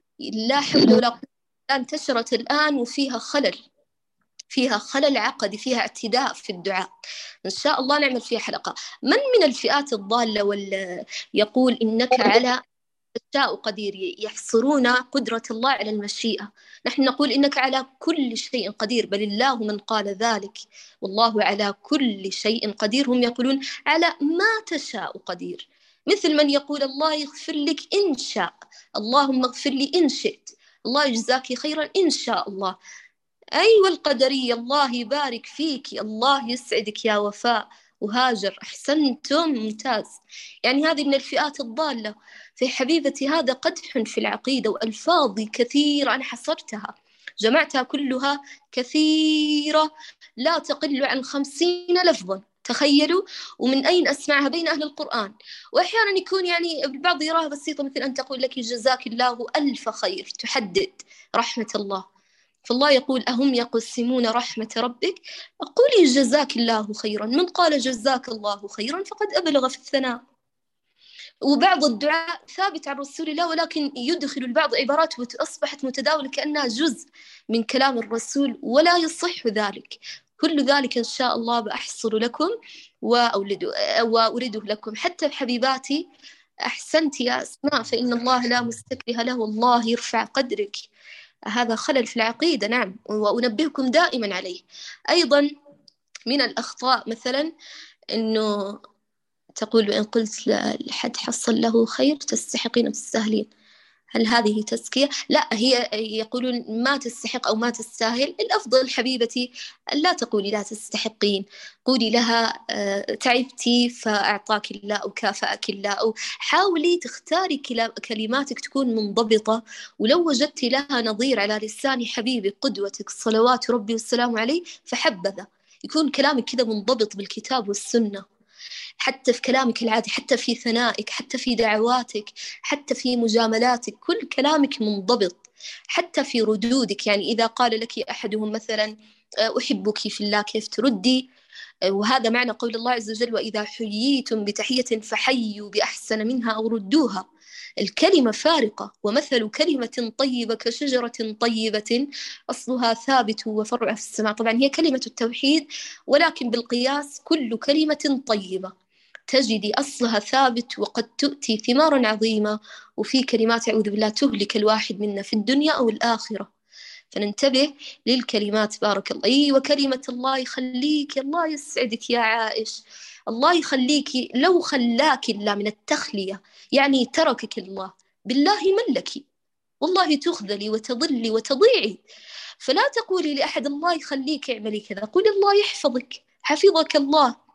لا حول ولا قوة انتشرت الآن وفيها خلل، فيها خلل عقدي، فيها اعتداء في الدعاء. إن شاء الله نعمل فيها حلقة. من من الفئات الضالة وال يقول إنك على تشاء قدير، يحصرون قدرة الله على المشيئة. نحن نقول إنك على كل شيء قدير، بل الله من قال ذلك، والله على كل شيء قدير. هم يقولون على ما تشاء قدير. مثل من يقول الله يغفر لك إن شاء، اللهم اغفر لي إن شئت، الله يجزاك خيرا إن شاء الله. أيوة القدرية، الله يبارك فيك، الله يسعدك يا وفاء وهاجر، أحسنتم، ممتاز. يعني هذه من الفئات الضالة. في حبيبتي هذا قدح في العقيدة، وألفاظ كثيرة أنا حصرتها جمعتها كلها كثيرة لا تقل عن خمسين لفظا. تخيلوا. ومن أين أسمعها؟ بين أهل القرآن. وأحيانا يكون يعني البعض يراها بسيطة، مثل أن تقول لك جزاك الله ألف خير، تحدد رحمة الله. فالله يقول أهم يقسمون رحمة ربك، قولي جزاك الله خيرا. من قال جزاك الله خيرا فقد أبلغ في الثناء. وبعض الدعاء ثابت عن رسول الله، ولكن يدخل البعض عبارات وأصبحت متداولة كأنها جزء من كلام الرسول، ولا يصح ذلك. كل ذلك إن شاء الله بأحصر لكم وأريده لكم. حتى حبيباتي أحسنت يا أسماء، فإن الله لا مستكره له، والله يرفع قدرك. هذا خلل في العقيدة، نعم، وأنبهكم دائما عليه. أيضا من الأخطاء مثلا أنه تقول وإن قلت لحد حصل له خير تستحقين وتستاهلين. هل هذه تزكية؟ لا، هي يقولون ما تستحق أو ما تستاهل. الأفضل حبيبتي لا تقولي لا تستحقين، قولي لها تعبتي فأعطاك الله أو كافأك الله، أو حاولي تختاري كلماتك تكون منضبطة. ولو وجدت لها نظير على لسان حبيبك قدوتك صلوات ربي والسلام عليه فحبذا، يكون كلامك كذا منضبط بالكتاب والسنة، حتى في كلامك العادي، حتى في ثنائك، حتى في دعواتك، حتى في مجاملاتك، كل كلامك منضبط. حتى في ردودك، يعني إذا قال لك أحدهم مثلا أحبك في الله كيف تردي؟ وهذا معنى قول الله عز وجل وإذا حييتم بتحية فحيوا بأحسن منها أو ردوها. الكلمة فارقة، ومثل كلمة طيبة كشجرة طيبة أصلها ثابت وفرعها في السماء. طبعا هي كلمة التوحيد، ولكن بالقياس كل كلمة طيبة تجدي أصلها ثابت وقد تؤتي ثمارا عظيمة، وفي كلمات أعوذ بالله تهلك الواحد منا في الدنيا أو الآخرة. فننتبه للكلمات. بارك الله. إيه، وكلمة الله يخليك، الله يسعدك يا عائش، الله يخليك. لو خلاك الله من التخلية، يعني تركك الله، بالله من لك؟ والله تخذلي وتضلي وتضيعي. فلا تقولي لأحد الله يخليك اعملي كذا، قولي الله يحفظك، حفظك الله.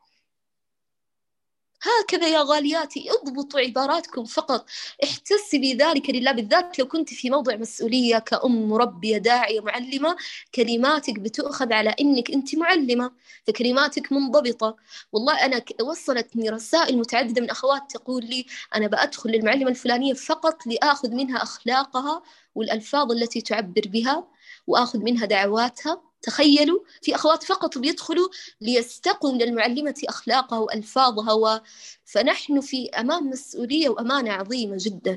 هكذا يا غالياتي، اضبطوا عباراتكم فقط، احتسبي ذلك لله. بالذات لو كنت في موضع مسؤولية كأم مربية داعية معلمة، كلماتك بتؤخذ على إنك أنت معلمة، فكلماتك منضبطة. والله أنا وصلتني رسائل متعددة من أخوات تقول لي أنا بأدخل للمعلمة الفلانية فقط لأخذ منها أخلاقها والألفاظ التي تعبر بها، وأخذ منها دعواتها. تخيلوا، في أخوات فقط بيدخلوا ليستقوا من المعلمة أخلاقها وألفاظها و... فنحن في أمام مسؤولية وأمانة عظيمة جدا.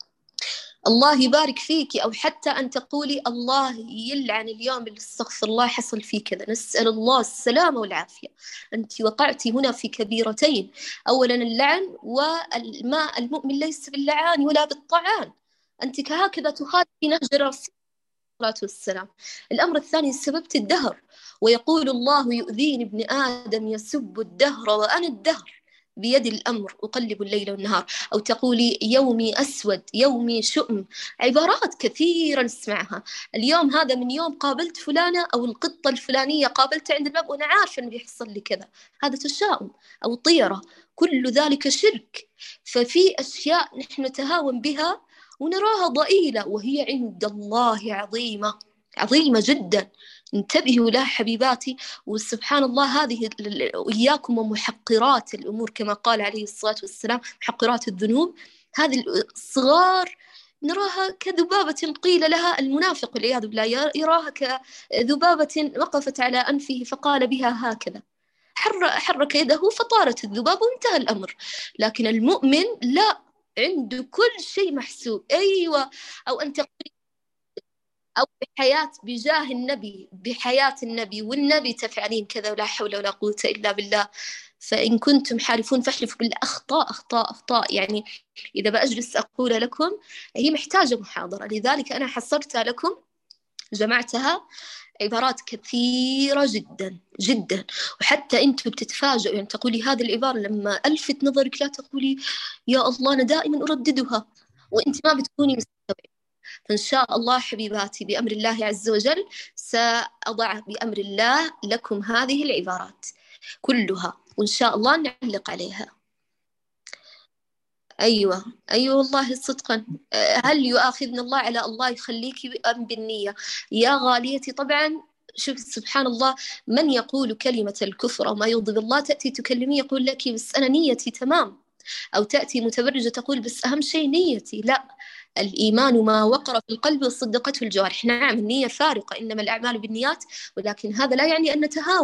الله يبارك فيك، أو حتى أن تقولي الله يلعن اليوم اللي استغفر الله حصل فيه كذا، نسأل الله السلامة والعافية. أنت وقعتي هنا في كبيرتين، أولا اللعن، والماء المؤمن ليس باللعان ولا بالطعان، أنت كهكذا تخالفي نهج الرسول الصلاة والسلام. الأمر الثاني سببت الدهر، ويقول الله يؤذيني ابن آدم يسب الدهر وأنا الدهر بيد الأمر أقلب الليل والنهار. أو تقولي يومي أسود، يومي شؤم، عبارات كثيرة نسمعها. اليوم هذا من يوم قابلت فلانة، أو القطة الفلانية قابلتها عند الباب وأنا عارفة أنه بيحصل لي كذا، هذا تشاؤم أو طيرة، كل ذلك شرك. ففي أشياء نحن نتهاون بها ونراها ضئيلة، وهي عند الله عظيمة عظيمة جدا. انتبهوا لها حبيباتي. وسبحان الله، هذه إياكم ومحقرات الأمور كما قال عليه الصلاة والسلام، محقرات الذنوب. هذه الصغار نراها كذبابة قيل لها المنافق والعياذ بالله، يراها كذبابة وقفت على أنفه فقال بها هكذا، حرك يده فطارت الذباب وانتهى الأمر. لكن المؤمن لا، عنده كل شيء محسوب. أيوة، أو أن تقولي أو بحياة بجاه النبي، بحياة النبي والنبي تفعلين كذا، ولا حول ولا قوة إلا بالله. فإن كنتم حالفون فاحلفوا بالله. أخطاء أخطاء أخطاء، يعني إذا بأجلس أقول لكم هي محتاجة محاضرة، لذلك أنا حصرتها لكم، جمعتها عبارات كثيرة جدا جدا. وحتى أنتم بتتفاجئوا، يعني تقولي هذه العبارة لما ألفت نظرك لا تقولي يا الله أنا دائما أرددها وأنت ما بتكوني مستوعبة. فإن شاء الله حبيباتي بأمر الله عز وجل سأضع بأمر الله لكم هذه العبارات كلها، وإن شاء الله نعلق عليها. أيوة أيوة والله صدقا. هل يؤاخذنا الله على الله يخليك أم بالنية؟ يا غاليتي طبعا شوف سبحان الله، من يقول كلمة الكفر أو ما يغضب الله تأتي تكلمي يقول لك بس أنا نيتي تمام، أو تأتي متبرجة تقول بس أهم شيء نيتي. لا، الإيمان ما وقر في القلب وصدقته الجوارح. نعم النية فارقة، إنما الأعمال بالنيات، ولكن هذا لا يعني أن نتهاون.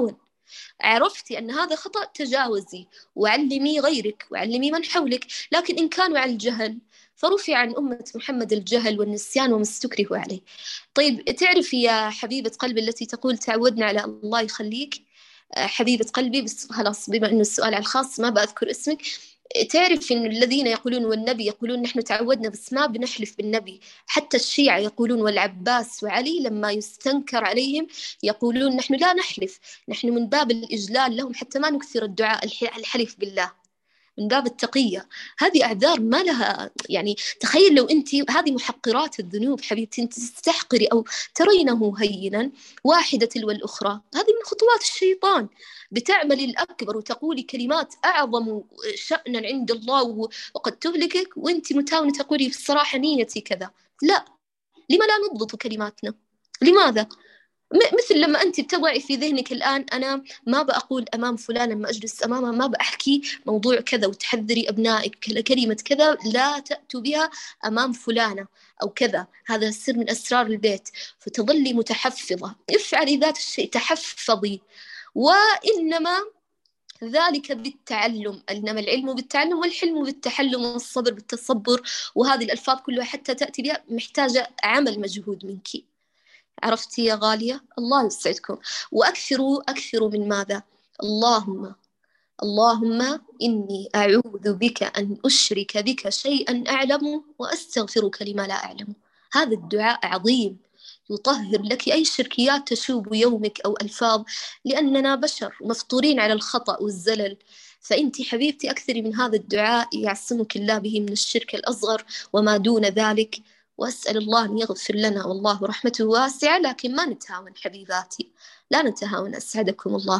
عرفتي أن هذا خطأ تجاوزي وعلمي غيرك وعلمي من حولك. لكن إن كانوا على الجهل فرفع عن أمة محمد الجهل والنسيان وما استكرهوا عليه. طيب تعرفي يا حبيبة قلبي التي تقول تعودنا على الله يخليك، حبيبة قلبي، بس خلاص بما أنه السؤال على الخاص ما بأذكر اسمك، تعرف إن الذين يقولون والنبي يقولون نحن تعودنا بس ما بنحلف بالنبي. حتى الشيعة يقولون والعباس وعلي لما يستنكر عليهم يقولون نحن لا نحلف، نحن من باب الإجلال لهم حتى ما نكثر الدعاء الحلف بالله من باب التقية. هذه أعذار ما لها يعني. تخيل لو أنت، هذه محقرات الذنوب حبيبتي، أنت تستحقري أو ترينه هينا واحدة تلو الأخرى، هذه من خطوات الشيطان. بتعملي الأكبر وتقولي كلمات أعظم شأنا عند الله وقد تهلكك، وأنت متاونة تقولي في الصراحة نيتي كذا. لا، لما لا نضبط كلماتنا؟ لماذا؟ مثل لما أنت بتضعي في ذهنك الآن أنا ما بقول أمام فلان لما أجلس أمامه ما بأحكي موضوع كذا، وتحذري أبنائك كلمة كذا لا تأتوا بها أمام فلانة أو كذا، هذا سر من أسرار البيت، فتظلي متحفظة. افعلي ذات الشيء، تحفظي. وإنما ذلك بالتعلم، إنما العلم بالتعلم والحلم بالتحلم والصبر بالتصبر، وهذه الألفاظ كلها حتى تأتي بها محتاجة عمل مجهود منك. عرفتي يا غالية؟ الله يسعدكم. وأكثروا أكثروا من ماذا؟ اللهم اللهم إني أعوذ بك أن أشرك بك شيئا أعلم وأستغفرك لما لا أعلم. هذا الدعاء عظيم يطهر لك أي شركيات تشوب يومك أو ألفاظ، لأننا بشر مفطورين على الخطأ والزلل. فأنت حبيبتي أكثري من هذا الدعاء يعصمك الله به من الشرك الأصغر وما دون ذلك. وأسأل الله أن يغفر لنا، والله رحمته واسعة، لكن ما نتهاون حبيباتي، لا نتهاون. أسعدكم الله.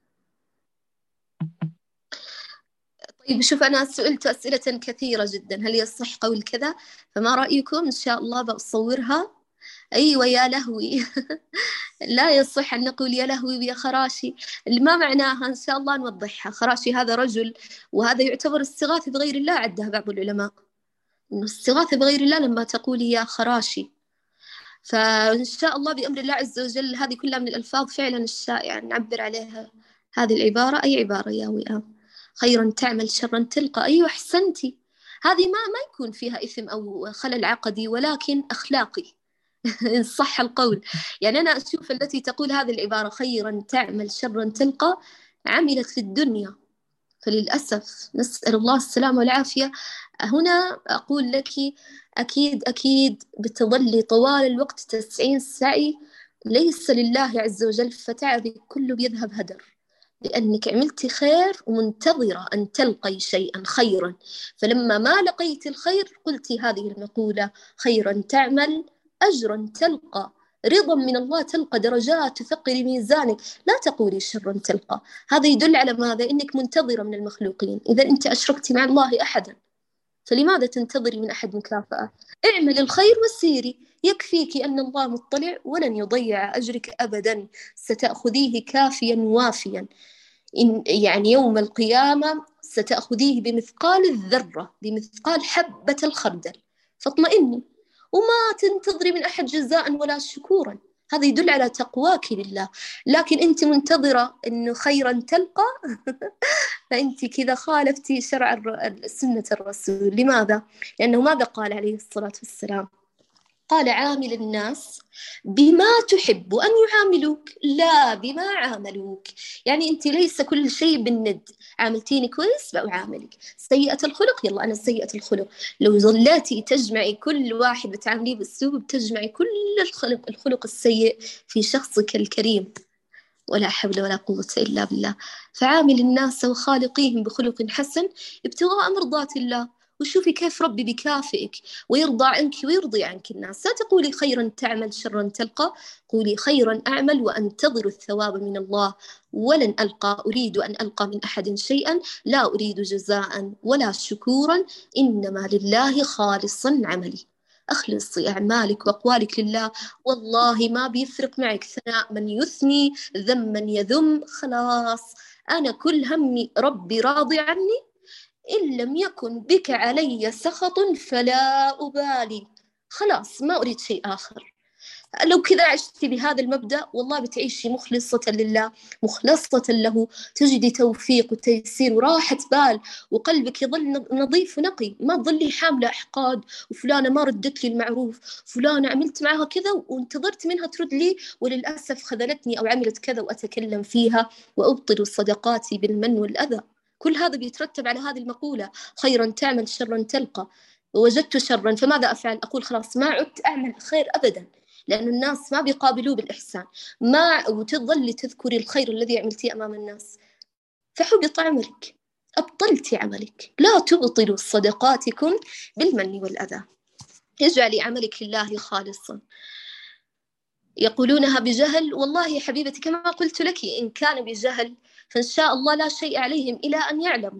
طيب شوف، أنا سئلت أسئلة كثيرة جدا، هل يصح قول كذا؟ فما رأيكم؟ إن شاء الله بصورها. أيوة يا لهوي لا يصح أن نقول يا لهوي يا خراشي، ما معناها؟ إن شاء الله نوضحها. خراشي هذا رجل، وهذا يعتبر استغاثة بغير الله عندها بعض العلماء، إنه استغاثة بغير الله لما تقولي يا خراشي. فإن شاء الله بأمر الله عز وجل هذه كلها من الألفاظ فعلا الشائعة نعبر عليها هذه العبارة. أي عبارة يا وئام؟ خيرا تعمل شرا تلقى. أيوة أحسنتي. هذه ما ما يكون فيها إثم أو خلل عقدي، ولكن أخلاقي إن صح القول. يعني أنا أشوف التي تقول هذه العبارة خيرا تعمل شرا تلقى عملت في الدنيا، فللأسف نسأل الله السلامة والعافية. هنا أقول لك أكيد أكيد بتظلي طوال الوقت تسعين سعي ليس لله عز وجل، فتعبي كله بيذهب هدر، لأنك عملتي خير ومنتظرة أن تلقي شيئا خيرا. فلما ما لقيت الخير قلتي هذه المقولة خيرا تعمل أجرا تلقى، رضا من الله تلقى، درجات تثقل ميزانك، لا تقولي شرا تلقى. هذا يدل على ماذا؟ إنك منتظرة من المخلوقين. إذا أنت أشركتي مع الله أحدا فلماذا تنتظري من أحد مكافأة؟ اعمل الخير وسيري، يكفيك أن الله مطلع ولن يضيع أجرك أبدا، ستأخذيه كافيا وافيا. إن يعني يوم القيامة ستأخذيه بمثقال الذرة، بمثقال حبة الخردل. فاطمئني وما تنتظري من أحد جزاء ولا شكورا، هذا يدل على تقواك لله. لكن أنت منتظرة أنه خيرا تلقى فأنت كذا خالفتي شرع سنة الرسول. لماذا؟ لأنه ماذا قال عليه الصلاة والسلام؟ قال عامل الناس بما تحب أن يعاملوك لا بما عاملوك. يعني أنت ليس كل شيء بالند، عاملتيني كويس بأعاملك، سيئة الخلق يلا أنا سيئة الخلق. لو ظلاتي تجمعي كل واحد بتعامليه بالسوء تجمعي كل الخلق الخلق السيء في شخصك الكريم، ولا حول ولا قوة إلا بالله. فعامل الناس وخالقيهم بخلق حسن ابتغاء مرضات الله، وشوفي كيف ربي بكافئك ويرضى عنك ويرضي عنك الناس. لا تقولي خيرا تعمل شرا تلقى، قولي خيرا أعمل وأنتظر الثواب من الله، ولن ألقى أريد أن ألقى من أحد شيئا، لا أريد جزاء ولا شكورا، إنما لله خالصا عملي. أخلصي أعمالك وأقوالك لله، والله ما بيفرق معك ثناء من يثني ذم من يذم. خلاص أنا كل همي ربي راضي عني، إن لم يكن بك علي سخط فلا أبالي. خلاص ما أريد شيء آخر. لو كذا عشتي بهذا المبدأ والله بتعيشي مخلصة لله، مخلصة له، تجدي توفيق وتيسير وراحة بال، وقلبك يظل نظيف ونقي، ما تظلي حاملة أحقاد وفلانة ما ردت لي المعروف، فلانة عملت معها كذا وانتظرت منها ترد لي وللأسف خذلتني أو عملت كذا وأتكلم فيها وأبطل صدقاتي بالمن والأذى. كل هذا بيترتب على هذه المقولة: خيرا تعمل شرا تلقى، ووجدت شرا فماذا أفعل؟ أقول خلاص ما عدت أعمل خير أبدا، لأن الناس ما بيقابلوه بالإحسان، ما وتظلي تذكري الخير الذي عملتيه أمام الناس فحبط عملك، أبطلتي عملك. لا تبطلوا صدقاتكم بالمن والأذى، اجعلي عملك لله خالصا. يقولونها بجهل، والله يا حبيبتي كما قلت لك إن كان بجهل فإن شاء الله لا شيء عليهم إلى أن يعلموا،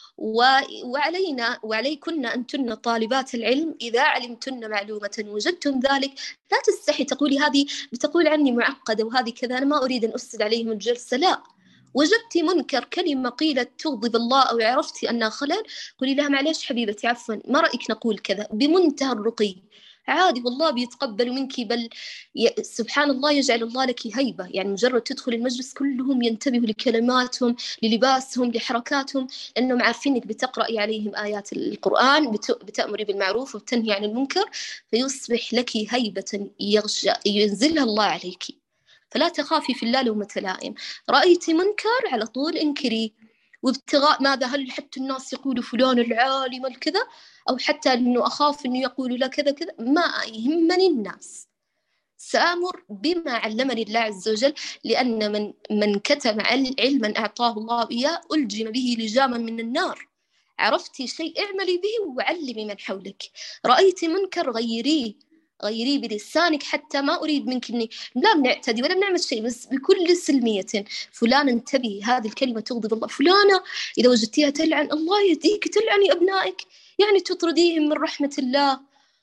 وعلينا وعليكن أنتن طالبات العلم إذا علمتن معلومة وجدتم ذلك لا تستحي تقولي هذه بتقول عني معقدة وهذه كذا، أنا ما أريد أن أفسد عليهم الجلسة. لا، وجدتي منكر كلمة قيلت تغضب الله أو عرفتي أنها خلل، قولي لها معلش حبيبتي عفوا ما رأيك نقول كذا بمنتهى الرقي، عادي والله بيتقبل منك، بل ي... سبحان الله يجعل الله لك هيبة. يعني مجرد تدخل المجلس كلهم ينتبهوا لكلماتهم للباسهم لحركاتهم، لأنهم عارفين إنك بتقرأي عليهم آيات القرآن، بت... بتأمري بالمعروف وبتنهي عن المنكر، فيصبح لك هيبة يغشى ينزلها الله عليك، فلا تخافي في الله لومة لائم. رأيتي منكر على طول انكري، وابتغاء ماذا؟ هل حتى الناس يقولوا فلان العالم الكذا، أو حتى أنه أخاف أنه يقولوا لا كذا كذا، ما يهمني الناس، سأمر بما علمني الله عز وجل، لأن من من كتم علما أعطاه الله إياه ألجم به لجاما من النار. عرفتي شيء اعملي به وعلمي من حولك، رأيتي منكر غيريه غيريه بلسانك، حتى ما أريد منك إني لا بنعتدي ولا بنعمل شيء، بس بكل سلمية. فلان انتبهي هذه الكلمة تغضب الله، فلانة إذا وجدتيها تلعن الله يهديك تلعني أبنائك، يعني تطرديهم من رحمة الله،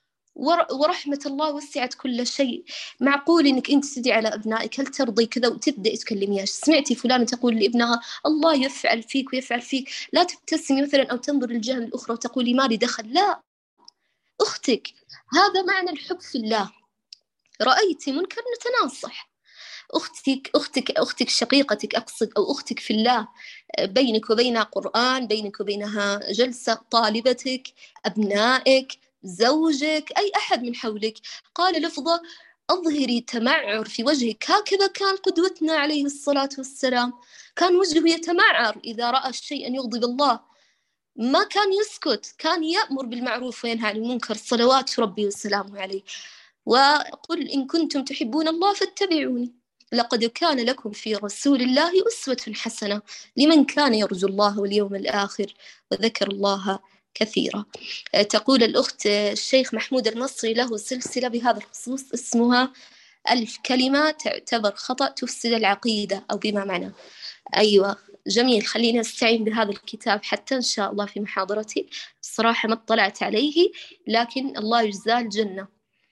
ورحمة الله وسعت كل شيء. معقول إنك أنت تدعي على أبنائك هل ترضي كذا وتبدأ تكلميها؟ سمعتي فلانة تقول لابنها الله يفعل فيك ويفعل فيك، لا تبتسمي مثلا أو تنظر للجهة الأخرى وتقولي ما لي دخل، لا، أختك، هذا معنى الحب في الله. رأيتي منكر نتناصح، أختك أختك أختك شقيقتك أقصد، أو أختك في الله، بينك وبينها قرآن، بينك وبينها جلسة، طالبتك، أبنائك، زوجك، أي أحد من حولك، قال لفظة أظهري تمعر في وجهك. هكذا كان قدوتنا عليه الصلاة والسلام، كان وجهه يتمعر إذا رأى الشيء يغضب الله، ما كان يسكت، كان يأمر بالمعروف وينهى عن المنكر صلوات ربي وسلامه عليه. وقل إن كنتم تحبون الله فاتبعوني لقد كان لكم في رسول الله أسوة حسنة لمن كان يرجو الله واليوم الآخر وذكر الله كثيرا. تقول الأخت الشيخ محمود المصري له سلسلة بهذا الخصوص اسمها ألف كلمة تعتبر خطأ تفسد العقيدة أو بما معنى. أيوة جميل، خلينا نستعين بهذا الكتاب حتى إن شاء الله في محاضرتي. الصراحة ما اطلعت عليه لكن الله يجزاه الجنة.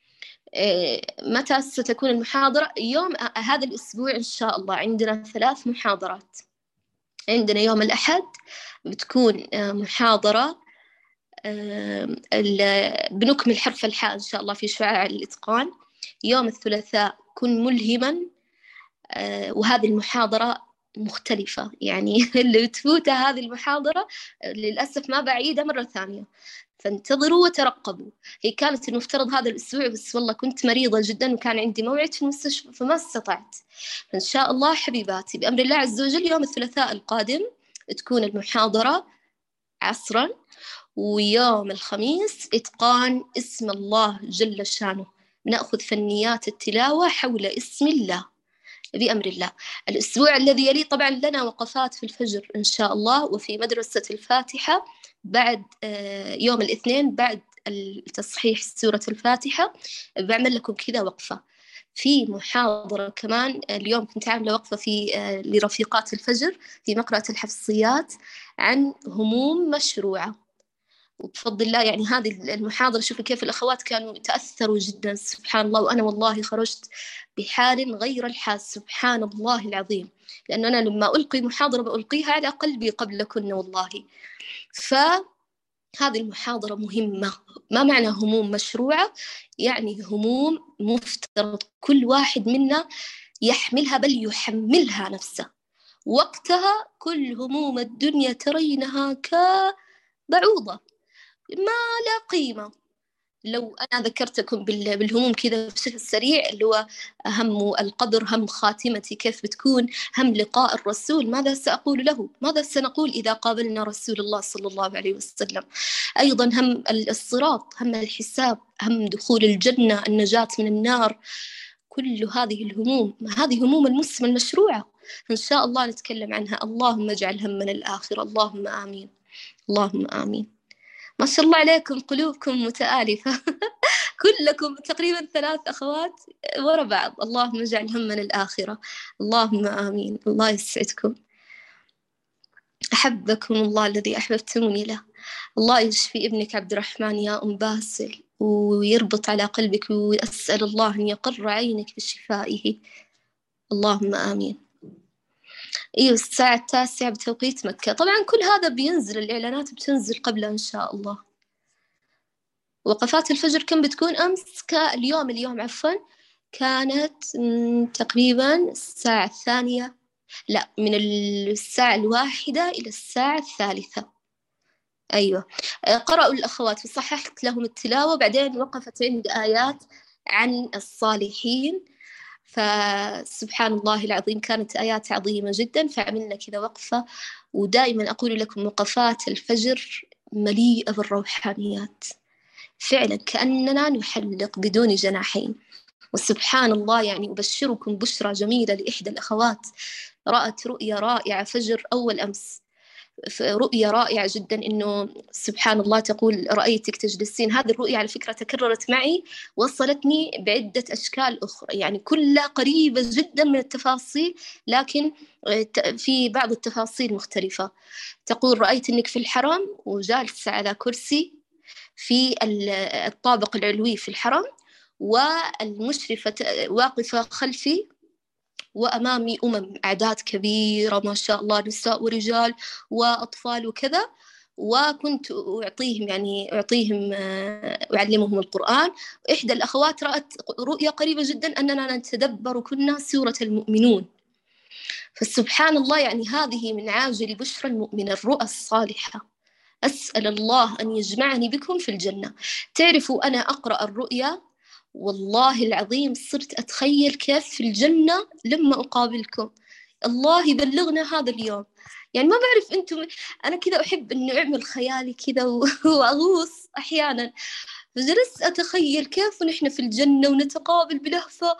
متى ستكون المحاضرة؟ يوم هذا الأسبوع إن شاء الله عندنا ثلاث محاضرات. عندنا يوم الأحد بتكون محاضرة بنكمل حرف الحاء إن شاء الله في شعاع الإتقان. يوم الثلاثاء كن ملهما، وهذه المحاضرة مختلفة، يعني اللي تفوتها هذه المحاضرة للأسف ما بعيدة مرة ثانية، فانتظروا وترقبوا. هي كانت المفترض هذا الأسبوع بس والله كنت مريضة جدا وكان عندي موعد في المستشفى فما استطعت. فإن شاء الله حبيباتي بأمر الله عز وجل يوم الثلاثاء القادم تكون المحاضرة عصرا، ويوم الخميس إتقان اسم الله جل شانه، نأخذ فنيات التلاوة حول اسم الله بأمر الله. الأسبوع الذي يلي طبعا لنا وقفات في الفجر إن شاء الله، وفي مدرسة الفاتحة بعد يوم الاثنين بعد التصحيح سورة الفاتحة بعمل لكم كذا وقفة. في محاضرة كمان اليوم كنت عاملة وقفة في لرفيقات الفجر في مقرأة الحفصيات عن هموم مشروعة، وبفضل الله يعني هذه المحاضرة شوفوا كيف الأخوات كانوا تأثروا جدا سبحان الله، وأنا والله خرجت بحال غير الحال سبحان الله العظيم، لأن أنا لما ألقي محاضرة بألقيها على قلبي قبلكن والله. ف هذه المحاضرة مهمة. ما معنى هموم مشروعة؟ يعني هموم مفترض كل واحد منا يحملها، بل يحملها نفسه. وقتها كل هموم الدنيا ترينها كبعوضة ما لا قيمة. لو أنا ذكرتكم بالهموم كذا بشكل سريع، اللي هو هم القبر، هم خاتمتي كيف بتكون، هم لقاء الرسول، ماذا سأقول له، ماذا سنقول إذا قابلنا رسول الله صلى الله عليه وسلم. أيضا هم الصراط، هم الحساب، هم دخول الجنة، النجاة من النار. كل هذه الهموم، هذه هموم المسلم المشروعة، إن شاء الله نتكلم عنها. اللهم اجعل همنا الآخرة، اللهم آمين، اللهم آمين. ما شاء الله عليكم، قلوبكم متآلفة كلكم تقريبا ثلاث أخوات ورا بعض. اللهم اجعل همنا الآخرة، اللهم آمين. الله يسعدكم، أحبكم الله الذي أحببتموني له. الله يشفي ابنك عبد الرحمن يا أم باسل، ويربط على قلبك، وأسأل الله أن يقر عينك بشفائه، اللهم آمين. إيه، الساعة التاسعة بتوقيت مكة. طبعا كل هذا بينزل، الإعلانات بتنزل قبلها إن شاء الله. وقفات الفجر كم بتكون؟ أمس كاليوم اليوم عفوا كانت تقريبا الساعة الثانية، لا من الساعة الواحدة إلى الساعة الثالثة. أيوة، قرأوا الأخوات وصححت لهم التلاوة، بعدين وقفت عند آيات عن الصالحين، فسبحان الله العظيم كانت آيات عظيمة جدا، فعملنا كذا وقفة. ودائما أقول لكم وقفات الفجر مليئة بالروحانيات، فعلا كأننا نحلق بدون جناحين. وسبحان الله يعني أبشركم بشرى جميلة لإحدى الأخوات، رأت رؤية رائعة فجر أول أمس، رؤية رائعة جدا، إنه سبحان الله تقول رأيتك تجلسين. هذه الرؤية على فكرة تكررت معي، وصلتني بعدة أشكال أخرى، يعني كلها قريبة جدا من التفاصيل، لكن في بعض التفاصيل مختلفة. تقول رأيت أنك في الحرم وجالسة على كرسي في الطابق العلوي في الحرم، والمشرفة واقفة خلفي، وأمامي أمم أعداد كبيرة ما شاء الله، نساء ورجال وأطفال وكذا، وكنت أعطيهم يعني أعطيهم أعلمهم القرآن. إحدى الأخوات رأت رؤية قريبة جدا أننا نتدبر كنا سورة المؤمنون. فسبحان الله يعني هذه من عاجل بشرى المؤمن، الرؤى الصالحة. أسأل الله أن يجمعني بكم في الجنة. تعرفوا أنا أقرأ الرؤيا والله العظيم صرت أتخيل كيف في الجنة لما أقابلكم. الله يبلغنا هذا اليوم. يعني ما بعرف أنتم، أنا كذا أحب أني أعمل خيالي كذا وأغوص أحيانا، فجلست أتخيل كيف نحن في الجنة ونتقابل بلهفة،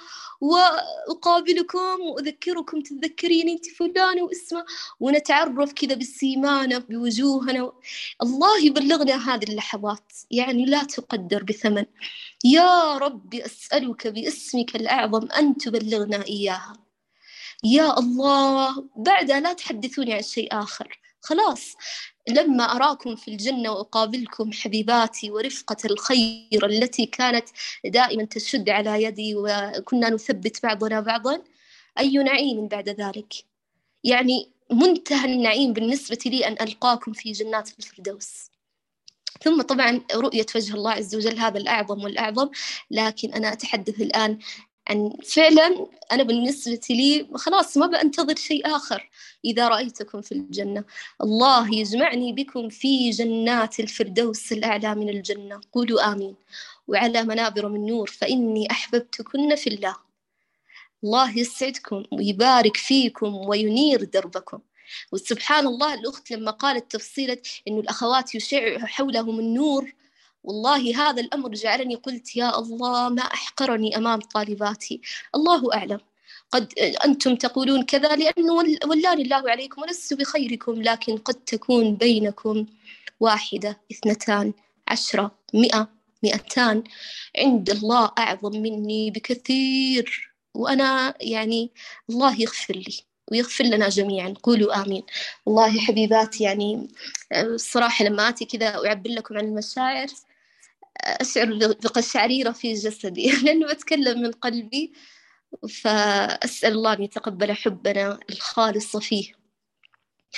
وأقابلكم وأذكركم تتذكرين أنت فلانة واسمه، ونتعرف كذا بسيمانا بوجوهنا. الله يبلغنا هذه اللحظات، يعني لا تقدر بثمن. يا رب أسألك باسمك الأعظم أن تبلغنا إياها يا الله. بعدها لا تحدثوني عن شيء آخر، خلاص. لما أراكم في الجنة وأقابلكم حبيباتي ورفقة الخير التي كانت دائما تشد على يدي، وكنا نثبت بعضنا بعضا، أي نعيم بعد ذلك. يعني منتهى النعيم بالنسبة لي أن ألقاكم في جنات الفردوس. ثم طبعا رؤية وجه الله عز وجل، هذا الأعظم والأعظم. لكن أنا أتحدث الآن عن فعلا أنا بالنسبة لي خلاص ما بأنتظر شيء آخر. إذا رأيتكم في الجنة، الله يجمعني بكم في جنات الفردوس الأعلى من الجنة، قولوا آمين. وعلى منابر من نور، فإني أحببتكن في الله. الله يسعدكم ويبارك فيكم وينير دربكم. وسبحان الله الأخت لما قالت تفصيلة إنه الأخوات يشع حولهم النور، والله هذا الأمر جعلني قلت يا الله ما أحقرني أمام طالباتي. الله أعلم، قد أنتم تقولون كذا لأنه ولاني الله عليكم ولست بخيركم، لكن قد تكون بينكم واحدة اثنتان عشرة مئة مئتان، عند الله أعظم مني بكثير. وأنا يعني الله يغفر لي ويغفر لنا جميعا، قولوا آمين. والله حبيباتي يعني الصراحة لما آتي كذا أعبر لكم عن المشاعر أشعر بقشعريرة في جسدي لأنه بتكلم من قلبي، فأسأل الله أن يتقبل حبنا الخالص فيه.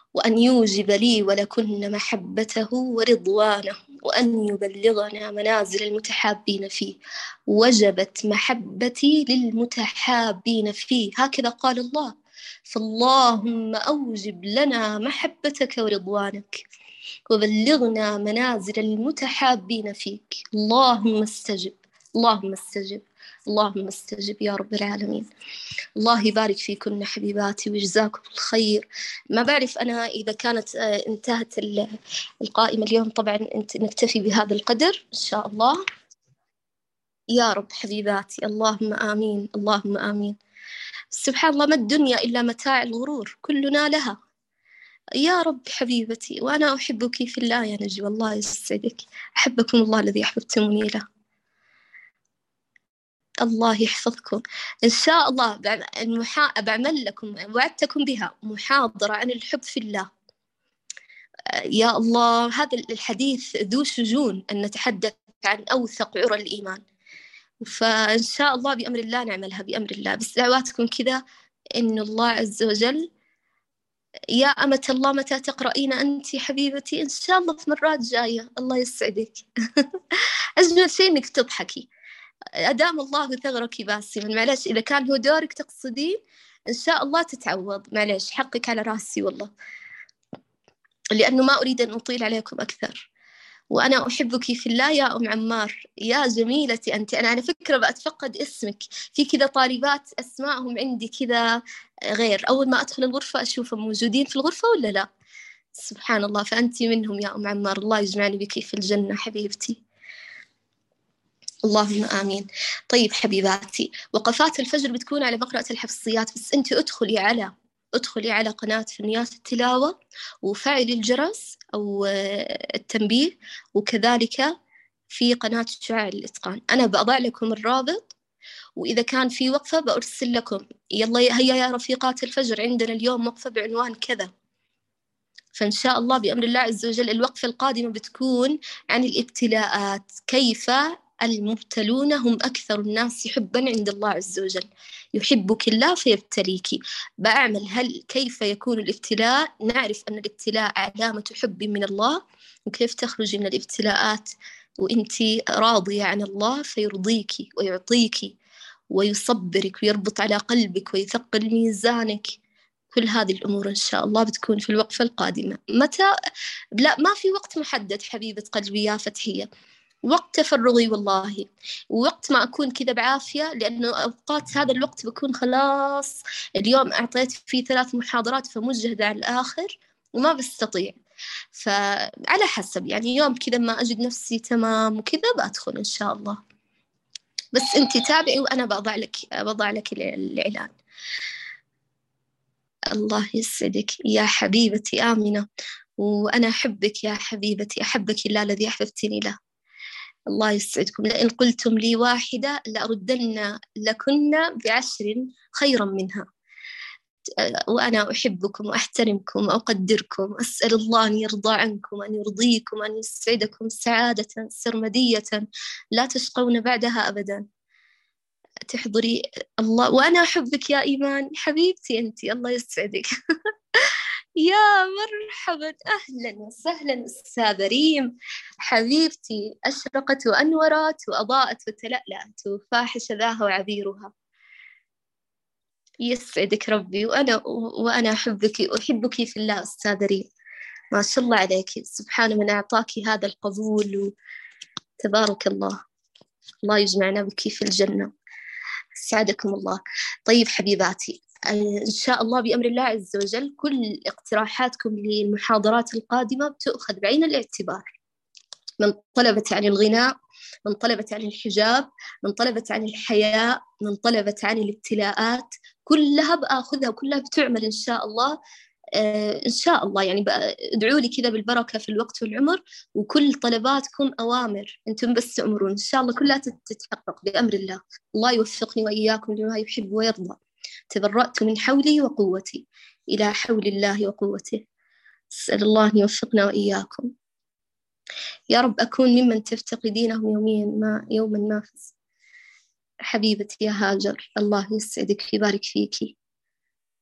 وأن يوجب لي ولكن محبته ورضوانه، وأن يبلغنا منازل المتحابين فيه. وجبت محبتي للمتحابين فيه، هكذا قال الله. فاللهم أوجب لنا محبتك ورضوانك، وبلغنا منازل المتحابين فيك. اللهم استجب، اللهم استجب، اللهم استجب يا رب العالمين. الله يبارك فيكن حبيباتي ويجزاكم الخير. ما بعرف أنا إذا كانت انتهت القائمة اليوم، طبعا نكتفي بهذا القدر إن شاء الله يا رب حبيباتي. اللهم آمين، اللهم آمين. سبحان الله، ما الدنيا إلا متاع الغرور، كلنا لها يا رب حبيبتي. وأنا أحبك في الله يا نجوى، الله يسعدك. أحبكم الله الذي أحببتموني له. الله يحفظكم. إن شاء الله بعمل لكم، وعدتكم بها، محاضرة عن الحب في الله. يا الله، هذا الحديث ذو شجون أن نتحدث عن أوثق عرى الإيمان، فإن شاء الله بأمر الله نعملها بأمر الله. بس دعواتكم كذا إن الله عز وجل. يا أمة الله متى تقرأين أنت حبيبتي؟ إن شاء الله في مرات جاية. الله يسعدك. أجمل شيء إنك تضحكي. أدام الله ثغرك باسما. معلش إذا كان هو دورك تقصدين، إن شاء الله تتعوض. معلش حقك على راسي والله، لأنه ما أريد أن أطيل عليكم أكثر. وأنا أحبك في الله يا أم عمار، يا جميلتي أنت. أنا على فكرة بأتفقد اسمك، في كذا طالبات أسمائهم عندي كذا غير، أول ما أدخل الغرفة أشوفهم موجودين في الغرفة ولا لا. سبحان الله، فأنت منهم يا أم عمار. الله يجمعني بك في الجنة حبيبتي، اللهم آمين. طيب حبيباتي، وقفات الفجر بتكون على مقرأة الحفصيات، بس أنت أدخلي على ادخلي على قناة فنيات التلاوة وفعلي الجرس أو التنبيه، وكذلك في قناة شعاع الإتقان. أنا بأضع لكم الرابط، وإذا كان في وقفة بأرسل لكم، يلا هيا يا رفيقات الفجر عندنا اليوم وقفة بعنوان كذا. فإن شاء الله بأمر الله عز وجل الوقفة القادمة بتكون عن الابتلاءات، كيف المبتلون هم أكثر الناس حبا عند الله عز وجل. يحبك الله فيبتليك. بأعمل هل كيف يكون الابتلاء، نعرف أن الابتلاء علامة حب من الله، وكيف تخرجي من الابتلاءات وإنتي راضية عن الله فيرضيك ويعطيك ويصبرك ويربط على قلبك ويثقل ميزانك. كل هذه الأمور إن شاء الله بتكون في الوقفة القادمة. متى؟ لا، ما في وقت محدد حبيبة قلبي يا فتحية، وقت تفرغي والله، ووقت ما أكون كذا بعافية، لأنه أوقات هذا الوقت بكون خلاص اليوم أعطيت فيه ثلاث محاضرات فمجهدة على الآخر وما بستطيع. فعلى حسب يعني، يوم كذا ما أجد نفسي تمام وكذا بدخل إن شاء الله. بس أنتي تابعي وأنا بضع لك بضع لك الإعلان. الله يسعدك يا حبيبتي آمنة، وأنا أحبك يا حبيبتي، أحبك الله الذي أحببتني له. الله يسعدكم. لئن قلتم لي واحدة لأردن لكن بعشر خيرا منها. وأنا أحبكم وأحترمكم وأقدركم، أسأل الله أن يرضى عنكم، أن يرضيكم، أن يسعدكم سعادة سرمدية لا تشقون بعدها أبدا. تحضري الله. وأنا أحبك يا إيمان حبيبتي أنتي، الله يسعدك. يا مرحبا، أهلا وسهلا أستاذة ريم حبيبتي، أشرقت وأنورت وأضاءت وتلألأت وفاحش ذاها وعبيرها. يسعدك ربي. وأنا وأنا أحبك أحبك في الله أستاذة ريم، ما شاء الله عليك، سبحان من أعطاك هذا القبول، تبارك الله. الله يجمعنا بك في الجنة، سعدكم الله. طيب حبيباتي، إن شاء الله بأمر الله عز وجل كل اقتراحاتكم للمحاضرات القادمة بتأخذ بعين الاعتبار، من طلبت عن الغناء، من طلبت عن الحجاب، من طلبت عن الحياء، من طلبت عن الابتلاءات، كلها بأخذها وكلها بتعمل إن شاء الله. آه إن شاء الله يعني ادعوا لي كذا بالبركة في الوقت والعمر، وكل طلباتكم أوامر، أنتم بس تأمرون إن شاء الله كلها تتحقق بأمر الله. الله يوفقني وإياكم لما يحب ويرضى. تبرأت من حولي وقوتي إلى حول الله وقوته. أسأل الله أن يوفقنا وإياكم يا رب. أكون ممن تفتقدينهم يوميا ما يوما ما فز. حبيبتي يا هاجر، الله يسعدك ويبارك فيكي.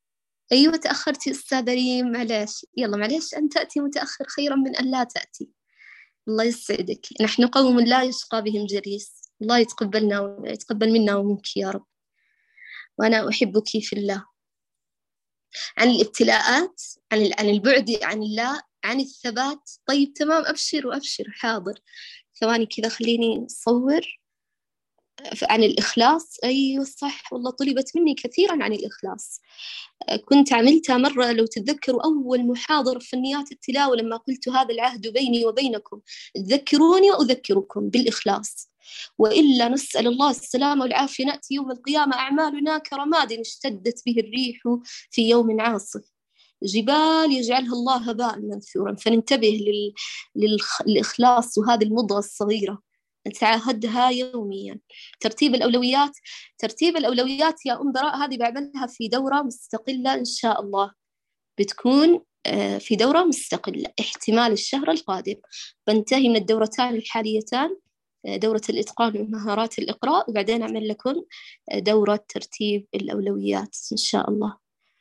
أيوة تأخرتي أستاذة ريم، معلش. يلا معلش، أن تأتي متأخر خيرا من أن لا تأتي. الله يسعدك. نحن قوم لا يشقى بهم جليس. الله يتقبلنا ويتقبل منا ومنك يا رب. وأنا أحبك في الله. عن الابتلاءات، عن عن البعد عن الله، عن الثبات. طيب تمام، أبشر وأبشر. حاضر، ثواني كذا خليني أصور. عن الإخلاص، أيوة صح والله، طلبت مني كثيرا عن الإخلاص. كنت عملتها مرة لو تتذكروا أول محاضرة في فنيات التلاوة لما قلت هذا العهد بيني وبينكم، تذكروني وأذكركم بالإخلاص. وإلا نسأل الله السلامة والعافية، نأتي يوم القيامة أعمالنا كرماد اشتدت به الريح في يوم عاصف، جبال يجعلها الله هباء منثورا. فننتبه لل... للإخلاص وهذه المضغة الصغيرة نتعهدها يوميا. ترتيب الأولويات، ترتيب الأولويات يا أم براء هذه بعملها في دورة مستقلة إن شاء الله، بتكون في دورة مستقلة احتمال الشهر القادم. بنتهي من الدورتان الحاليتان، دورة الإتقان ومهارات الإقراء، وبعدين أعمل لكم دورة ترتيب الأولويات إن شاء الله.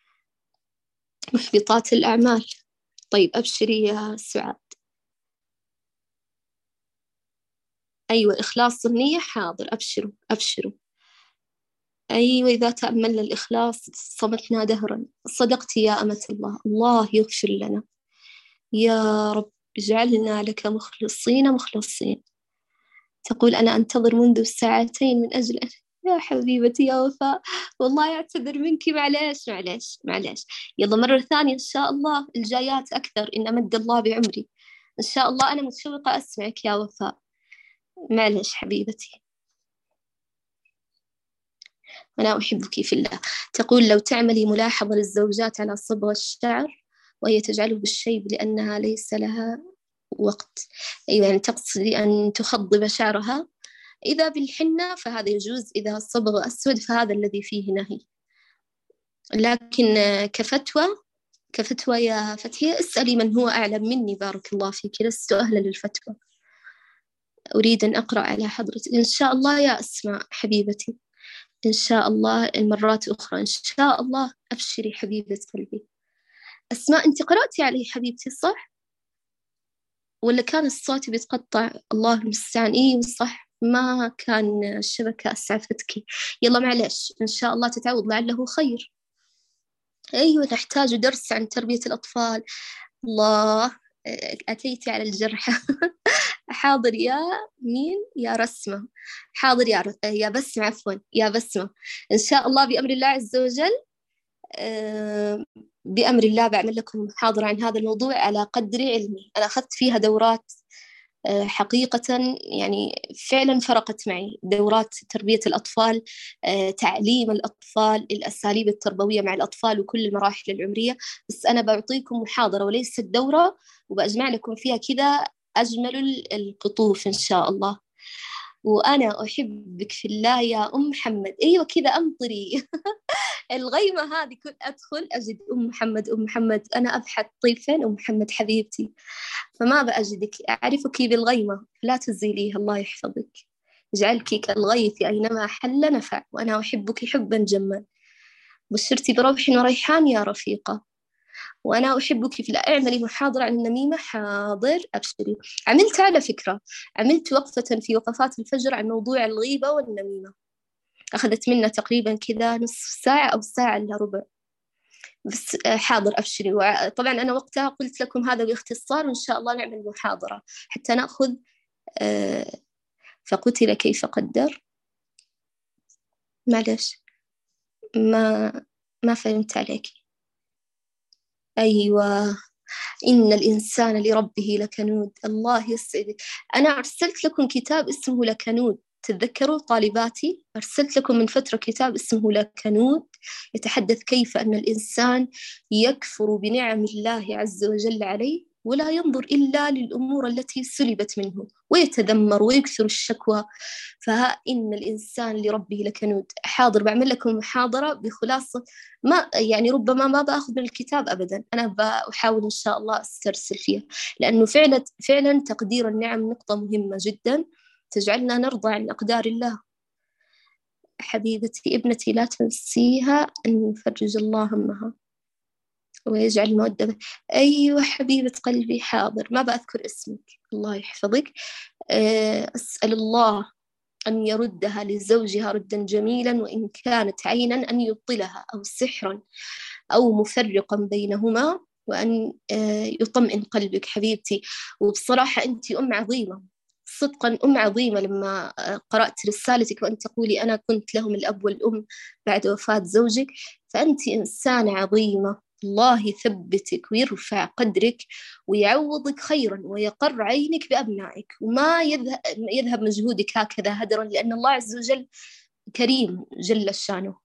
محبطات الأعمال. طيب أبشري يا سعاد. أيوة إخلاص النية، حاضر، أبشروا أبشروا. أيوة إذا تأملنا الإخلاص صمتنا دهرا. صدقتي يا أمة الله. الله يغفر لنا يا رب، اجعلنا لك مخلصين مخلصين. تقول أنا أنتظر منذ ساعتين من أجل أن... يا حبيبتي يا وفاء، والله أعتذر منك، معليش معليش معليش. يلا مرة ثانية إن شاء الله، الجايات أكثر إن أمد الله بعمري إن شاء الله. أنا متشوقة أسمعك يا وفاء، معليش حبيبتي. أنا أحبك في الله. تقول لو تعملي ملاحظة للزوجات على صبغ الشعر وهي تجعله بالشيب لأنها ليس لها وقت. أيوة يعني تقصدي أن تخضب شعرها. إذا بالحنة فهذا يجوز، إذا صبغ أسود فهذا الذي فيه نهي. لكن كفتوى كفتوى يا فتحية اسألي من هو أعلم مني، بارك الله فيك، لست أهلا للفتوى. أريد أن أقرأ على حضرتك إن شاء الله يا أسماء حبيبتي، إن شاء الله المرات أخرى إن شاء الله. أبشري حبيبة قلبي. أسماء أنت قرأتي علي حبيبتي صح؟ ولا كان الصوت بيتقطع؟ الله المستعان. إيه صح، ما كان الشبكة أسعفتك. يلا معلش إن شاء الله تتعوض لعله خير. أيوة نحتاج درس عن تربية الأطفال. الله، أتيتي على الجرح. حاضر يا مين؟ يا رسمة. حاضر يا ر... يا بسمة، عفوا يا بسمة. إن شاء الله بأمر الله عز وجل، أه... بأمر الله بعمل لكم محاضرة عن هذا الموضوع على قدر علمي. أنا أخذت فيها دورات أه حقيقة يعني فعلا فرقت معي، دورات تربية الأطفال، أه تعليم الأطفال، الأساليب التربوية مع الأطفال وكل المراحل العمرية. بس أنا بعطيكم محاضرة وليست دورة، وبأجمع لكم فيها كذا أجمل القطوف إن شاء الله. وأنا أحبك في الله يا أم محمد. أيوة كذا أمطري. الغيمة هذه كنت أدخل أجد أم محمد أم محمد، أنا أبحث طيب فين أم محمد حبيبتي، فما بأجدك. أعرفك بالغيمة لا تزيليها، الله يحفظك، اجعلك كالغيث أينما حل نفع. وأنا أحبك حبا جما، بشرتي بروح وريحان يا رفيقة. وأنا أحبك في الله. اعملي محاضرة عن النميمة. حاضر أبشري. عملت على فكرة، عملت وقفة في وقفات الفجر عن موضوع الغيبة والنميمة، أخذت منا تقريبا كذا نصف ساعة أو ساعة إلا ربع. بس حاضر أبشري. طبعا أنا وقتها قلت لكم هذا باختصار، وإن شاء الله نعمل محاضرة حتى نأخذ. فقتل كيف قدر. معلش ما ما فهمت عليك. أيوة إن الإنسان لربه لكنود. الله يسعدك. أنا أرسلت لكم كتاب اسمه لكنود، تتذكروا طالباتي؟ أرسلت لكم من فترة كتاب اسمه لكنود، يتحدث كيف أن الإنسان يكفر بنعم الله عز وجل عليه ولا ينظر إلا للأمور التي سلبت منه ويتذمر ويكثر الشكوى. فإن الإنسان لربه لكنود. حاضر بعمل لكم محاضرة بخلاصة، ما يعني ربما ما بأخذ من الكتاب أبدا، أنا بحاول إن شاء الله أسترسل فيها، لأنه فعلا فعلا تقدير النعم نقطة مهمة جدا تجعلنا نرضى عن أقدار الله. حبيبتي ابنتي لا تنسيها أن يفرج الله همها. ويجعل المودة. أيوة حبيبة قلبي، حاضر، ما بأذكر اسمك، الله يحفظك. أسأل الله أن يردها لزوجها ردا جميلا، وإن كانت عينا أن يبطلها، أو سحرا أو مفرقا بينهما، وأن يطمئن قلبك حبيبتي. وبصراحة أنت أم عظيمة، صدقا أم عظيمة. لما قرأت رسالتك وأن تقولي أنا كنت لهم الأب والأم بعد وفاة زوجك، فأنت إنسانة عظيمة. الله يثبتك ويرفع قدرك ويعوضك خيرا ويقر عينك بأبنائك، وما يذهب مجهودك هكذا هدرا، لأن الله عز وجل كريم جل شانه.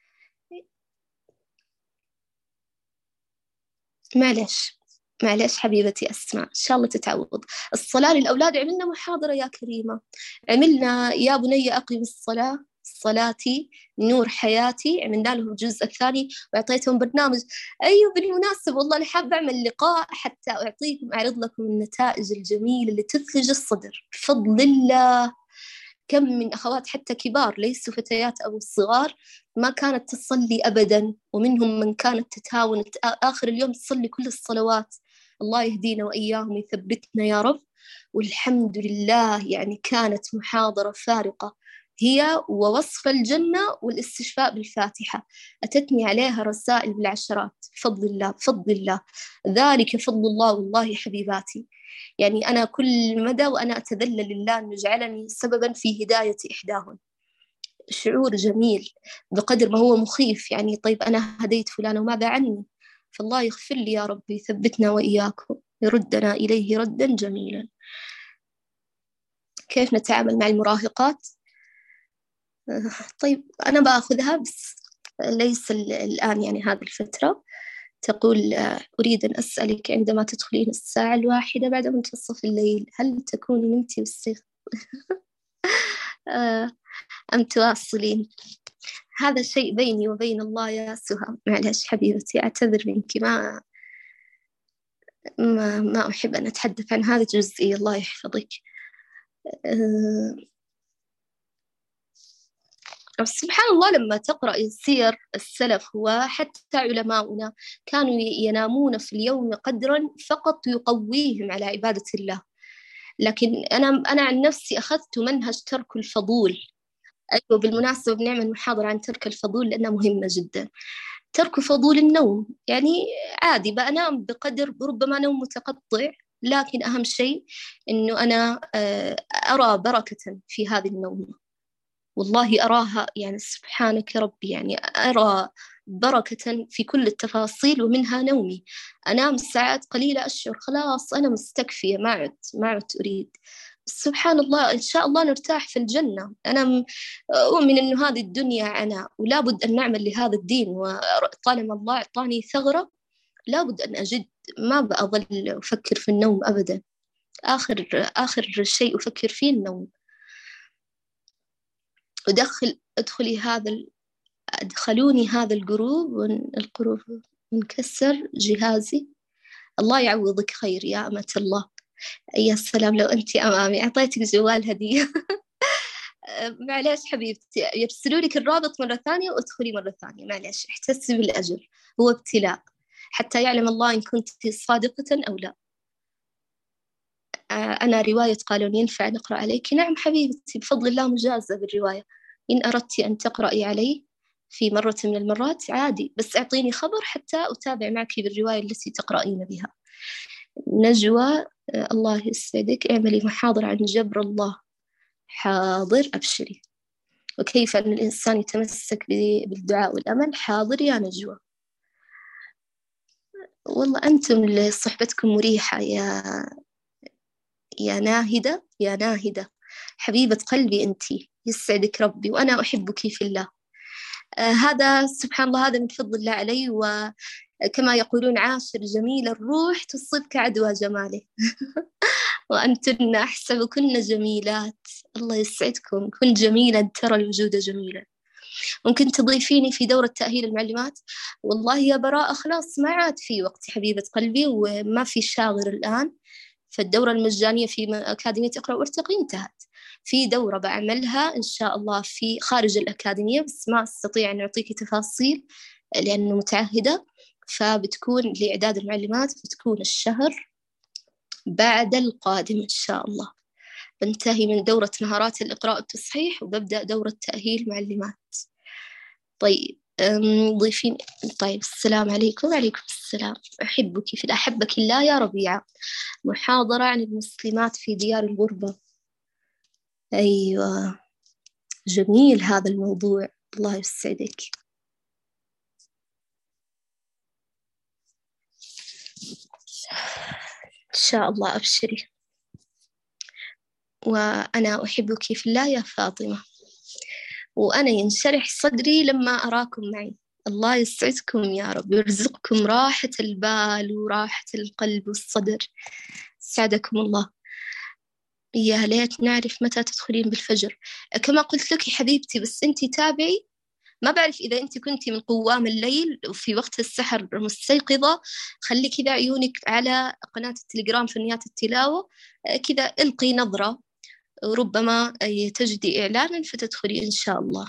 معلش معلش حبيبتي أسماء، إن شاء الله تتعوض. الصلاة للأولاد عملنا محاضرة يا كريمة، عملنا يا بني أقم الصلاة، صلاتي نور حياتي، عملنا لهم الجزء الثاني وأعطيتهم برنامج. أيوة بالمناسبة والله أنا حابة أعمل لقاء حتى أعطيكم أعرض لكم النتائج الجميلة اللي تثلج الصدر بفضل الله. كم من أخوات حتى كبار ليسوا فتيات أو صغار ما كانت تصلي أبدا، ومنهم من كانت تتهاون آخر اليوم تصلي كل الصلوات. الله يهدينا وإياهم يثبتنا يا رب. والحمد لله يعني كانت محاضرة فارقة، هي ووصف الجنة والاستشفاء بالفاتحة، أتتني عليها رسائل بالعشرات بفضل الله بفضل الله، ذلك فضل الله والله حبيباتي. يعني أنا كل مدى وأنا أتذلل لله أن يجعلني سببا في هداية إحداهن. شعور جميل بقدر ما هو مخيف، يعني طيب أنا هديت فلانة وماذا عني؟ فالله يغفر لي يا رب، يثبتنا وإياكم، يردنا إليه ردا جميلا. كيف نتعامل مع المراهقات؟ طيب أنا بأخذها بس ليس الآن، يعني هذه الفترة. تقول أريد أن أسألك عندما تدخلين الساعة الواحدة بعد منتصف الليل هل تكوني نمتي والسيف أم تواصلين؟ هذا شيء بيني وبين الله يا سهى، معلش حبيبتي أعتذر منك، ما ما ما أحب أن أتحدث عن هذه الجزئية، الله يحفظك. أه سبحان الله لما تقرأ سير السلف وحتى علماؤنا كانوا ينامون في اليوم قدرا فقط يقويهم على عبادة الله. لكن أنا أنا عن نفسي أخذت منهج ترك الفضول. أيوة بالمناسبة بنعمل محاضرة عن ترك الفضول لأنها مهمة جدا. ترك فضول النوم، يعني عادي بأنام بقدر ربما نوم متقطع، لكن أهم شيء إنه أنا أرى بركة في هذه النوم، والله أراها يعني سبحانك ربي، يعني أرى بركة في كل التفاصيل ومنها نومي. أنام ساعات قليلة أشعر خلاص أنا مستكفية، ما عدت ما عدت أريد. سبحان الله إن شاء الله نرتاح في الجنة. أنا أؤمن أنه هذه الدنيا عناء ولا بد أن نعمل لهذا الدين، وطالما الله أعطاني ثغرة لا بد أن أجد، ما بأظل أفكر في النوم أبدا. آخر آخر شيء أفكر فيه النوم. أدخل أدخلي هذا ال... أدخلوني هذا الجروب والجروب منكسر جهازي. الله يعوضك خير يا أمة الله. يا سلام لو أنت أمامي أعطيتك جوال هدية. معلش حبيبتي يرسلوا لك الرابط مرة ثانية وأدخلي مرة ثانية، معلش احتسبي بالأجر، هو ابتلاء حتى يعلم الله إن كنت صادقة أو لا. أنا رواية قالون ينفع نقرأ عليك؟ نعم حبيبتي بفضل الله مجازة بالرواية. إن أردت أن تقرأي علي في مرة من المرات عادي، بس أعطيني خبر حتى أتابع معك بالرواية التي تقرأين بها. نجوى الله يسعدك، اعملي محاضرة عن جبر الله. حاضر أبشري. وكيف أن الإنسان يتمسك بالدعاء والأمل. حاضر يا نجوى. والله أنتم صحبتكم مريحة يا يا ناهدة يا ناهدة حبيبة قلبي، أنتي يسعدك ربي وأنا أحبك في الله. آه هذا سبحان الله هذا من فضل الله علي، وكما يقولون عاشر جميل الروح تصبك عدوى جماله. وأنتن أحسبكن جميلات، الله يسعدكم، كن جميلا ترى الوجود جميلا. ممكن تضيفيني في دورة تأهيل المعلمات؟ والله يا براءة خلاص ما عاد في وقت حبيبة قلبي، وما في شاغر الآن. فالدورة المجانية في أكاديمية اقرأ وارتقي انتهت. في دورة بعملها إن شاء الله في خارج الأكاديمية، بس ما أستطيع أن أعطيك تفاصيل لأنه متعهدة. فبتكون لإعداد المعلمات بتكون الشهر بعد القادم إن شاء الله. بنتهي من دورة مهارات الإقراء والتصحيح وببدأ دورة تأهيل معلمات. طيب ضيفين. طيب السلام عليكم. وعليكم السلام. أحبك في أحبك الله يا ربيعة، محاضرة عن المسلمات في ديار الغربة. أيوة جميل هذا الموضوع، الله يسعدك. إن شاء الله أبشري. وأنا أحبك في الله يا فاطمة، وأنا ينشرح صدري لما أراكم معي. الله يسعدكم يا رب، يرزقكم راحة البال وراحة القلب والصدر. سعدكم الله. يا ليت نعرف متى تدخلين بالفجر. كما قلت لك حبيبتي، بس أنتي تابعي. ما بعرف إذا أنت كنتي من قوام الليل وفي وقت السحر مستيقظة، خلي كذا عيونك على قناة التليجرام فنيات التلاوة، كذا القي نظرة، ربما تجدي إعلانا فتدخلي إن شاء الله.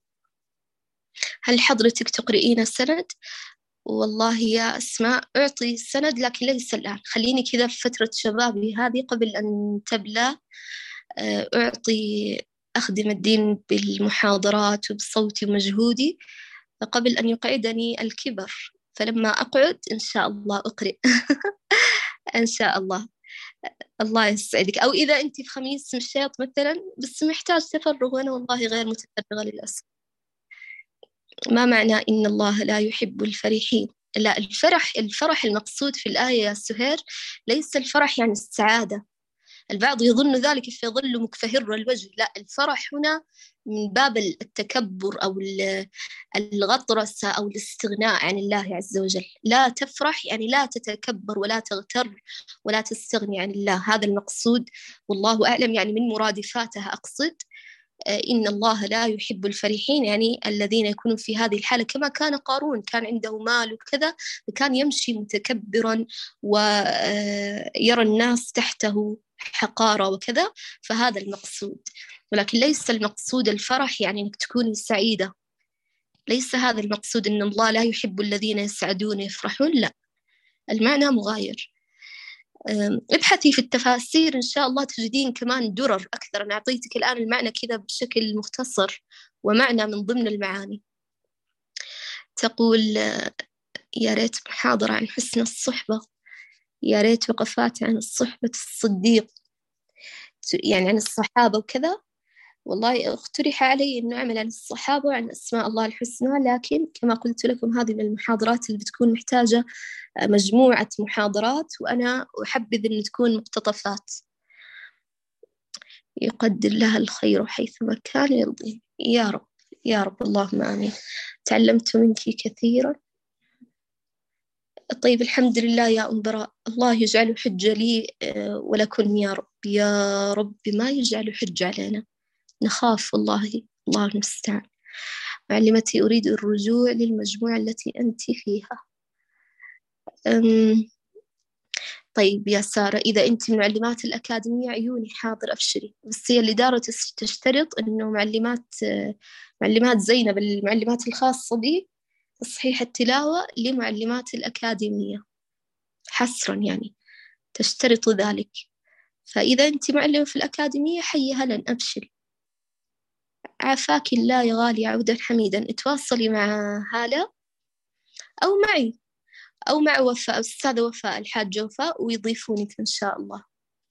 هل حضرتك تقرئين السند؟ والله يا أسماء أعطي السند لكن ليس الآن، خليني كذا في فترة شبابي هذه قبل أن تبلى أعطي أخدم الدين بالمحاضرات وبصوتي ومجهودي قبل أن يقعدني الكبر، فلما أقعد إن شاء الله أقرأ إن شاء الله. الله يسعدك. أو إذا أنت في خميس مشيط مثلا بس محتاج تفرغ، وأنا والله غير متفرغة للأسف. ما معنى إن الله لا يحب الفرحين؟ لا، الفرح الفرح المقصود في الآية يا سهير ليس الفرح يعني السعادة. البعض يظن ذلك فيظل مكفهر الوجه. لا، الفرح هنا من باب التكبر أو الغطرسة أو الاستغناء عن الله عز وجل. لا تفرح يعني لا تتكبر ولا تغتر ولا تستغني عن الله، هذا المقصود والله أعلم. يعني من مرادفاتها أقصد إن الله لا يحب الفرحين، يعني الذين يكونون في هذه الحالة. كما كان قارون، كان عنده مال وكذا، فكان يمشي متكبرا ويرى الناس تحته حقارة وكذا، فهذا المقصود. ولكن ليس المقصود الفرح يعني أنك تكوني سعيدة، ليس هذا المقصود. إن الله لا يحب الذين يسعدون يفرحون، لا، المعنى مغاير. ابحثي في التفاسير إن شاء الله تجدين كمان درر أكثر. أنا أعطيتك الآن المعنى كذا بشكل مختصر ومعنى من ضمن المعاني. تقول يا ريت محاضرة عن حسن الصحبة، يا ريت وقفات عن الصحبة الصديق، يعني عن الصحابة وكذا. والله اقترح علي أنه أعمل عن الصحابة وعن أسماء الله الحسنى، لكن كما قلت لكم هذه من المحاضرات اللي بتكون محتاجة مجموعة محاضرات، وأنا أحبذ أن تكون مقتطفات. يقدر لها الخير حيثما كان يرضي. يا رب يا رب، اللهم آمين. تعلمت منك كثيرا. طيب الحمد لله يا أم براء، الله يجعل حجة لي ولكن يا رب يا رب، ما يجعل حجة علينا، نخاف والله، الله المستعان. معلمتي أريد الرجوع للمجموعة التي أنت فيها. أم طيب يا سارة، إذا أنت من معلمات الأكاديمية عيوني حاضر أبشري، بس هي الإدارة تشترط أنه معلمات معلمات زينب المعلمات الخاصة بي تصحيح التلاوة لمعلمات الأكاديمية حصرا، يعني تشترط ذلك. فإذا أنت معلمة في الأكاديمية حي هلا أبشري. عافاك الله يا غالية عودا حميدا. اتواصلي مع هالة أو معي أو مع وفاء، أستاذة وفاء الحاجة وفاء، ويضيفونك إن شاء الله.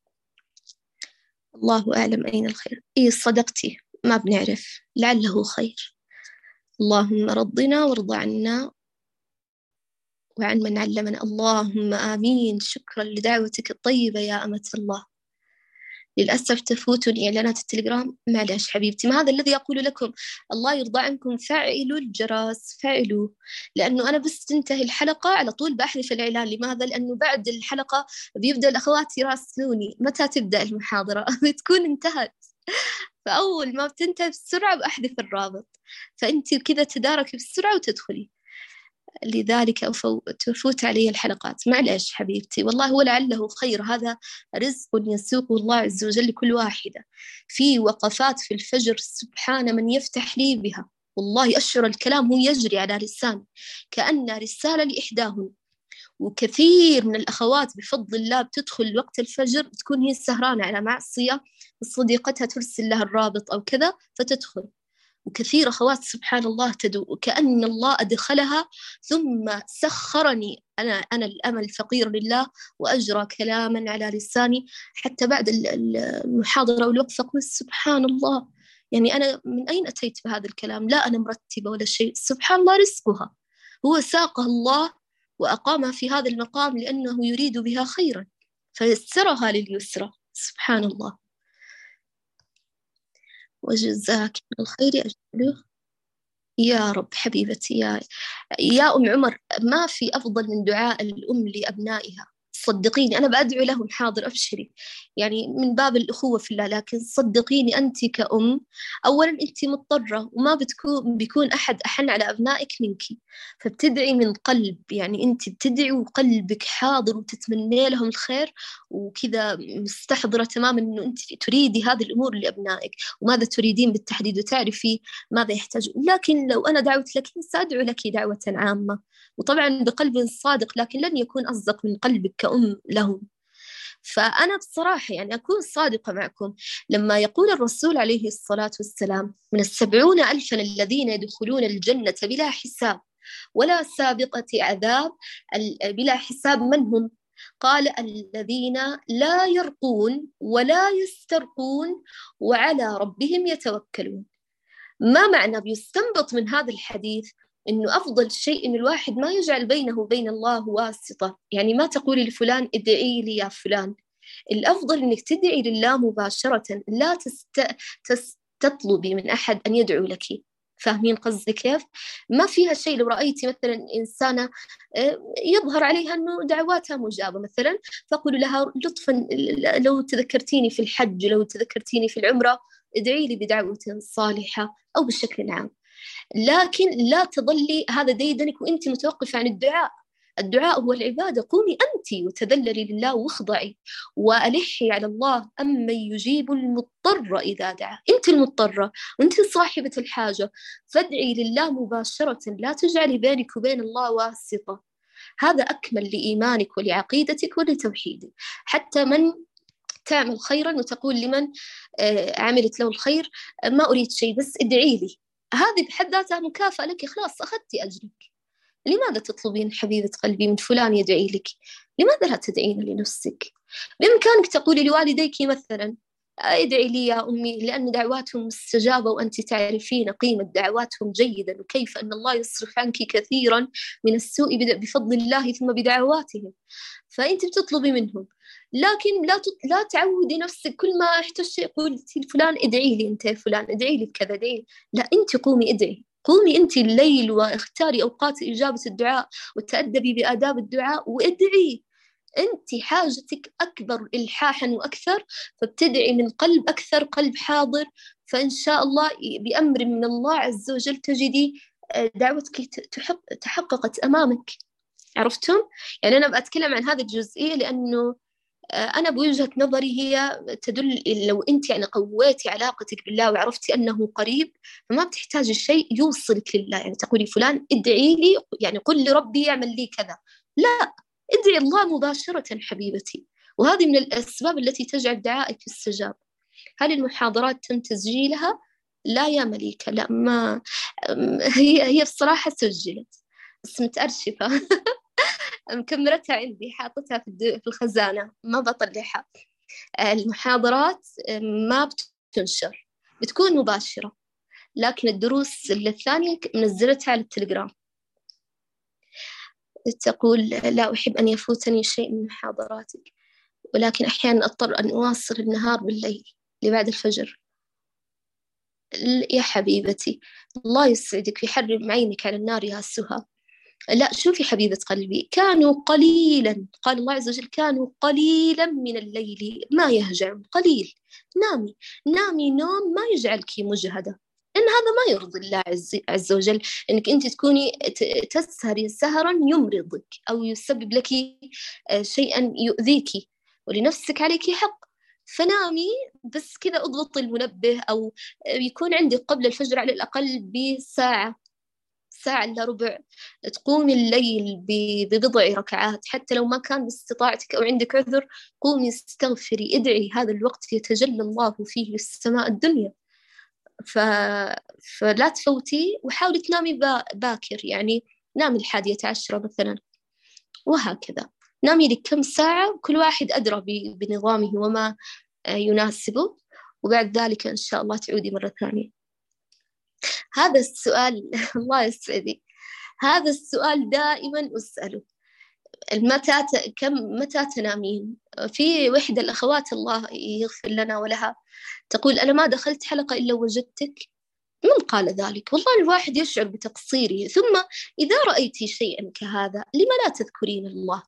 الله أعلم أين الخير. إيه صدقتي، ما بنعرف، لعله خير. اللهم رضنا وارض عنا وعن من علمنا. اللهم آمين. شكرا لدعوتك الطيبة يا أمة الله. للأسف تفوتني إعلانات التليجرام، معلش حبيبتي، ما هذا الذي أقول لكم. الله يرضى عنكم فعلوا الجرس، فعلوا، لأنه أنا بس تنتهي الحلقة على طول بأحذف الإعلان. لماذا؟ لأنه بعد الحلقة بيبدأ الأخوات يراسلوني متى تبدأ المحاضرة بتكون انتهت، فأول ما بتنتهي بسرعة بأحذف الرابط، فأنت كذا تداركي بسرعة وتدخلي. لذلك تفوت علي الحلقات، معلش حبيبتي، والله ولعله خير. هذا رزق يسوقه الله عز وجل لكل واحدة. في وقفات في الفجر سبحان من يفتح لي بها، والله أشعر الكلام هو يجري على لساني كأن رسالة لإحداهن. وكثير من الأخوات بفضل الله بتدخل وقت الفجر تكون هي سهرانة على معصية، صديقتها ترسل لها الرابط أو كذا فتدخل. وكثير أخوات سبحان الله تدعو وكأن الله أدخلها ثم سخرني أنا أنا الأمل الفقير لله وأجرى كلاما على لساني حتى بعد المحاضرة والوقفة أقول سبحان الله، يعني أنا من أين أتيت بهذا الكلام؟ لا أنا مرتبة ولا شيء، سبحان الله رزقها، هو ساقها الله وأقامها في هذا المقام لأنه يريد بها خيرا فيسرها لليسرى. سبحان الله. وجزاك الخير أجله يا رب. حبيبتي يا يا أم عمر، ما في أفضل من دعاء الأم لأبنائها، صدقيني أنا بأدعو لهم، حاضر أبشري، يعني من باب الأخوة في الله، لكن صدقيني أنت كأم أولا أنت مضطرة وما بتكون بيكون أحد أحن على أبنائك منك، فبتدعي من قلب، يعني أنت بتدعي وقلبك حاضر وتتمنى لهم الخير وكذا مستحضرة تماما أنه أنت تريدي هذه الأمور لأبنائك وماذا تريدين بالتحديد وتعرفي ماذا يحتاجون. لكن لو أنا دعوت لك سأدعو لك دعوة عامة وطبعا بقلب صادق، لكن لن يكون أصدق من قلبك كأم لهم. فأنا بصراحة يعني أكون صادقة معكم لما يقول الرسول عليه الصلاة والسلام من السبعون ألفا الذين يدخلون الجنة بلا حساب ولا سابقة عذاب، بلا حساب من هم؟ قال الذين لا يرقون ولا يسترقون وعلى ربهم يتوكلون. ما معنى بيستنبط من هذا الحديث إنه أفضل شيء إن الواحد ما يجعل بينه وبين الله واسطة، يعني ما تقولي لفلان ادعي لي يا فلان، الأفضل إنك تدعي لله مباشرة، لا تست... تست... تطلبي من أحد أن يدعو لك. فاهمين قصدي كيف؟ ما فيها شيء. لو رأيتي مثلا إنسانة يظهر عليها أنه دعواتها مجابة مثلا، فقولوا لها لطفا لو تذكرتيني في الحج، لو تذكرتيني في العمرة ادعي لي بدعوة صالحة أو بشكل عام، لكن لا تظلي هذا ديدنك وأنت متوقفة عن الدعاء. الدعاء هو العبادة. قومي أنت وتذللي لله واخضعي وألحي على الله، أما يجيب المضطر إذا دعا. أنت المضطرة وأنت صاحبة الحاجة، فادعي لله مباشرة، لا تجعلي بينك وبين الله واسطة. هذا أكمل لإيمانك ولعقيدتك ولتوحيدك. حتى من تعمل خيرا وتقول لمن عملت له الخير ما أريد شيء بس ادعي لي، هذه بحد ذاتها مكافأة لك، خلاص أخذتي أجرك. لماذا تطلبين حبيبة قلبي من فلان يدعي لك؟ لماذا لا تدعين لنفسك؟ بإمكانك تقولي لوالديك مثلا ادعي لي يا أمي لأن دعواتهم مستجابة وأنت تعرفين قيمة دعواتهم جيدا وكيف أن الله يصرف عنك كثيرا من السوء بفضل الله ثم بدعواتهم، فأنت بتطلبي منهم. لكن لا لا تعودي نفسك كل ما احتجتي قلتي فلان ادعي لي، أنت فلان ادعي لي بكذا ادعي، لا أنت قومي ادعي، قومي أنت الليل واختاري أوقات إجابة الدعاء وتأدبي بآداب الدعاء وادعي. أنت حاجتك أكبر إلحاحا وأكثر، فابتدعي من قلب أكثر، قلب حاضر، فإن شاء الله بأمر من الله عز وجل تجدي دعوتك تحققت أمامك. عرفتم؟ يعني أنا بأتكلم عن هذه الجزئية لأنه أنا بوجهة نظري هي تدل، لو أنت يعني قويتي علاقتك بالله وعرفتي أنه قريب فما بتحتاجي شيء يوصلك لله، يعني تقولي فلان ادعي لي، يعني قل لربي يعمل لي كذا، لا، ادعي الله مباشرة حبيبتي. وهذه من الأسباب التي تجعل دعائك يستجاب. هل المحاضرات تم تسجيلها؟ لا يا مليكة، لا، ما هي هي بصراحة سجلت بس متأرشفة مكمرتها عندي، حاطتها في الخزانة ما بطلعها. المحاضرات ما بتنشر، بتكون مباشرة، لكن الدروس الثانية منزلتها على التليجرام. تقول لا أحب أن يفوتني شيء من محاضراتك، ولكن أحيانا أضطر أن أواصل النهار بالليل لبعد الفجر. يا حبيبتي الله يسعدك ويحرم عينك على النار يا سهى. لا شوفي حبيبة قلبي، كانوا قليلا، قال الله عز وجل كانوا قليلا من الليل ما يهجعون، قليل، نامي نامي نوم ما يجعلك مجهدة، إن هذا ما يرضي الله عز, عز وجل، إنك أنت تكوني تسهري سهرا يمرضك أو يسبب لك شيئا يؤذيك، ولنفسك عليك حق، فنامي بس كذا، اضبطي المنبه أو يكون عندك قبل الفجر على الأقل بساعة، ساعة إلا ربع، تقومي الليل ببضع ركعات حتى لو ما كان باستطاعتك أو عندك عذر. قومي استغفري، ادعي، هذا الوقت يتجلى الله فيه للسماء الدنيا. ف... فلا تفوتي، وحاولي تنامي با... باكر، يعني نامي الحادية عشرة مثلا، وهكذا نامي لك كم ساعة، كل واحد أدرى ب... بنظامه وما يناسبه، وبعد ذلك إن شاء الله تعودي مرة ثانية. هذا السؤال الله يسعدك، هذا السؤال دائما أسأله، متى ت... كم متى تنامين؟ في وحدة الأخوات الله يغفر لنا ولها تقول أنا ما دخلت حلقة إلا وجدتك. من قال ذلك؟ والله الواحد يشعر بتقصيره. ثم إذا رأيتي شيئا كهذا لما لا تذكرين الله؟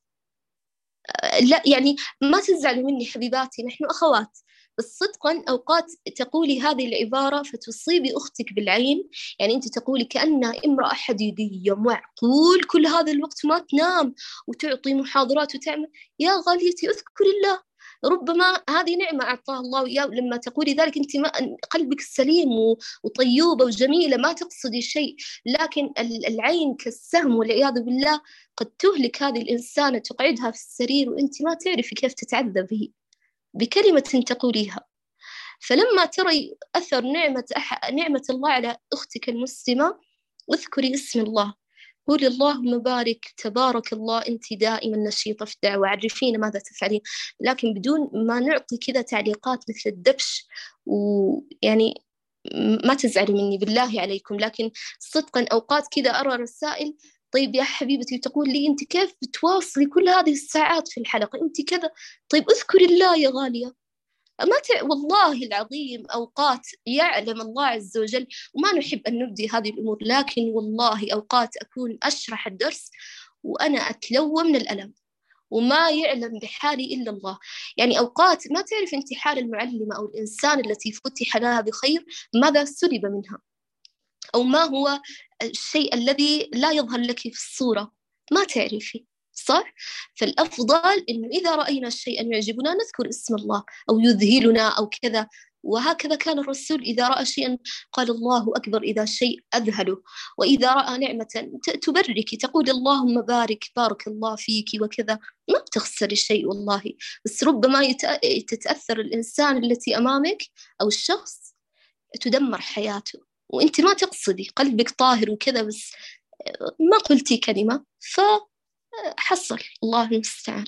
لا يعني ما تزعلوا مني حبيباتي، نحن أخوات، بس صدقا أوقات تقولي هذه العبارة فتصيبي أختك بالعين. يعني أنت تقولي كأن امرأة حديدية، معقول كل هذا الوقت ما تنام وتعطي محاضرات وتعمل؟ يا غاليتي اذكري الله، ربما هذه نعمة أعطاها الله إياه. لما تقولي ذلك أنت ما قلبك سليم وطيوبة وجميلة، ما تقصدي شيء، لكن العين كالسهم والعياذ بالله قد تهلك هذه الإنسانة، تقعدها في السرير وأنت ما تعرفي كيف تتعذبي بكلمة تقوليها. فلما تري أثر نعمة أح... نعمة الله على أختك المسلمة، اذكري اسم الله، قولي اللهم بارك، تبارك الله، أنت دائما نشيطة في الدعوة، عرفينا ماذا تفعلين، لكن بدون ما نعطي كذا تعليقات مثل الدبش. ويعني ما تزعلي مني بالله عليكم، لكن صدقا أوقات كذا أرى رسائل طيب يا حبيبتي تقول لي أنت كيف بتواصلي كل هذه الساعات في الحلقة، أنت كذا، طيب اذكري الله يا غالية. ما ت... والله العظيم أوقات يعلم الله عز وجل، وما نحب أن نبدي هذه الأمور، لكن والله أوقات أكون أشرح الدرس وأنا أتلوى من الألم، وما يعلم بحالي إلا الله. يعني أوقات ما تعرف أنت حال المعلمة أو الإنسان التي فتح لها بخير ماذا سلب منها، أو ما هو الشيء الذي لا يظهر لك في الصورة، ما تعرفي، صح؟ فالأفضل إنه إذا رأينا شيئا يعجبنا نذكر اسم الله أو يذهلنا أو كذا. وهكذا كان الرسول إذا رأى شيئا قال الله أكبر، إذا شيء أذهله. وإذا رأى نعمة تبرك تقول اللهم بارك، بارك الله فيك وكذا، ما بتخسري شيء والله. بس ربما تتأثر الإنسان التي أمامك أو الشخص تدمر حياته وأنت ما تقصدي، قلبك طاهر وكذا، بس ما قلتي كلمة فحصل، الله المستعان.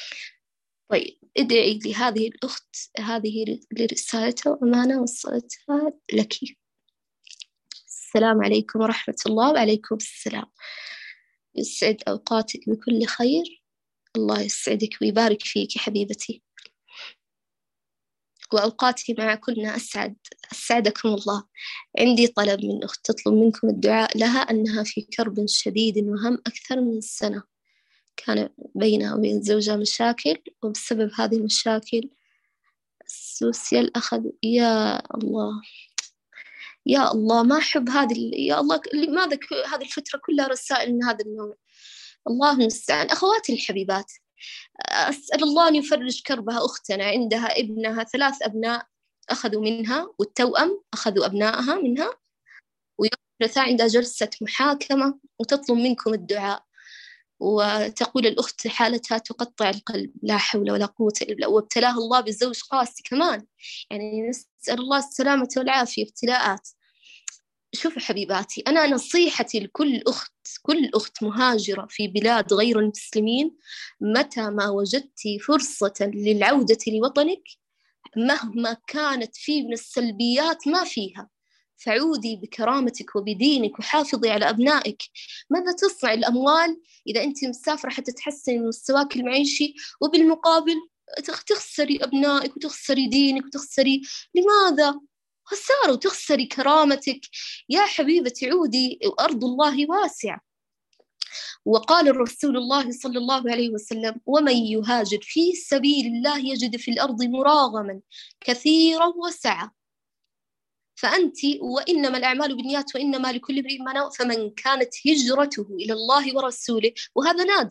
طيب ادعي لهذه الأخت، هذه لرسالتها وأمانة وصلتها لك. السلام عليكم ورحمة الله. وعليكم السلام. يسعد أوقاتك بكل خير، الله يسعدك ويبارك فيك حبيبتي، وأوقاتي معكن أسعد، أسعدكم الله. عندي طلب من أخت تطلب منكم الدعاء لها، أنها في كرب شديد وهم أكثر من سنة، كان بينها وبين زوجها مشاكل، وبسبب هذه المشاكل السوسيال أخذ. يا الله يا الله، ما أحب هذه، يا الله لماذا هذه الفترة كلها رسائل من هذا النوع؟ الله المستعان. أخواتي الحبيبات، أسأل الله أن يفرج كربها. أختنا عندها ابنها ثلاث أبناء أخذوا منها، والتوأم أخذوا أبنائها منها، ويوم الثلاثاء عندها جلسة محاكمة وتطلب منكم الدعاء، وتقول الأخت حالتها تقطع القلب، لا حول ولا قوة إلا بالله، وابتلاها الله بزوج قاسي كمان، يعني نسأل الله السلامة والعافية، ابتلاءات. شوفوا حبيباتي، أنا نصيحتي لكل أخت، كل أخت مهاجرة في بلاد غير المسلمين، متى ما وجدتي فرصة للعودة لوطنك مهما كانت فيه من السلبيات ما فيها، فعودي بكرامتك وبدينك وحافظي على أبنائك. ماذا تصنع الأموال إذا أنت مسافرة حتى تحسني من مستواك المعيشي، وبالمقابل تخسري أبنائك وتخسري دينك وتخسري، لماذا؟ خسارة، وتخسري كرامتك. يا حبيبتي عودي، وأرض الله واسعة. وقال الرسول الله صلى الله عليه وسلم: ومن يهاجر في سبيل الله يجد في الأرض مراغما كثيرا وسعة. فأنت وإنما الأعمال بالنيات وإنما لكل امرئ ما نوى، فمن كانت هجرته إلى الله ورسوله، وهذا نادر،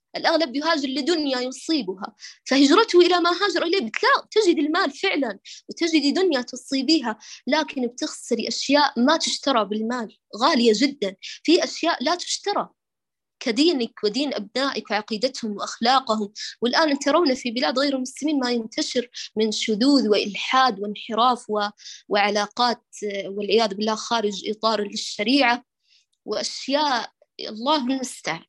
الأغلب يهاجر لدنيا يصيبها، فهجرته إلى ما هاجر إليه بتلاقي تجد المال فعلا وتجد دنيا تصيبيها، لكن بتخسري أشياء ما تشترى بالمال، غالية جدا. في أشياء لا تشترى كدينك ودين أبنائك وعقيدتهم وأخلاقهم. والآن ترون في بلاد غير المسلمين ما ينتشر من شذوذ وإلحاد وانحراف و... وعلاقات والعياذ بالله خارج إطار الشريعة وأشياء، الله المستعان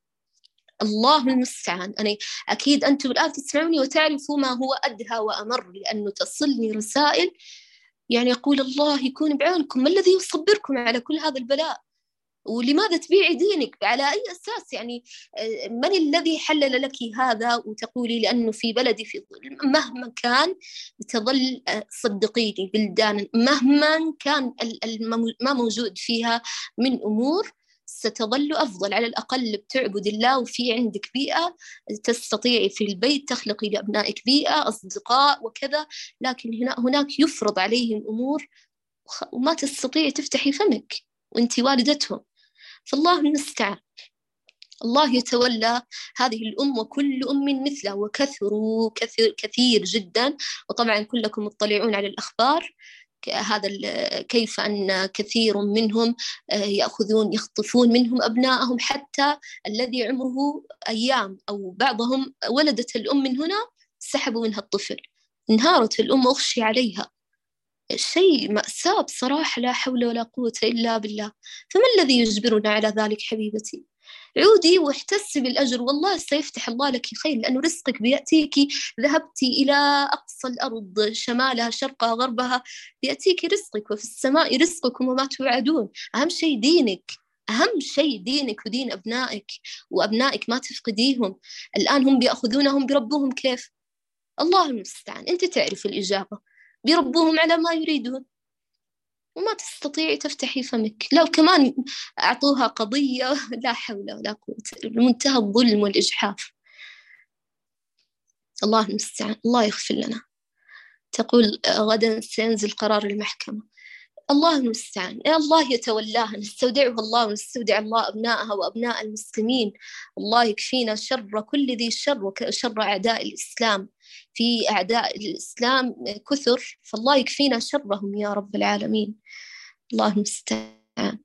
الله المستعان. أنا أكيد أنتم الآن تسمعوني وتعرفوا ما هو أدهى وأمر، لأنه تصلني رسائل يعني يقول الله يكون بعونكم، ما الذي يصبركم على كل هذا البلاء؟ ولماذا تبيعي دينك؟ على أي أساس؟ يعني من الذي حلل لك هذا وتقولي لأنه في بلدي في مهما كان تظل، صدقيني بلدان مهما كان ما موجود فيها من أمور ستظل أفضل، على الأقل بتعبد الله وفي عندك بيئة تستطيعي في البيت تخلقي لأبنائك بيئة أصدقاء وكذا. لكن هنا هناك يفرض عليهم أمور وما تستطيعي تفتحي فمك وأنت والدتهم، فالله المستعان. الله يتولى هذه الأم وكل أم مثله، وكثروا كثير, كثير جدا. وطبعا كلكم مطلعون على الأخبار هذا كيف أن كثير منهم يأخذون يخطفون منهم أبنائهم، حتى الذي عمره أيام أو بعضهم ولدت الأم من هنا سحبوا منها الطفل، انهارت الأم وأغشي عليها. شيء مأساة بصراحة، لا حول ولا قوة إلا بالله. فما الذي يجبرنا على ذلك حبيبتي؟ عودي واحتسبي الأجر، والله سيفتح الله لك خير، لأنه رزقك بيأتيك. ذهبتي إلى أقصى الأرض شمالها شرقها غربها بيأتيك رزقك، وفي السماء رزقكم وما توعدون. أهم شيء دينك، أهم شيء دينك ودين أبنائك، وأبنائك ما تفقديهم. الآن هم بيأخذونهم بربوهم كيف؟ الله المستعان، أنت تعرف الإجابة. بيربوهم على ما يريدون وما تستطيعي تفتحي فمك. لو كمان أعطوها قضية لا حول ولا قوة، منتهى الظلم والإجحاف. الله المستعان، الله يغفر لنا. تقول غدا سينزل قرار المحكمة، الله المستعان. الله يتولاها، نستودعها الله ونستودع الله أبنائها وأبناء المسلمين. الله يكفينا شر كل ذي شر وشر أعداء الإسلام. في أعداء الإسلام كثر، فالله يكفينا شرهم يا رب العالمين. الله المستعان.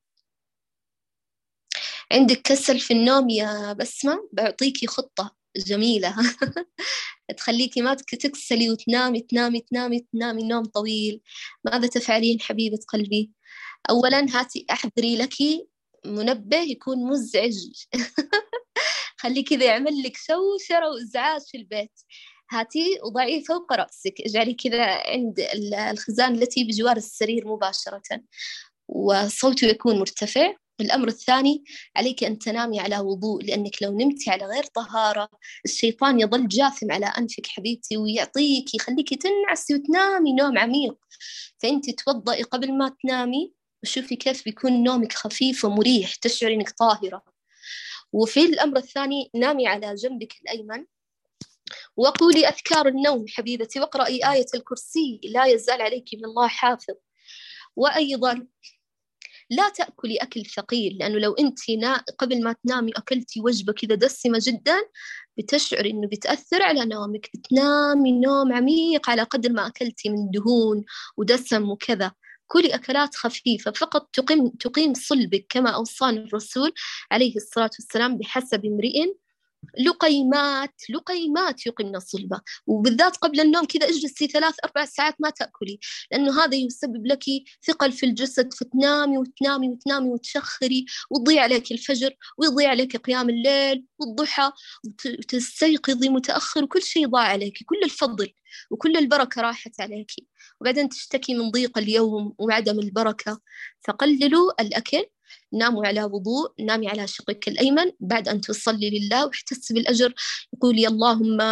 عندك كسل في النوم يا بسمة؟ بعطيكي خطة جميلة تخليكي ما تكسلي وتنامي تنامي تنامي تنامي نوم طويل. ماذا تفعلين حبيبة قلبي؟ أولا هاتي أحضري لك منبه يكون مزعج خليه كذا يعمل لك شوشرة وإزعاج في البيت. هاتي وضعيه فوق رأسك، اجعلي كذا عند الخزان التي بجوار السرير مباشرة وصوته يكون مرتفع. الأمر الثاني، عليك أن تنامي على وضوء، لأنك لو نمتي على غير طهارة الشيطان يظل جاثم على أنفك حبيبتي ويعطيك يخليك تنعسي وتنامي نوم عميق. فأنت توضئي قبل ما تنامي وشوفي كيف بيكون نومك خفيف ومريح، تشعري أنك طاهرة. وفي الأمر الثاني، نامي على جنبك الأيمن وقولي أذكار النوم حبيبتي، واقرأي آية الكرسي، لا يزال عليك من الله حافظ. وأيضا لا تأكلي أكل ثقيل، لأنه لو أنت قبل ما تنامي أكلتي وجبة كذا دسمة جدا بتشعر إنه بتأثر على نومك، بتنامي نوم عميق على قدر ما أكلتي من دهون ودسم وكذا. كلي أكلات خفيفة فقط تقيم تقيم صلبك، كما أوصانا الرسول عليه الصلاة والسلام بحسب امرئ لقيمات لقيمات يقمن الصلبة. وبالذات قبل النوم كذا اجلسي ثلاث أربع ساعات ما تأكلي، لأنه هذا يسبب لك ثقل في الجسد، فتنامي وتنامي وتنامي وتشخري وتضيع عليك الفجر ويضيع عليك قيام الليل والضحى وتستيقظي متأخر وكل شيء ضاع عليك، كل الفضل وكل البركة راحت عليك، وبعدين تشتكي من ضيق اليوم وعدم البركة. فقللوا الأكل، ناموا على وضوء، نامي على شقك الأيمن بعد أن تصلي لله واحتسبي الأجر. قولي اللهم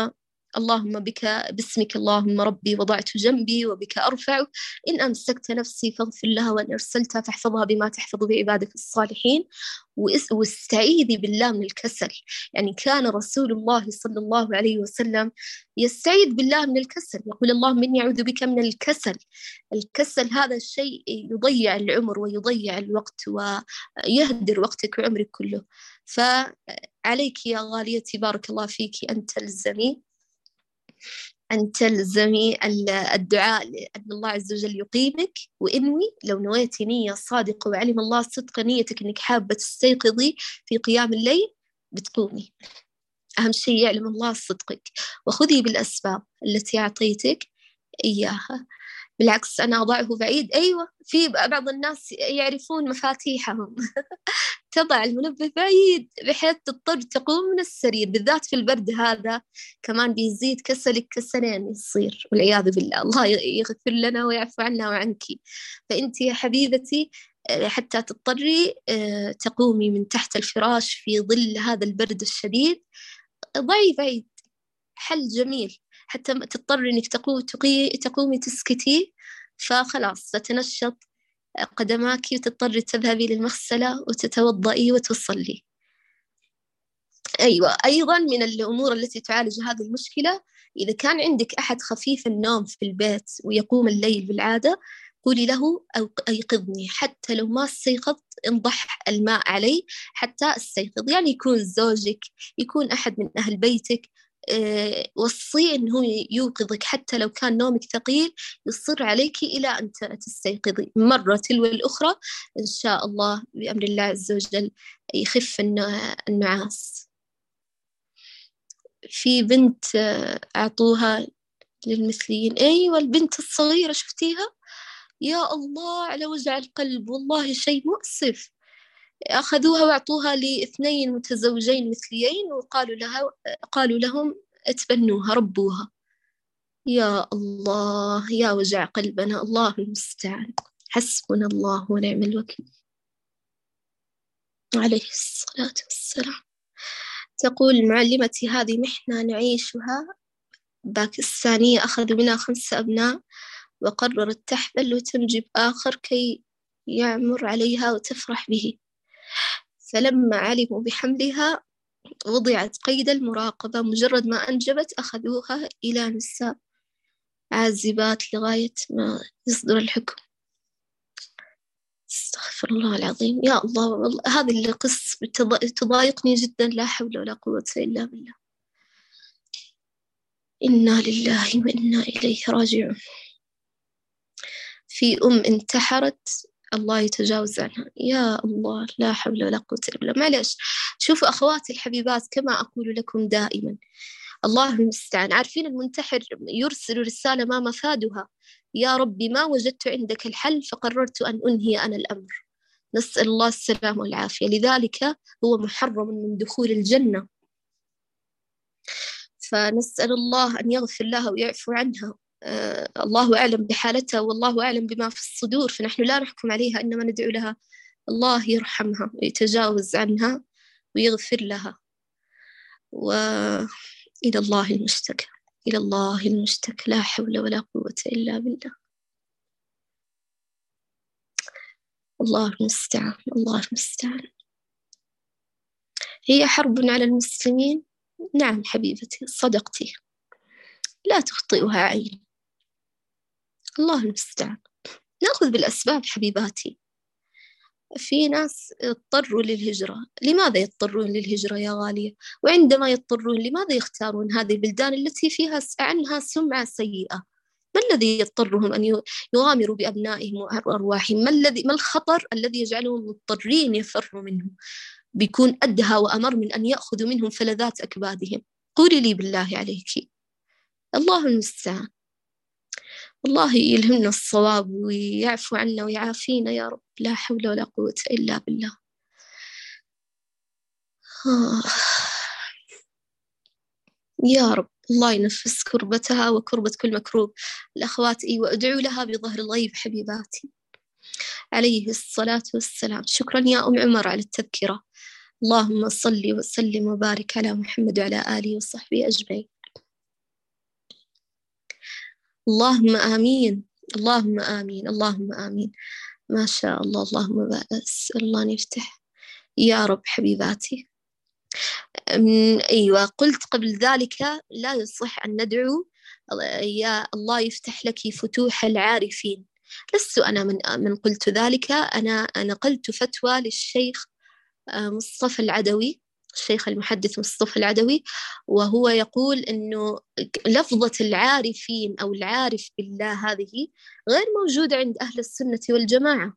اللهم بك باسمك اللهم ربي وضعت جنبي وبك أرفع، إن أمسكت نفسي فاغفر لها، وإن أرسلتها فاحفظها بما تحفظ بعبادك الصالحين. واستعيذي بالله من الكسل. يعني كان رسول الله صلى الله عليه وسلم يستعيذ بالله من الكسل، يقول اللهم إني أعوذ بك من الكسل. الكسل هذا الشيء يضيع العمر ويضيع الوقت ويهدر وقتك وعمرك كله. فعليك يا غاليتي بارك الله فيك أن تلزمي أن تلزمي الدعاء أن الله عز وجل يقيمك، وإنوي لو نويتي نية صادقة وعلم الله صدق نيتك أنك حابة تستيقظي في قيام الليل بتقومي. أهم شيء يعلم الله صدقك، وخذي بالأسباب التي أعطيتك إياها. بالعكس أنا أضعه بعيد. أيوة، في بعض الناس يعرفون مفاتيحهم تضع المنبه بعيد بحيث تضطر تقوم من السرير، بالذات في البرد هذا كمان بيزيد كسلك كسلين يصير والعياذ بالله. الله يغفر لنا ويعفو عنا وعنك. فأنت يا حبيبتي حتى تضطري تقومي من تحت الفراش في ظل هذا البرد الشديد، ضعي بعيد. حل جميل حتى تضطري إنك تقومي تقومي تسكتي، فخلاص تتنشط قدماك وتضطري تذهبي للمغسلة وتتوضئي وتصلي. أيوة، أيضا من الأمور التي تعالج هذه المشكلة، إذا كان عندك أحد خفيف النوم في البيت ويقوم الليل بالعادة، قولي له أو أيقظني، حتى لو ما استيقظت انضح الماء علي حتى استيقظ. يعني يكون زوجك، يكون أحد من أهل بيتك، أه وصيه أنه يوقظك حتى لو كان نومك ثقيل، يصر عليك إلى أن تستيقظي مرة تلو الأخرى. إن شاء الله بأمر الله عز وجل يخف النعاس. في بنت أعطوها للمثليين. أيوة، البنت الصغيرة شفتيها؟ يا الله على وجع القلب، والله شيء مؤسف. أخذوها وأعطوها لاثنين متزوجين مثليين، وقالوا لها قالوا لهم اتبنوها ربوها. يا الله يا وجع قلبنا، الله المستعان. حسبنا الله ونعم الوكيل. عليه الصلاة والسلام. تقول معلمتي هذه محنة نعيشها، باكستانية أخذوا منها خمسة أبناء وقررت تحمل وتنجب آخر كي يعمر عليها وتفرح به، فلما علموا بحملها وضعت قيد المراقبة. مجرد ما أنجبت أخذوها إلى نساء عازبات لغاية ما يصدر الحكم. استغفر الله العظيم. يا الله، والله هذه القصة تضايقني جدا. لا حول ولا قوة إلا بالله. إنا لله وإنا إليه راجعون. في أم انتحرت، الله يتجاوز عنها. يا الله، لا حول ولا قوة إلا بالله. معلش، شوفوا أخواتي الحبيبات، كما أقول لكم دائما، الله المستعان. عارفين المنتحر يرسل رسالة ما مفادها؟ يا ربي ما وجدت عندك الحل فقررت أن أنهي أنا الأمر. نسأل الله السلامة والعافية. لذلك هو محرم من دخول الجنة. فنسأل الله أن يغفر لها ويعفو عنها. آه الله أعلم بحالتها والله أعلم بما في الصدور، فنحن لا نحكم عليها، إنما ندعو لها الله يرحمها ويتجاوز عنها ويغفر لها. وإلى الله المشتكى، إلى الله المشتكى. لا حول ولا قوة إلا بالله. الله المستعان، الله المستعان. هي حرب على المسلمين. نعم حبيبتي، صدقتي، لا تخطئها عين. الله المستعان. نأخذ بالأسباب حبيباتي. في ناس اضطروا للهجرة. لماذا يضطرون للهجرة يا غالية؟ وعندما يضطرون لماذا يختارون هذه البلدان التي فيها عنها سمعة سيئة؟ ما الذي يضطرهم أن يغامروا بأبنائهم وأرواحهم؟ ما الذي ما الخطر الذي يجعلهم مضطرين يفروا منه؟ بيكون أدهى وأمر من أن يأخذوا منهم فلذات أكبادهم. قولي لي بالله عليك. الله المستعان. الله يلهمنا الصواب ويعفو عنا ويعافينا يا رب. لا حول ولا قوة إلا بالله. آه. يا رب الله ينفس كربتها وكربة كل مكروب. الأخوات إيوة ادعوا لها بظهر الغيب حبيباتي. عليه الصلاة والسلام. شكرا يا أم عمر على التذكرة. اللهم صل وسلم وبارك على محمد وعلى آله وصحبه أجمعين. اللهم آمين، اللهم آمين، اللهم آمين. ما شاء الله، اللهم أسأل الله أن يفتح يا رب حبيباتي. أيوة، قلت قبل ذلك لا يصح أن ندعو يا الله يفتح لك فتوح العارفين. لست أنا من من قلت ذلك، أنا نقلت فتوى للشيخ مصطفى العدوي، الشيخ المحدث مصطفى العدوي، وهو يقول إنه لفظة العارفين أو العارف بالله هذه غير موجودة عند أهل السنة والجماعة.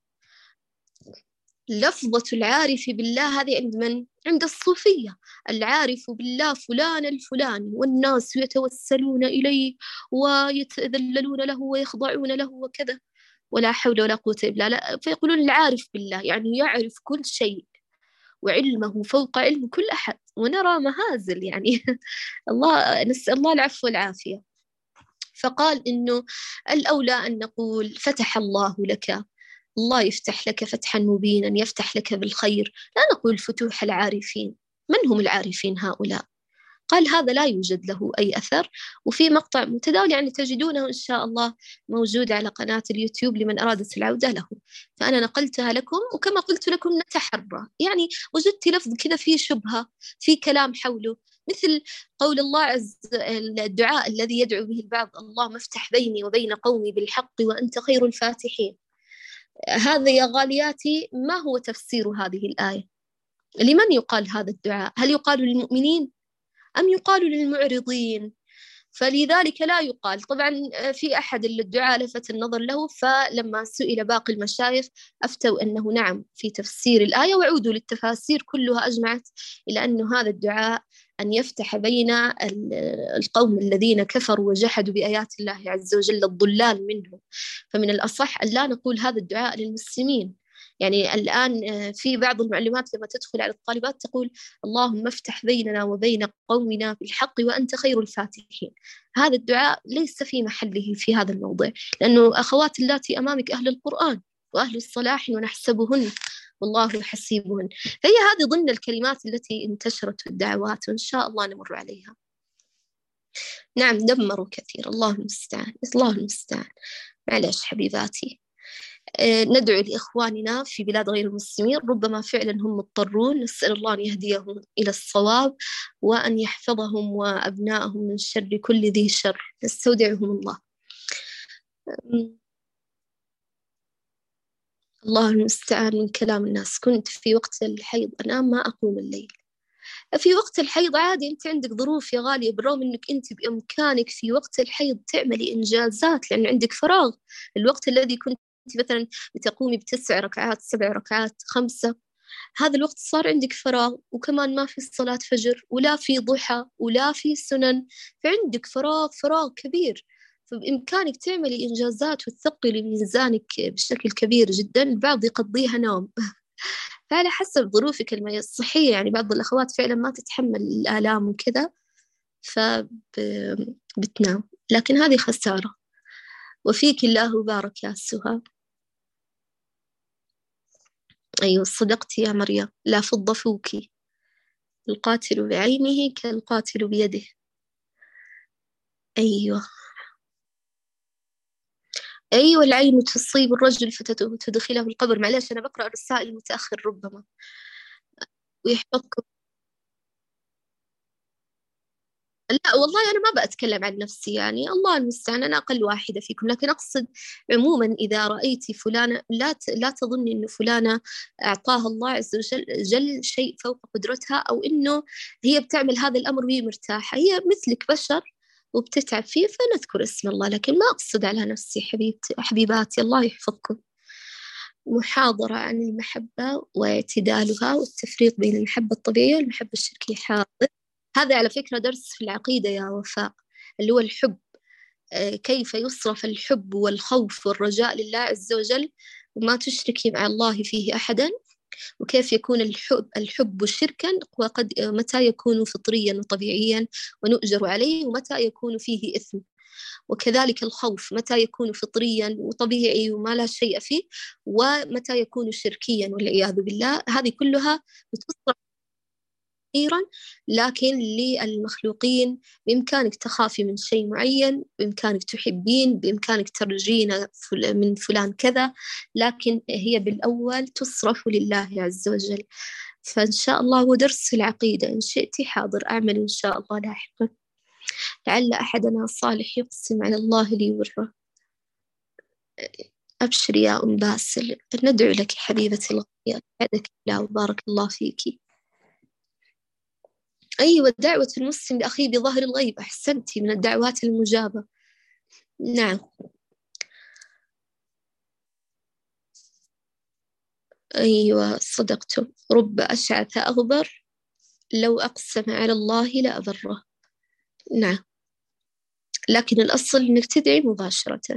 لفظة العارف بالله هذه عند من؟ عند الصوفية. العارف بالله فلان الفلاني، والناس يتوسلون إليه ويتذللون له ويخضعون له وكذا، ولا حول ولا قوة إلا بالله. فيقولون العارف بالله يعني يعرف كل شيء وعلمه فوق علم كل أحد، ونرى مهازل يعني الله، نسأل الله العفو والعافية. فقال إنه الأولى أن نقول فتح الله لك، الله يفتح لك فتحا مبينا يفتح لك بالخير، لا نقول فتوح العارفين. من هم العارفين هؤلاء؟ قال هذا لا يوجد له أي أثر، وفي مقطع متداول يعني تجدونه إن شاء الله موجود على قناة اليوتيوب لمن أرادت العودة له، فأنا نقلتها لكم. وكما قلت لكم نتحرى، يعني وجدت لفظ كذا فيه شبهة، في كلام حوله، مثل قول الله عز الدعاء الذي يدعو به البعض: اللهم افتح بيني وبين قومي بالحق وأنت خير الفاتحين. هذا يا غالياتي ما هو تفسير هذه الآية؟ لمن يقال هذا الدعاء؟ هل يقال للمؤمنين أم يقال للمعرضين؟ فلذلك لا يقال. طبعا في أحد الدعاء لفت النظر له، فلما سئل باقي المشايخ أفتوا أنه نعم في تفسير الآية، وعودوا للتفاسير كلها أجمعت إلى أن هذا الدعاء أن يفتح بين القوم الذين كفروا وجحدوا بآيات الله عز وجل الضلال منهم. فمن الأصح أن لا نقول هذا الدعاء للمسلمين. يعني الآن في بعض المعلومات لما تدخل على الطالبات تقول: اللهم افتح بيننا وبين قومنا بالحق وأنت خير الفاتحين. هذا الدعاء ليس في محله في هذا الموضع، لأنه أخوات اللاتي أمامك أهل القرآن وأهل الصلاح ونحسبهن والله حسيبهن. فهي هذه ضمن الكلمات التي انتشرت في الدعوات، وإن شاء الله نمر عليها. نعم دمروا كثير، الله المستعان، الله المستعان. معلش حبيباتي، ندعو لإخواننا في بلاد غير المسلمين، ربما فعلا هم مضطرون، نسأل الله أن يهديهم إلى الصواب وأن يحفظهم وأبنائهم من شر كل ذي شر، نستودعهم الله. الله المستعان من كلام الناس. كنت في وقت الحيض أنام ما أقوم الليل. في وقت الحيض عادي، أنت عندك ظروف يا غالية، بالرغم أنك أنت بإمكانك في وقت الحيض تعملي إنجازات لأن عندك فراغ. الوقت الذي كنت مثلا بتقومي بتسع ركعات سبع ركعات خمسة، هذا الوقت صار عندك فراغ، وكمان ما في صلاة فجر ولا في ضحى ولا في سنن، فعندك فراغ فراغ كبير، فبإمكانك تعملي إنجازات وتثقلي ميزانك بشكل كبير جدا. البعض يقضيها نوم فعلى حسب ظروفك الصحية، يعني بعض الأخوات فعلا ما تتحمل الآلام وكذا فبتنام، لكن هذه خسارة. وفيك الله بارك يا سهى. أيوة صدقتي يا مريم، لا فض فوكي، القاتل بعينه كالقاتل بيده. أيوة أيوة العين تصيب الرجل فتدخله القبر. معلش أنا بقرأ الرسائل متأخر ربما، ويحفظكم. لا والله أنا ما بأتكلم عن نفسي، يعني الله المستعان، أنا أقل واحدة فيكم، لكن أقصد عموما إذا رأيتي فلانة لا لا تظني إنه فلانة أعطاها الله عز وجل جل شيء فوق قدرتها، أو إنه هي بتعمل هذا الأمر وهي مرتاحة، هي مثلك بشر وبتتعب فيه، فنذكر اسم الله، لكن ما أقصد على نفسي. حبيبتي حبيباتي الله يحفظكم. محاضرة عن المحبة واعتدالها والتفريق بين المحبة الطبيعية والمحبة الشركية. حاضر. هذا على فكرة درس في العقيدة يا وفاء، اللي هو الحب، كيف يصرف الحب والخوف والرجاء لله عز وجل وما تشركي مع الله فيه أحدا، وكيف يكون الحب الحب شركا، وقد متى يكون فطريا وطبيعيا ونؤجر عليه، ومتى يكون فيه إثم، وكذلك الخوف متى يكون فطريا وطبيعي وما لا شيء فيه، ومتى يكون شركيا والعياذ بالله. هذه كلها بتصرف أخيرا، لكن للمخلوقين بإمكانك تخافي من شيء معين، بإمكانك تحبين، بإمكانك ترجين من فلان كذا، لكن هي بالأول تصرف لله عز وجل. فإن شاء الله هو درس العقيدة، إن شئت حاضر أعمل إن شاء الله لاحقا. لعل أحدنا الصالح يقسم على الله ليبره. أبشري يا أم باسل، ندعو لك حبيبتي الغالية، أسعدك الله وبارك الله فيك. أيوة، دعوة المسلم لأخيه بظهر الغيب، أحسنتي، من الدعوات المجابة. نعم. أيوة صدقتم، رب أشعث أغبر لو أقسم على الله لأبره. نعم، لكن الأصل إنك تدعي مباشرة.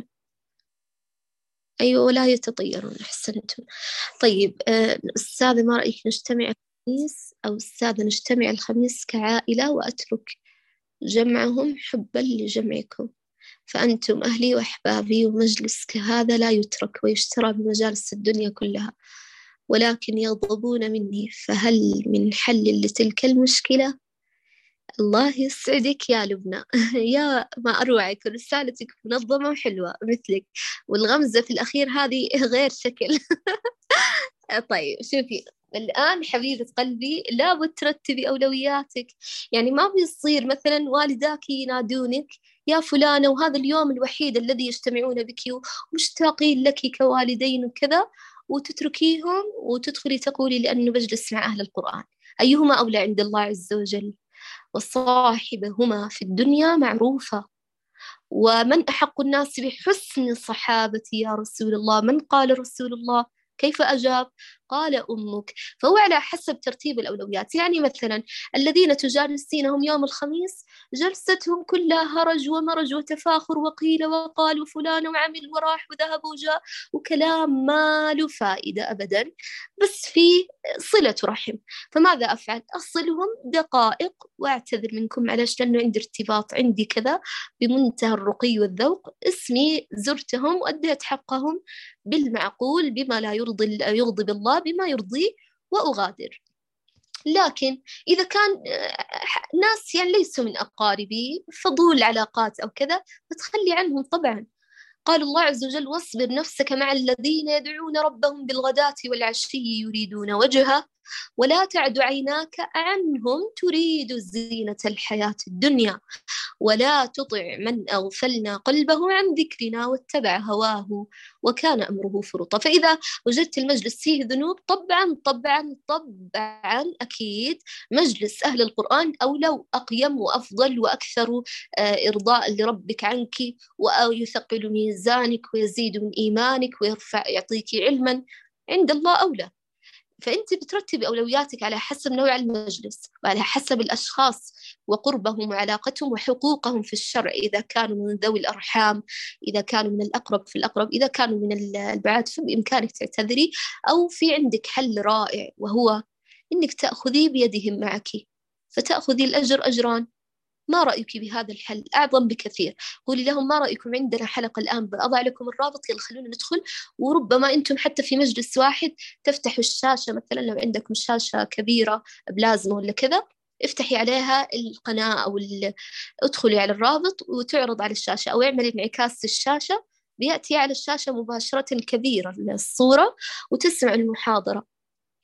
أيوة، ولا يتطيرون. أحسنتم. طيب آه، أستاذة ما رأيك نجتمع الخميس، أو أستاذة نجتمع الخميس كعائلة وأترك جمعهم حبا لجمعكم، فأنتم أهلي وأحبابي، ومجلس كهذا لا يترك ويشترى بمجالس الدنيا كلها، ولكن يغضبون مني، فهل من حل لتلك المشكلة؟ الله يسعدك يا لبنى. يا ما أروعك، رسالتك منظمة وحلوة مثلك، والغمزة في الأخير هذه غير شكل. طيب شوفي الآن حبيبة قلبي، لابد ترتبي أولوياتك. يعني ما بيصير مثلا والداك ينادونك يا فلانة وهذا اليوم الوحيد الذي يجتمعون بك ومشتاقين لك كوالدين وكذا، وتتركيهم وتدخلي تقولي لأنه بجلس مع أهل القرآن. أيهما أولى عند الله عز وجل؟ وصاحبهما في الدنيا معروفة. ومن أحق الناس بحسن صحابتي يا رسول الله؟ من قال رسول الله؟ كيف أجاب؟ قال أمك. فهو على حسب ترتيب الأولويات. يعني مثلا الذين تجالسينهم يوم الخميس جلستهم كلها هرج ومرج وتفاخر وقيل وقال وفلان وعمل وراح وذهب وجاء وكلام ما له فائدة أبدا، بس في صلة رحم. فماذا أفعل؟ أصلهم دقائق وأعتذر منكم علش لأنه عندي ارتباط، عندي كذا، بمنتهى الرقي والذوق، اسمي زرتهم وأديت حقهم بالمعقول بما لا يرضي يغضب الله بما يرضيه وأغادر. لكن إذا كان ناس يعني ليسوا من أقاربي، فضول علاقات أو كذا، فتخلي عنهم طبعا. قال الله عز وجل واصبر نفسك مع الذين يدعون ربهم بالغداة والعشي يريدون وجهه ولا تعد عيناك عنهم تريد زينة الحياة الدنيا ولا تطع من أغفلنا قلبه عن ذكرنا واتبع هواه وكان أمره فرطا. فإذا وجدت المجلس فيه ذنوب، طبعا طبعا طبعا أكيد مجلس أهل القرآن أولى وأقيم وأفضل وأكثر إرضاء لربك عنك، ويثقل ميزانك ويزيد من إيمانك ويرفع يعطيك علما عند الله أولى. فأنت بترتب أولوياتك على حسب نوع المجلس وعلى حسب الأشخاص وقربهم وعلاقتهم وحقوقهم في الشرع، إذا كانوا من ذوي الأرحام، إذا كانوا من الأقرب في الأقرب، إذا كانوا من البعاد فبإمكانك تعتذري، أو في عندك حل رائع وهو إنك تأخذي بيدهم معك فتأخذي الأجر أجران. ما رأيك بهذا الحل؟ أعظم بكثير. قولي لهم ما رأيكم عندنا حلقة الآن، بأضع لكم الرابط، يلا خلونا ندخل، وربما أنتم حتى في مجلس واحد تفتحوا الشاشة، مثلا لو عندكم شاشة كبيرة بلازمة ولا كذا، افتحي عليها القناة أو ادخلي على الرابط وتعرض على الشاشة، أو اعملي انعكاس الشاشة بيأتي على الشاشة مباشرة الكبيرة الصورة وتسمع المحاضرة.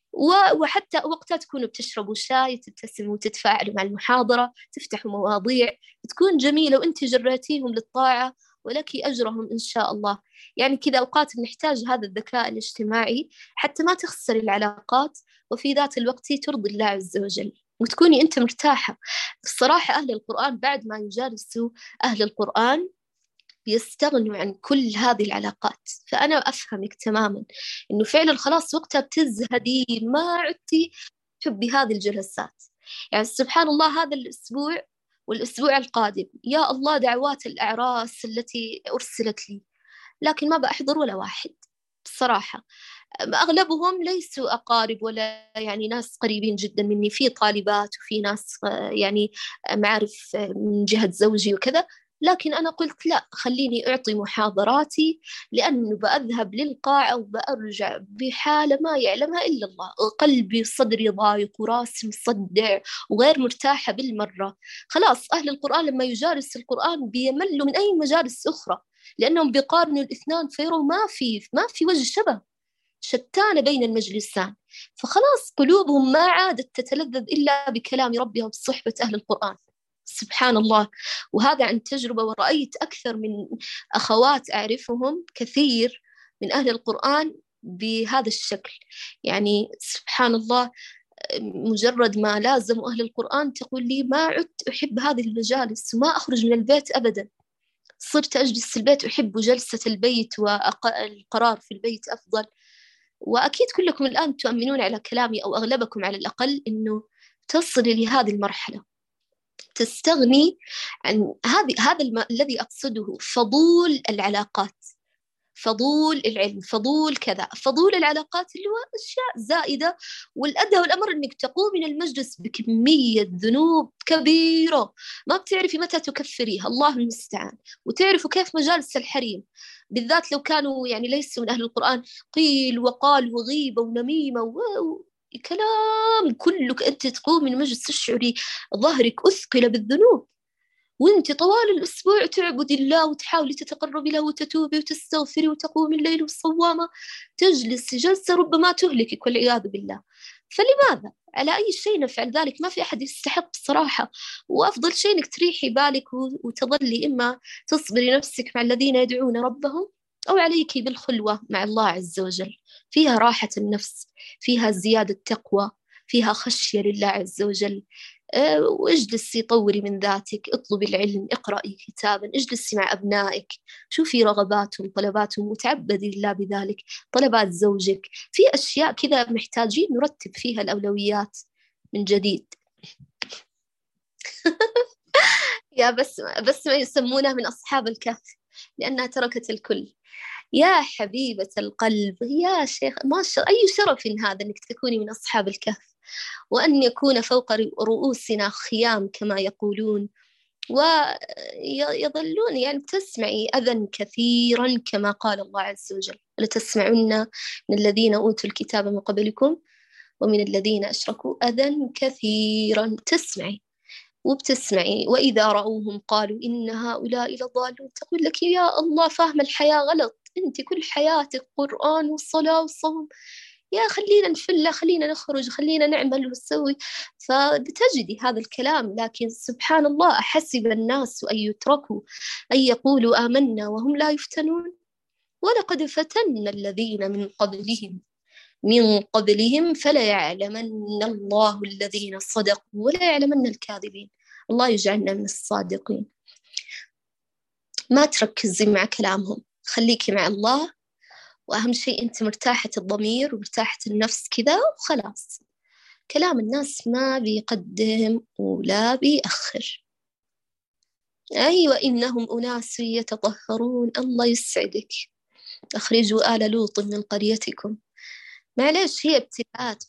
وحتى وقتها تكونوا بتشربوا شاي، تبتسموا وتتفاعلوا مع المحاضرة، تفتحوا مواضيع تكون جميلة وانت جريتيهم للطاعة ولك أجرهم إن شاء الله. يعني كذا أوقات نحتاج هذا الذكاء الاجتماعي حتى ما تخسر العلاقات، وفي ذات الوقت ترضي الله عز وجل وتكوني أنت مرتاحة. الصراحة أهل القرآن بعد ما يجالسوا أهل القرآن بيستغنوا عن كل هذه العلاقات. فأنا أفهمك تماما إنه فعلا خلاص وقتها بتزهدي، ما عدتي تحبي هذه الجلسات. يعني سبحان الله هذا الأسبوع والأسبوع القادم يا الله دعوات الأعراس التي أرسلت لي، لكن ما بأحضر ولا واحد بصراحة. أغلبهم ليسوا أقارب ولا يعني ناس قريبين جدا مني، في طالبات وفي ناس يعني معرف من جهة زوجي وكذا، لكن أنا قلت لا، خليني أعطي محاضراتي، لأنه بأذهب للقاعة وبأرجع بحالة ما يعلمها إلا الله، قلبي صدري ضايق وراسي مصدع وغير مرتاحة بالمرة. خلاص أهل القرآن لما يجالس القرآن بيملوا من أي مجالس أخرى، لأنهم بيقارنوا الاثنان فيروا ما في ما في وجه شبه، شتان بين المجلسان. فخلاص قلوبهم ما عادت تتلذذ إلا بكلام ربها وبصحبة أهل القرآن. سبحان الله. وهذا عن تجربة، ورأيت أكثر من أخوات أعرفهم كثير من أهل القرآن بهذا الشكل. يعني سبحان الله، مجرد ما لازموا أهل القرآن تقول لي ما عدت أحب هذه المجالس وما أخرج من البيت أبدا، صرت أجلس في البيت، أحب جلسة البيت والقرار في البيت أفضل. وأكيد كلكم الآن تؤمنون على كلامي، أو أغلبكم على الأقل، إنه تصلي لهذه المرحلة، تستغني عن هذه هذا الم... الذي أقصده فضول العلاقات، فضول العلم، فضول كذا، فضول العلاقات اللي هو أشياء زائدة. والأدهى والأمر أنك تقوم من المجلس بكمية ذنوب كبيرة ما بتعرفي متى تكفريها، الله المستعان. وتعرفوا كيف مجالس الحريم بالذات لو كانوا يعني ليسوا من أهل القرآن، قيل وقال وغيبة ونميمة و... كلام كلك، أنت تقوم من مجلس تشعري ظهرك أثقل بالذنوب، وأنت طوال الأسبوع تعبدي الله وتحاولي تتقربي له وتتوبي وتستغفري وتقومي الليل والصوامة، تجلس جلسة ربما تهلكك والعياذ بالله. فلماذا؟ على أي شيء نفعل ذلك؟ ما في أحد يستحق الصراحة. وأفضل شيء إنك تريحي بالك وتظلي إما تصبري نفسك مع الذين يدعون ربهم، أو عليك بالخلوة مع الله عز وجل، فيها راحة النفس، فيها زيادة تقوى، فيها خشية لله عز وجل. أه واجلسي طوري من ذاتك، اطلبي العلم، اقرأي كتابا، اجلسي مع أبنائك، شوفي رغباتهم طلباتهم وتعبدي الله بذلك، طلبات زوجك، في أشياء كذا محتاجين نرتب فيها الأولويات من جديد. يا بس بس ما يسمونها من أصحاب الكهف لأنها تركت الكل. يا حبيبة القلب يا شيخ، ما شاء أي شرف هذا أنك تكوني من أصحاب الكهف، وأن يكون فوق رؤوسنا خيام كما يقولون، ويظلون يعني تسمعي أذى كثيرا كما قال الله عز وجل: لتسمعن من الذين أوتوا الكتاب من قبلكم ومن الذين أشركوا أذى كثيرا. تسمعي وبتسمعي، وإذا رأوهم قالوا إن هؤلاء لضالون. تقول لك يا الله فاهم الحياة غلط، أنت كل حياتك قرآن والصلاة والصوم، يا خلينا نفله، خلينا نخرج، خلينا نعمل ونسوي. فبتجدي هذا الكلام. لكن سبحان الله، أحسب الناس أن يتركوا أن يقولوا آمنا وهم لا يفتنون، ولقد فتنا الذين من قبلهم من قبلهم فلا يعلمن الله الذين صدقوا ولا يعلمن الكاذبين. الله يجعلنا من الصادقين. ما تركزي مع كلامهم، خليكي مع الله، وأهم شيء أنت مرتاحة الضمير ومرتاحة النفس كذا وخلاص. كلام الناس ما بيقدم ولا بيأخر. أيوة إنهم أناس يتطهرون. الله يسعدك. أخرجوا آل لوط من قريتكم. معليش، هي ابتلاءات.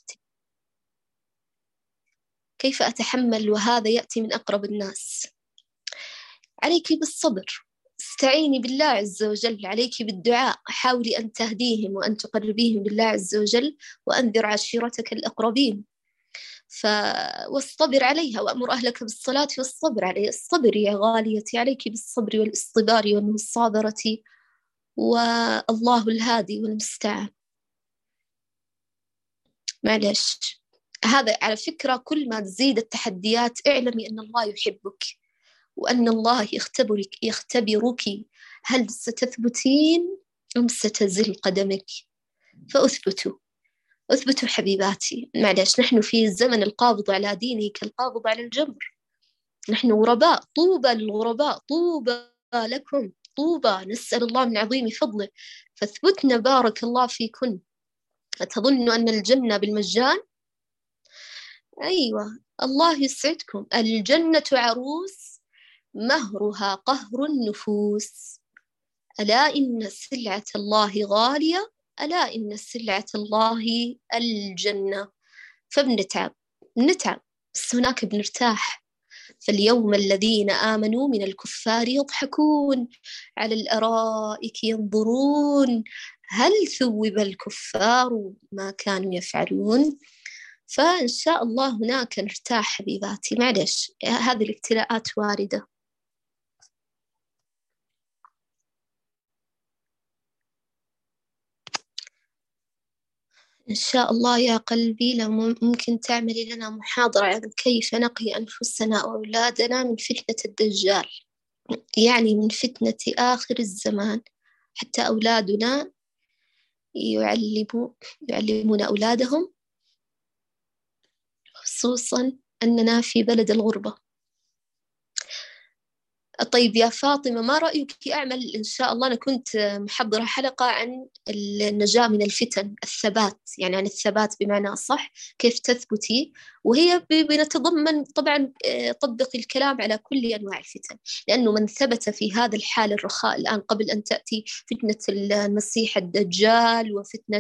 كيف أتحمل وهذا يأتي من أقرب الناس؟ عليك بالصبر، استعيني بالله عز وجل، عليك بالدعاء، حاولي أن تهديهم وأن تقربيهم بالله عز وجل، وأنذر عشيرتك الأقربين. ف... واصطبر عليها، وأمر أهلك بالصلاة والصبر عليها. الصبر يا غاليتي، عليك بالصبر والاصطبار والمصابرة، والله الهادي والمستعان. معلش، هذا على فكرة كل ما تزيد التحديات اعلمي أن الله يحبك، وأن الله يختبرك يختبرك هل ستثبتين أم ستزل قدمك؟ فأثبتوا أثبتوا حبيباتي. معلش، نحن في الزمن القابض على دينه كالقابض على الجمر. نحن غرباء، طوبى للغرباء، طوبى لكم، طوبى. نسأل الله من عظيم فضله فاثبتنا بارك الله فيكن. أتظن أن الجنة بالمجان؟ أيوة، الله يسعدكم. الجنة عروس مهرها قهر النفوس. ألا إن سلعة الله غالية، ألا إن سلعة الله الجنة. فبنتعب، بنتعب بس هناك بنرتاح. فاليوم الذين آمنوا من الكفار يضحكون على الأرائك ينظرون هل ثوب الكفار ما كانوا يفعلون. فإن شاء الله هناك نرتاح حبيباتي، معلش هذه الابتلاءات واردة. إن شاء الله يا قلبي لو ممكن تعملي لنا محاضرة عن كيف نقي أنفسنا وأولادنا من فتنة الدجال، يعني من فتنة آخر الزمان، حتى أولادنا يعلموا يعلمون أولادهم، خصوصا أننا في بلد الغربة. طيب يا فاطمة، ما رأيك أعمل إن شاء الله، أنا كنت محضرة حلقة عن النجاة من الفتن، الثبات، يعني عن الثبات بمعنى أصح كيف تثبتي، وهي بنتضمن طبعا طبق الكلام على كل أنواع الفتن، لأنه من ثبت في هذا الحال الرخاء الآن قبل أن تأتي فتنة المسيح الدجال وفتنة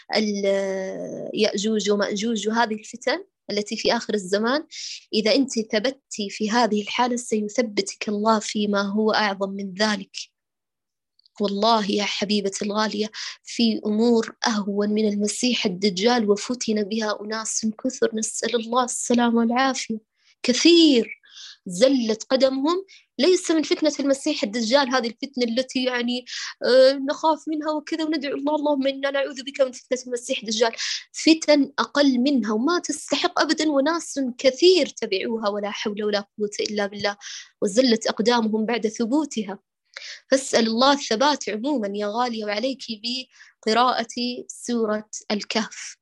يأجوج ومأجوج وهذه الفتن التي في آخر الزمان، إذا أنت ثبتي في هذه الحالة سيثبتك الله فيما هو أعظم من ذلك. والله يا حبيبتي الغالية في أمور أهون من المسيح الدجال وفتن بها أناس كثر، نسأل الله السلامة والعافية، كثير زلت قدمهم ليس من فتنة المسيح الدجال، هذه الفتنة التي يعني آه نخاف منها وكذا وندعو الله اللهم إنا نعوذ بك من فتنة المسيح الدجال، فتن أقل منها وما تستحق أبدا، وناس كثير تبعوها ولا حول ولا قوة إلا بالله، وزلت أقدامهم بعد ثبوتها. فاسأل الله الثبات عموما يا غالية، وعليك بقراءة سورة الكهف.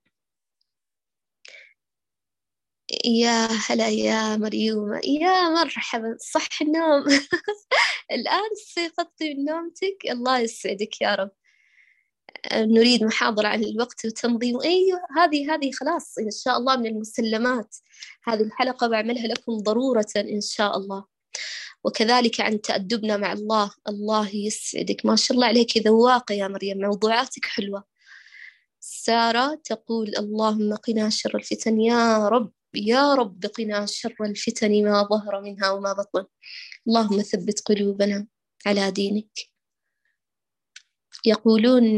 يا هلا يا مريومة، يا مرحبا، صح النوم الآن استيقظتي من نومتك، الله يسعدك يا رب. نريد محاضرة عن الوقت والتنظيم، أيوة هذه هذه خلاص إن شاء الله من المسلمات، هذه الحلقة بعملها لكم ضرورة إن شاء الله. وكذلك عن تأدبنا مع الله، الله يسعدك، ما شاء الله عليك ذواقة يا مريم، موضوعاتك حلوة. سارة تقول اللهم قنا شر الفتن يا رب، يا رب قنا شر الفتن ما ظهر منها وما بطن، اللهم ثبت قلوبنا على دينك. يقولون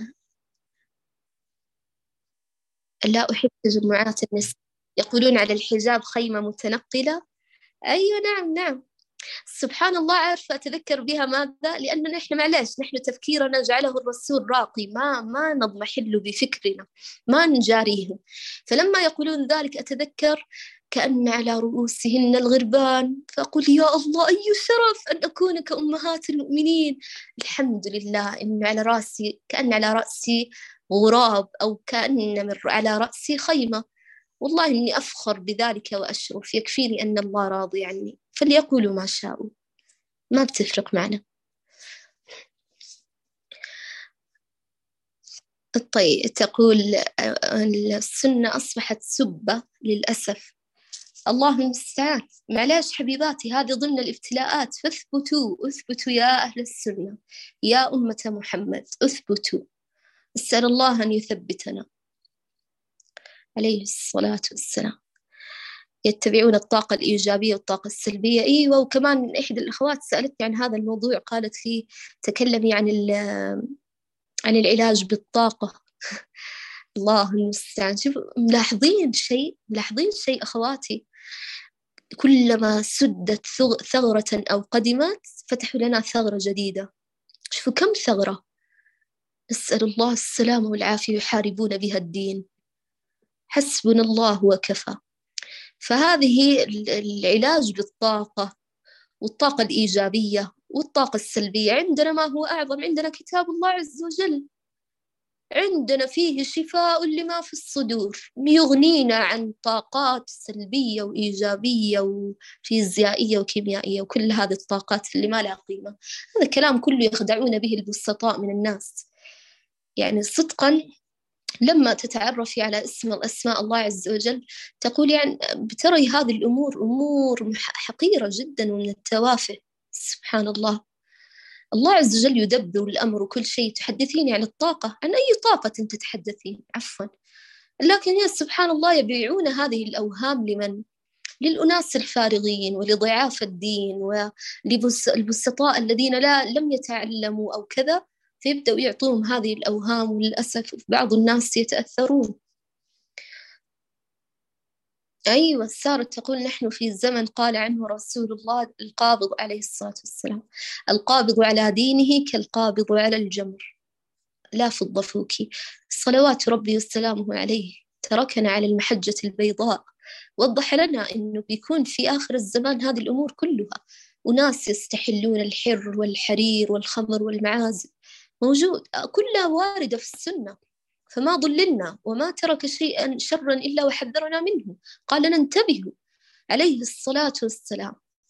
لا أحب تجمعات النساء، يقولون على الحجاب خيمة متنقلة، أيوة نعم نعم، سبحان الله. عارفة أتذكر بها ماذا؟ لأننا نحن معلش نحن تفكيرنا جعله الرسول راقي، ما ما نضمحل بفكرنا، ما نجاريه، فلما يقولون ذلك أتذكر كأن على رؤوسهن الغربان، فأقول يا الله أي شرف أن أكون كأمهات المؤمنين، الحمد لله إن على رأسي كأن على رأسي غراب، أو كأن على رأسي خيمة، والله إني أفخر بذلك وأشرف، يكفيني أن الله راضي عني، فليقولوا ما شاءوا، ما بتفرق معنا. طيب تقول السنة أصبحت سبة للأسف، الله المستعان، معلاش حبيباتي هذه ضمن الابتلاءات، فاثبتوا اثبتوا يا أهل السنة يا أمة محمد، اثبتوا، أسأل الله أن يثبتنا عليه الصلاة والسلام. يتبعون الطاقة الإيجابية والطاقة السلبية، أيوة. وكمان إحدى الأخوات سألتني عن هذا الموضوع، قالت لي تكلمي عن عن العلاج بالطاقة الله المستعان. شوف ملاحظين شيء ملاحظين شيء أخواتي، كلما سدت ثغرة أو قدمت فتحوا لنا ثغرة جديدة. شوفوا كم ثغرة، نسأل الله السلامة والعافية، يحاربون بها الدين، حسبنا الله وكفى. فهذه العلاج بالطاقة والطاقة الإيجابية والطاقة السلبية، عندنا ما هو أعظم، عندنا كتاب الله عز وجل، عندنا فيه شفاء لما في الصدور، يغنينا عن طاقات سلبية وإيجابية وفيزيائية وكيميائية وكل هذه الطاقات اللي ما لها قيمة. هذا الكلام كله يخدعون به البسطاء من الناس. يعني صدقاً لما تتعرفي على اسم الأسماء الله عز وجل تقول يعني بتري هذه الأمور أمور حقيرة جدا ومن التوافه. سبحان الله، الله عز وجل يدبر الأمر وكل شيء. تحدثيني عن الطاقة، عن أي طاقة تتحدثين؟ عفوا، لكن يا سبحان الله يبيعون هذه الأوهام لمن للأناس الفارغين ولضعاف الدين وللبسطاء الذين لا لم يتعلموا أو كذا، فيبدأوا يعطوهم هذه الأوهام، وللأسف بعض الناس يتأثرون. أيوة، سارة تقول نحن في زمن قال عنه رسول الله القابض عليه الصلاة والسلام: القابض على دينه كالقابض على الجمر لا فض فوكي. صلوات ربي وسلامه عليه تركنا على المحجة البيضاء، وضح لنا أنه بيكون في آخر الزمان هذه الأمور كلها، وناس يستحلون الحر والحرير والخمر والمعازف، موجود كلها واردة في السنة، فما ضللنا وما ترك شيئا شرا إلا وحذرنا منه، قال لنا انتبهوا عليه الصلاة والسلام.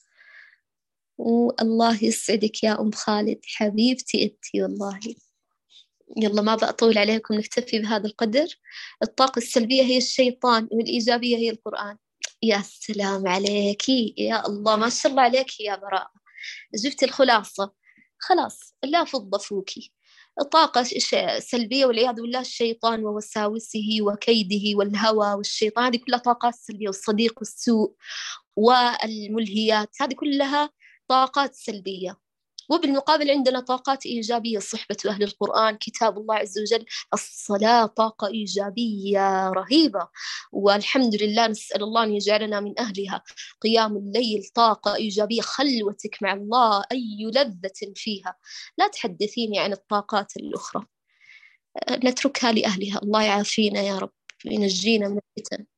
والله يسعدك يا أم خالد حبيبتي أنتي والله. يلا ما بأطول عليكم، نكتفي بهذا القدر. الطاقة السلبية هي الشيطان والإيجابية هي القرآن. يا سلام عليكي يا الله، ما شاء الله عليكي يا براء، جبت الخلاصة. خلاص لا فض فوكي. طاقة سلبية والعياذ بالله الشيطان ووساوسه وكيده والهوى والشيطان، هذه كلها طاقات سلبية، والصديق والسوء والملهيات، هذه كلها طاقات سلبية. وبالمقابل عندنا طاقات إيجابية: صحبة أهل القرآن، كتاب الله عز وجل، الصلاة طاقة إيجابية رهيبة، والحمد لله نسأل الله أن يجعلنا من أهلها. قيام الليل طاقة إيجابية، خلوتك مع الله أي لذة فيها. لا تحدثيني عن الطاقات الأخرى، نتركها لأهلها. الله يعافينا يا رب، ينجينا من الفتن.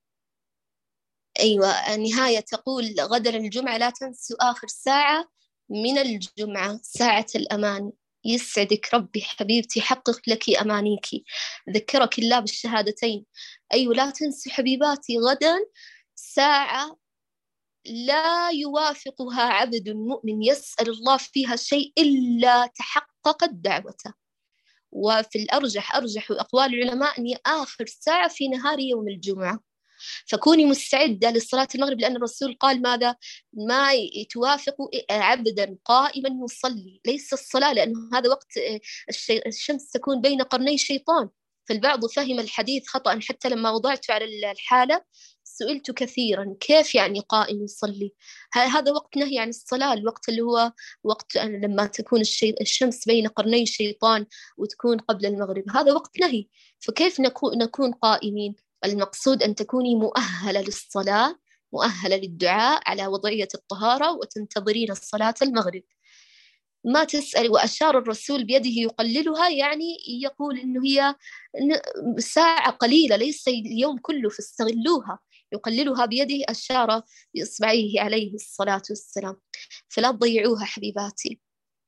أيوة، النهاية تقول: غدا الجمعة لا تنسوا آخر ساعة من الجمعة ساعة الأمان. يسعدك ربي حبيبتي، حقق لك أمانيك، ذكرك الله بالشهادتين. أيوة، لا تنسوا حبيباتي، غدا ساعة لا يوافقها عبد مؤمن يسأل الله فيها شيء إلا تحققت دعوته. وفي الأرجح أرجح أقوال العلماء أن آخر ساعة في نهار يوم الجمعة، فكوني مستعدة لصلاة المغرب، لأن الرسول قال ماذا؟ ما توافق عبدا قائما يصلي، ليس الصلاة، لأنه هذا وقت الشمس تكون بين قرني الشيطان. فالبعض فهم الحديث خطأ، حتى لما وضعت على الحالة سئلت كثيرا كيف يعني قائم يصلي؟ هذا وقت نهي عن الصلاة، الوقت اللي هو وقت لما تكون الشمس بين قرني الشيطان وتكون قبل المغرب، هذا وقت نهي، فكيف نكون قائمين؟ المقصود أن تكوني مؤهلة للصلاة، مؤهلة للدعاء على وضعية الطهارة، وتنتظرين الصلاة المغرب. ما تسأل. وأشار الرسول بيده يقللها، يعني يقول إنه هي ساعة قليلة ليس اليوم كله، فاستغلوها. يقللها بيده، أشار بإصبعيه عليه الصلاة والسلام. فلا تضيعوها حبيباتي.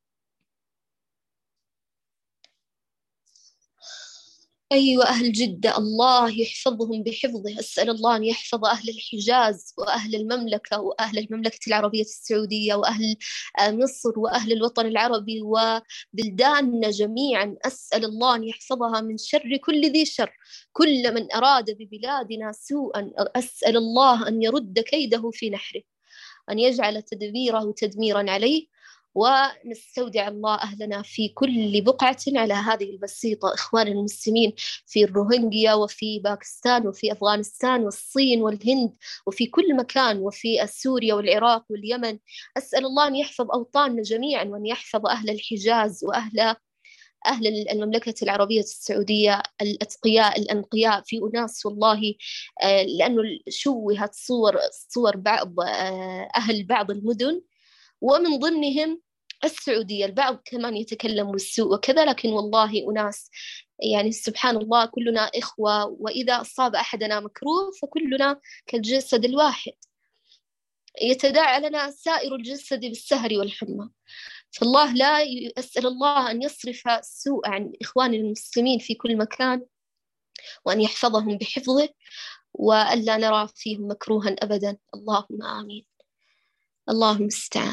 أيوة، أهل جدة الله يحفظهم بحفظه. أسأل الله أن يحفظ أهل الحجاز وأهل المملكة وأهل المملكة العربية السعودية وأهل مصر وأهل الوطن العربي وبلداننا جميعا. أسأل الله أن يحفظها من شر كل ذي شر، كل من أراد ببلادنا سوءا أسأل الله أن يرد كيده في نحره، أن يجعل تدبيره تدميرا عليه. ونستودع الله أهلنا في كل بقعة على هذه البسيطة، إخوان المسلمين في الروهينجيا وفي باكستان وفي أفغانستان والصين والهند وفي كل مكان، وفي سوريا والعراق واليمن. أسأل الله أن يحفظ أوطاننا جميعا، وأن يحفظ أهل الحجاز وأهل أهل المملكة العربية السعودية الأتقياء الأنقياء. في أناس والله لأنه شوهت صور صور بعض أهل بعض المدن، ومن ضمنهم السعودية، البعض كمان يتكلم بالسوء وكذا، لكن والله أناس يعني سبحان الله كلنا إخوة، وإذا أصاب أحدنا مكروه فكلنا كالجسد الواحد، يتداعى لنا سائر الجسد بالسهر والحمى. فالله لا أسأل الله أن يصرف السوء عن إخواننا المسلمين في كل مكان، وأن يحفظهم بحفظه، وألا نرى فيهم مكروها أبدا. اللهم آمين. اللهم استعان.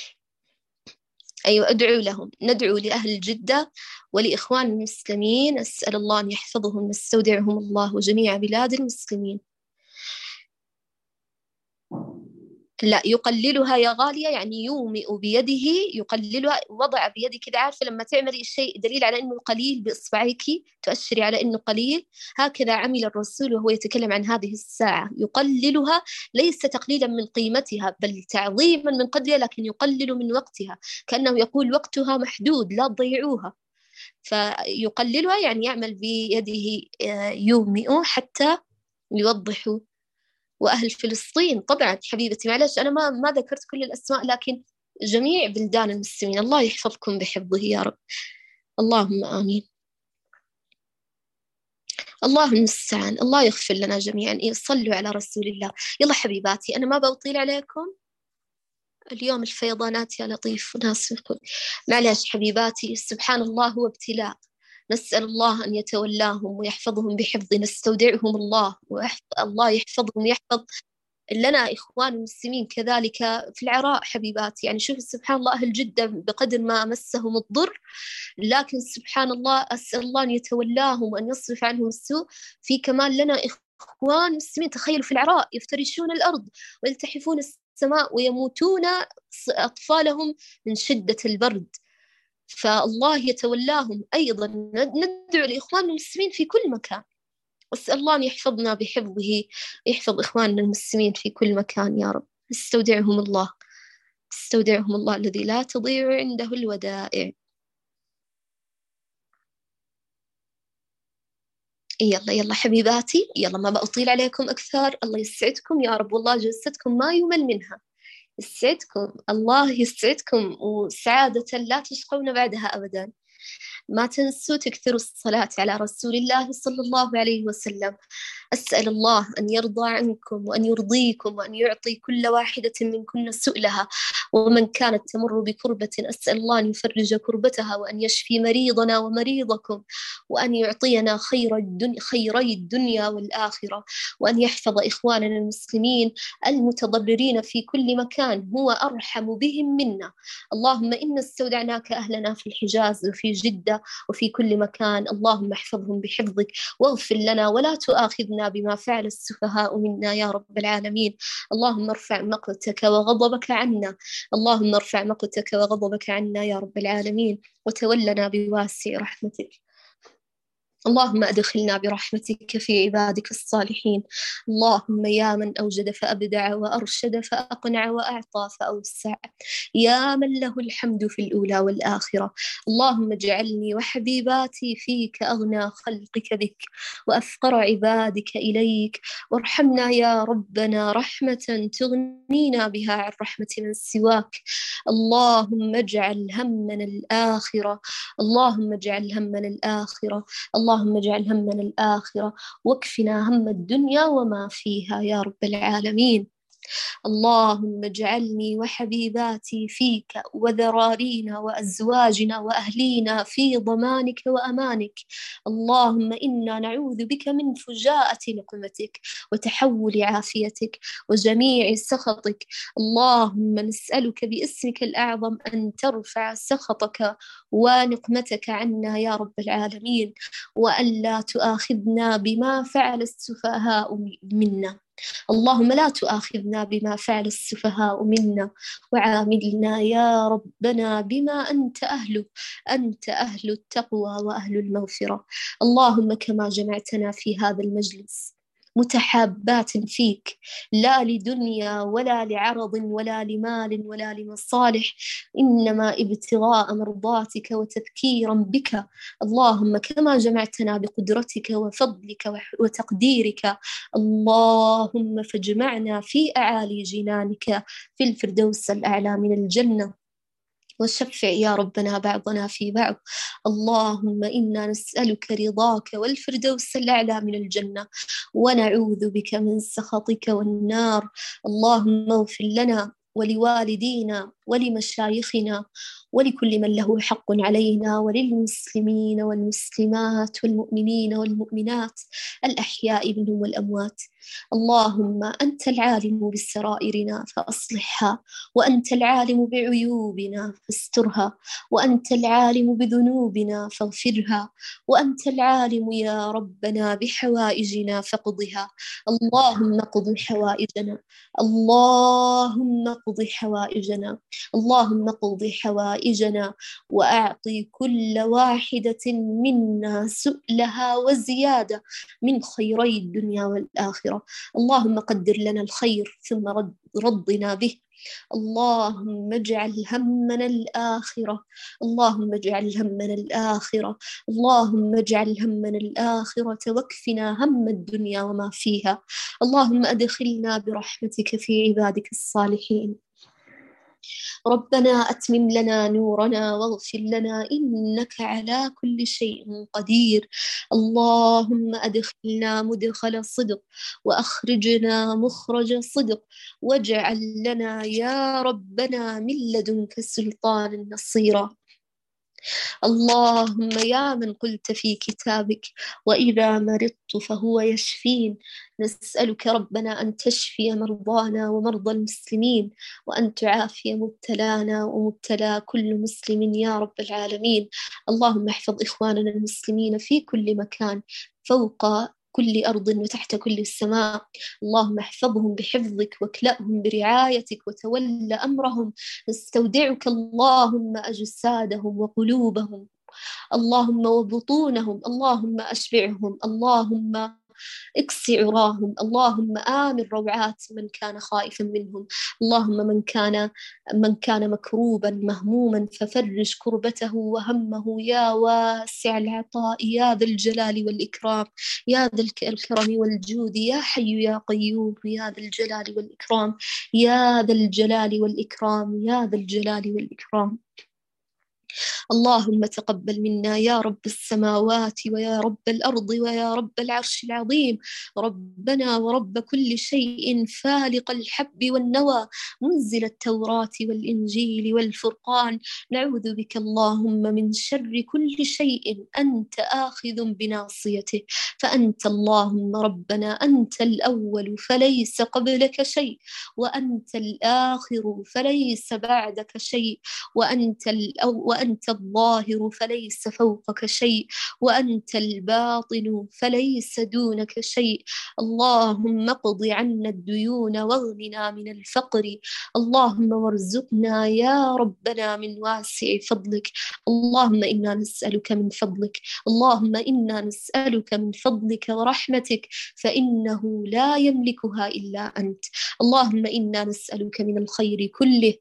أيوة، أدعو لهم، ندعو لأهل جدة ولإخوان المسلمين، أسأل الله أن يحفظهم، نستودعهم الله وجميع بلاد المسلمين. لا، يقللها يا غالية يعني يومئ بيده، يقللها، وضع بيدك كذا، عارفة لما تعملي الشيء دليل على أنه قليل بإصبعيك تؤشري على أنه قليل، هكذا عمل الرسول وهو يتكلم عن هذه الساعة، يقللها ليس تقليلا من قيمتها بل تعظيما من قدرها، لكن يقلل من وقتها، كأنه يقول وقتها محدود لا تضيعوها. فيقللها يعني يعمل بيده يومئ حتى يوضحوا. وأهل فلسطين طبعا حبيبتي، معلش أنا ما ما ذكرت كل الأسماء، لكن جميع بلدان المسلمين الله يحفظكم بحفظه يا رب، اللهم آمين. الله المستعان، الله يغفر لنا جميعا. صلوا على رسول الله. يلا حبيباتي أنا ما بطيل عليكم اليوم، الفيضانات يا لطيف وناس يقول معلش حبيباتي، سبحان الله هو ابتلاء، نسأل الله أن يتولاهم ويحفظهم بحفظه، نستودعهم الله ويحفظ الله يحفظهم ويحفظ لنا إخوان المسلمين كذلك في العراء حبيباتي. يعني شوف سبحان الله أهل جدة بقدر ما مسهم الضر، لكن سبحان الله أسأل الله أن يتولاهم وأن يصرف عنهم السوء. في كمان لنا إخوان مسلمين تخيلوا في العراء يفترشون الأرض ويلتحفون السماء ويموتون أطفالهم من شدة البرد، فالله يتولاهم. أيضا ندعو لإخوان المسلمين في كل مكان، واسأل الله أن يحفظنا بحفظه، يحفظ إخواننا المسلمين في كل مكان يا رب. استودعهم الله، استودعهم الله الذي لا تضيع عنده الودائع. يلا يلا حبيباتي، يلا ما بأطيل عليكم أكثر، الله يسعدكم يا رب، والله جلستكم ما يمل منها، يسعدكم الله يسعدكم، وسعادة لا تشقون بعدها أبدا. ما تنسوا تكثروا الصلاة على رسول الله صلى الله عليه وسلم. أسأل الله أن يرضى عنكم وأن يرضيكم وأن يعطي كل واحدة منكن سؤلها، ومن كانت تمر بكربة أسأل الله أن يفرج كربتها وأن يشفي مريضنا ومريضكم، وأن يعطينا خير الدنيا خيري الدنيا والآخرة، وأن يحفظ إخواننا المسلمين المتضررين في كل مكان، هو أرحم بهم منا. اللهم إنا استودعناك أهلنا في الحجاز وفي جدة وفي كل مكان، اللهم احفظهم بحفظك واغفر لنا ولا تؤاخذنا بما فعل السفهاء منا يا رب العالمين. اللهم ارفع مقتك وغضبك عنا، اللهم ارفع مقتك وغضبك عنا يا رب العالمين، وتولنا بواسع رحمتك. اللهم أدخلنا برحمتك في عبادك الصالحين. اللهم يا من أوجد فأبدع وأرشد فأقنع وأعطى فأوسع، يا من له الحمد في الأولى والآخرة، اللهم اجعلني وحبيباتي فيك أغنى خلقك بك وأفقر عبادك إليك، وارحمنا يا ربنا رحمة تغنينا بها عن رحمة من سواك. اللهم اجعل همنا الآخرة، اللهم اجعل همنا الآخرة، اللهم اجعل همنا الآخرة، واكفنا هم الدنيا وما فيها يا رب العالمين. اللهم اجعلني وحبيباتي فيك وذرارينا وأزواجنا وأهلينا في ضمانك وأمانك. اللهم إنا نعوذ بك من فجاءة نقمتك وتحول عافيتك وجميع سخطك. اللهم نسألك باسمك الأعظم أن ترفع سخطك ونقمتك عنا يا رب العالمين، وأن لا تؤاخذنا بما فعل السفهاء منا. اللهم لا تؤاخذنا بما فعل السفهاء منا، وعاملنا يا ربنا بما أنت أهله، أنت أهل التقوى وأهل المغفرة. اللهم كما جمعتنا في هذا المجلس متحابات فيك، لا لدنيا ولا لعرض ولا لمال ولا لمصالح، إنما ابتغاء مرضاتك وتذكيرا بك. اللهم كما جمعتنا بقدرتك وفضلك وتقديرك، اللهم فاجمعنا في أعالي جنانك في الفردوس الأعلى من الجنة، وشفع يا ربنا بعضنا في بعض. اللهم إنا نسألك رضاك والفردوس الأعلى من الجنة، ونعوذ بك من سخطك والنار. اللهم اغفر لنا ولوالدينا ولمشايخنا ولكل من له حق علينا، وللمسلمين والمسلمات والمؤمنين والمؤمنات الأحياء منهم والأموات. اللهم أنت العالم بسرائرنا فأصلحها، وأنت العالم بعيوبنا فاسترها، وأنت العالم بذنوبنا فاغفرها، وأنت العالم يا ربنا بحوائجنا فاقضها. اللهم قض حوائجنا، اللهم قض حوائجنا، اللهم قض حوائجنا، وأعطي كل واحدة منا سؤلها وزيادة من خيري الدنيا والآخرة. اللهم قدر لنا الخير ثم رد رضنا به. اللهم اجعل همنا الآخرة، اللهم اجعل همنا الآخرة، اللهم اجعل همنا الآخرة واكفنا هم الدنيا وما فيها. اللهم أدخلنا برحمتك في عبادك الصالحين. ربنا أتمم لنا نورنا واغفر لنا إنك على كل شيء قدير. اللهم أدخلنا مدخل صدق، وأخرجنا مخرج صدق، واجعل لنا يا ربنا من لدنك سلطانا نصيرا. اللهم يا من قلت في كتابك وإذا مرضت فهو يشفين، نسألك ربنا أن تشفي مرضانا ومرضى المسلمين، وأن تعافي مبتلانا ومبتلى كل مسلم يا رب العالمين. اللهم احفظ إخواننا المسلمين في كل مكان، فوق كل أرض وتحت كل السماء. اللهم احفظهم بحفظك واكلأهم برعايتك وتول أمرهم. نستودعك اللهم أجسادهم وقلوبهم، اللهم وبطونهم، اللهم أشبعهم، اللهم اكس عراهم، اللهم آمن روعات من كان خائفا منهم. اللهم من كان من كان مكروبا مهموما ففرج كربته وهمه يا واسع العطاء يا ذا الجلال والإكرام، يا ذا الكرم والجود، يا حي يا قيوم يا ذا الجلال والإكرام، يا ذا الجلال والإكرام، يا ذا الجلال والإكرام. اللهم تقبل منا يا رب السماوات ويا رب الأرض ويا رب العرش العظيم، ربنا ورب كل شيء، فالق الحب والنوى، منزل التوراة والإنجيل والفرقان. نعوذ بك اللهم من شر كل شيء أنت آخذ بناصيته، فأنت اللهم ربنا أنت الأول فليس قبلك شيء، وأنت الآخر فليس بعدك شيء، وأنت الأول وأنت الظاهر فليس فوقك شيء، وأنت الباطن فليس دونك شيء. اللهم اقض عنا الديون واغننا من الفقر، اللهم وارزقنا يا ربنا من واسع فضلك. اللهم إنا نسألك من فضلك، اللهم إنا نسألك من فضلك ورحمتك، فإنه لا يملكها إلا أنت. اللهم إنا نسألك من الخير كله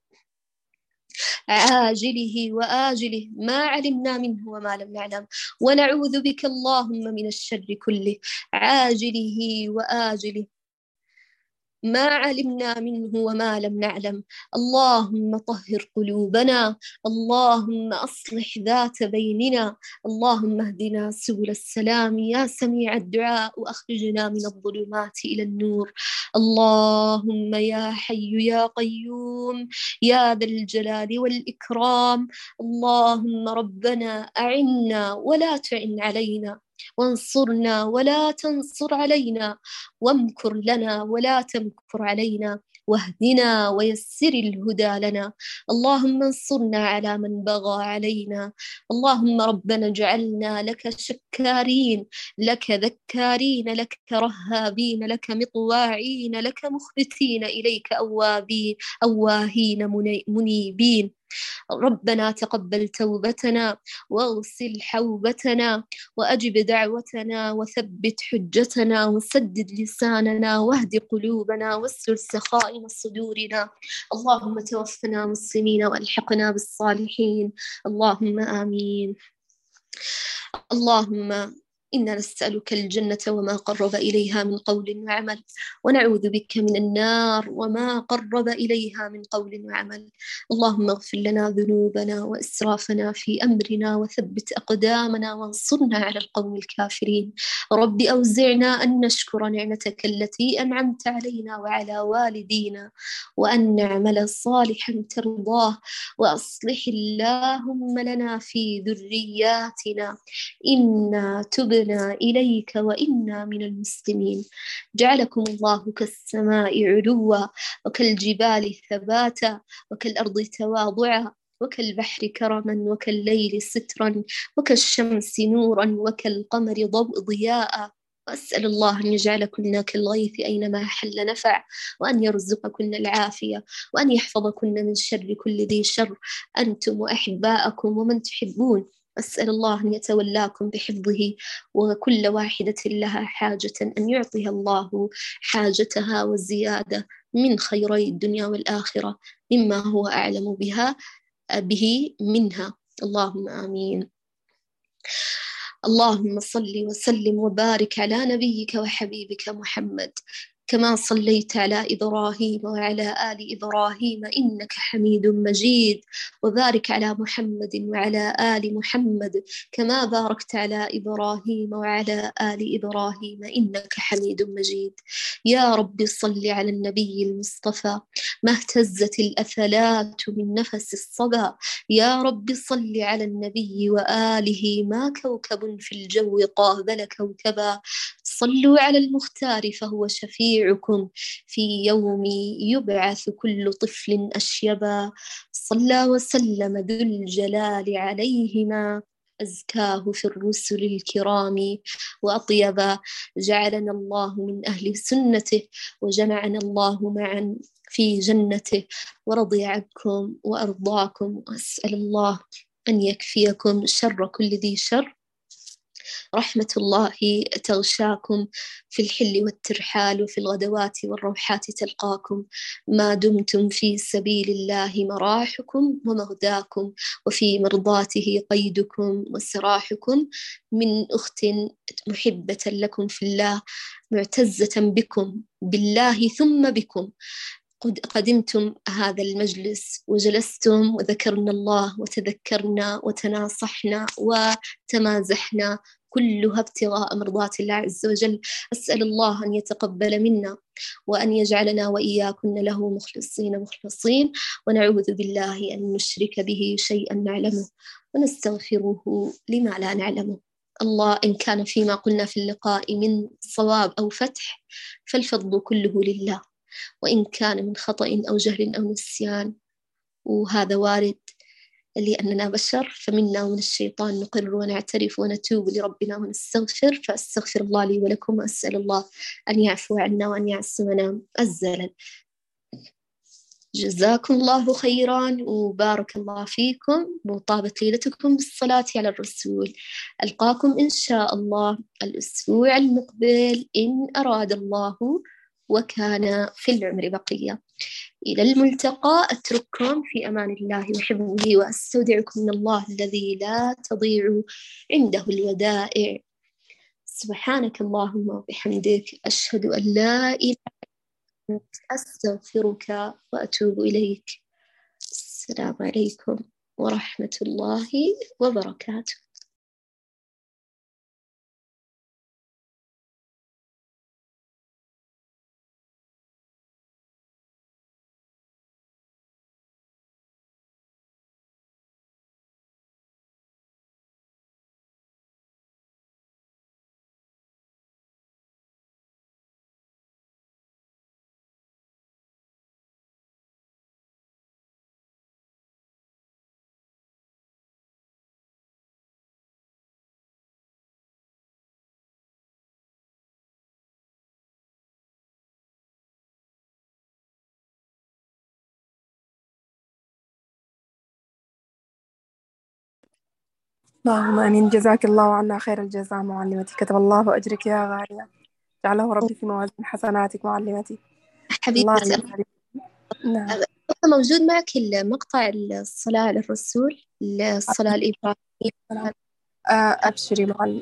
عاجله وآجله ما علمنا منه وما لم نعلم، ونعوذ بك اللهم من الشر كله عاجله وآجله ما علمنا منه وما لم نعلم. اللهم طهر قلوبنا، اللهم أصلح ذات بيننا، اللهم اهدنا سبل السلام يا سميع الدعاء، وأخرجنا من الظلمات إلى النور. اللهم يا حي يا قيوم يا ذا الجلال والإكرام، اللهم ربنا أعنا ولا تعن علينا، وانصرنا ولا تنصر علينا، وامكر لنا ولا تمكر علينا، واهدنا ويسر الهدى لنا. اللهم انصرنا على من بغى علينا. اللهم ربنا اجعلنا لك شكارين، لك ذكارين، لك رهابين، لك مطواعين، لك مخبتين إليك أوابين أواهين منيبين. ربنا تقبل توبتنا واغسل حوبتنا وأجب دعوتنا وثبت حجتنا وسدد لساننا واهد قلوبنا واستر سخائم صدورنا. اللهم توفنا مسلمين والحقنا بالصالحين، اللهم آمين. اللهم إنا نسألك الجنة وما قرب إليها من قول وعمل، ونعوذ بك من النار وما قرب إليها من قول وعمل. اللهم اغفر لنا ذنوبنا وإسرافنا في أمرنا وثبت أقدامنا وانصرنا على القوم الكافرين. رب أوزعنا أن نشكر نعمتك التي أنعمت علينا وعلى والدينا، وأن نعمل صالحا ترضاه، وأصلح اللهم لنا في ذرياتنا إنا تبنا إليك وإنا من المسلمين. جعلكم الله كالسماء علوا وكالجبال ثباتا وكالأرض تواضعا وكالبحر كرما وكالليل سترا وكالشمس نورا وكالقمر ضياء. وأسأل الله أن يجعلكن كالغيث أينما حل نفع، وأن يرزقكن العافية، وأن يحفظكن من شر كل ذي شر، أنتم وأحباءكم ومن تحبون. أسأل الله أن يتولاكم بحفظه، وكل واحدة لها حاجة أن يعطيها الله حاجتها والزيادة من خيري الدنيا والآخرة مما هو أعلم بها به منها. اللهم آمين. اللهم صل وسلم وبارك على نبيك وحبيبك محمد، كما صليت على إبراهيم وعلى آل إبراهيم إنك حميد مجيد، وبارك على محمد وعلى آل محمد كما باركت على إبراهيم وعلى آل إبراهيم إنك حميد مجيد. يا رب صل على النبي المصطفى ما اهتزت الأثلات من نفس الصبا. يا رب صل على النبي وآله ما كوكب في الجو قابل كوكبا. صلوا على المختار فهو شفيعكم في يوم يبعث كل طفل أشيبا. صلى وسلم ذو الجلال عليهما أزكاه في الرسل الكرام وأطيبا. جعلنا الله من أهل سنته وجمعنا الله معا في جنته، ورضي عنكم وأرضاكم. وأسأل الله أن يكفيكم شر كل ذي شر. رحمة الله تغشاكم في الحل والترحال وفي الغدوات والروحات تلقاكم، ما دمتم في سبيل الله مراحكم ومغداكم، وفي مرضاته قيدكم وسراحكم. من أخت محبة لكم في الله، معتزة بكم بالله ثم بكم. قد قدمتم هذا المجلس وجلستم وذكرنا الله وتذكرنا وتناصحنا وتمازحنا، كلها ابتغاء مرضات الله عز وجل. أسأل الله أن يتقبل منا وأن يجعلنا وإياكن له مخلصين مخلصين، ونعوذ بالله أن نشرك به شيئا نعلمه ونستغفره لما لا نعلمه. الله إن كان فيما قلنا في اللقاء من صواب أو فتح فالفضل كله لله، وإن كان من خطأ أو جهل أو نسيان وهذا وارد لأننا بشر فمنا ومن الشيطان نقر ونعترف ونتوب لربنا ونستغفر. فأستغفر الله لي ولكم، وأسأل الله أن يعفو عنا وأن يعصمنا الزلل. جزاكم الله خيرا وبارك الله فيكم وطابت ليلتكم بالصلاة على الرسول. ألقاكم إن شاء الله الأسبوع المقبل إن أراد الله وكان في العمر بقية. إلى الملتقى، أترككم في أمان الله وحفظه، وأستودعكم من الله الذي لا تضيع عنده الودائع. سبحانك اللهم وبحمدك، أشهد أن لا إله إلا أنت، أستغفرك وأتوب إليك. السلام عليكم ورحمة الله وبركاته. اللهم آمين. جزاك الله عنا خير الجزاء معلمتي، كتب الله أجرك يا غالية، جعله ربي في موازين حسناتك معلمتي. حبيبتي الله نعم. موجود معك المقطع الصلاة على الرسول، الصلاة الإبراهيمية؟ أبشري معلم،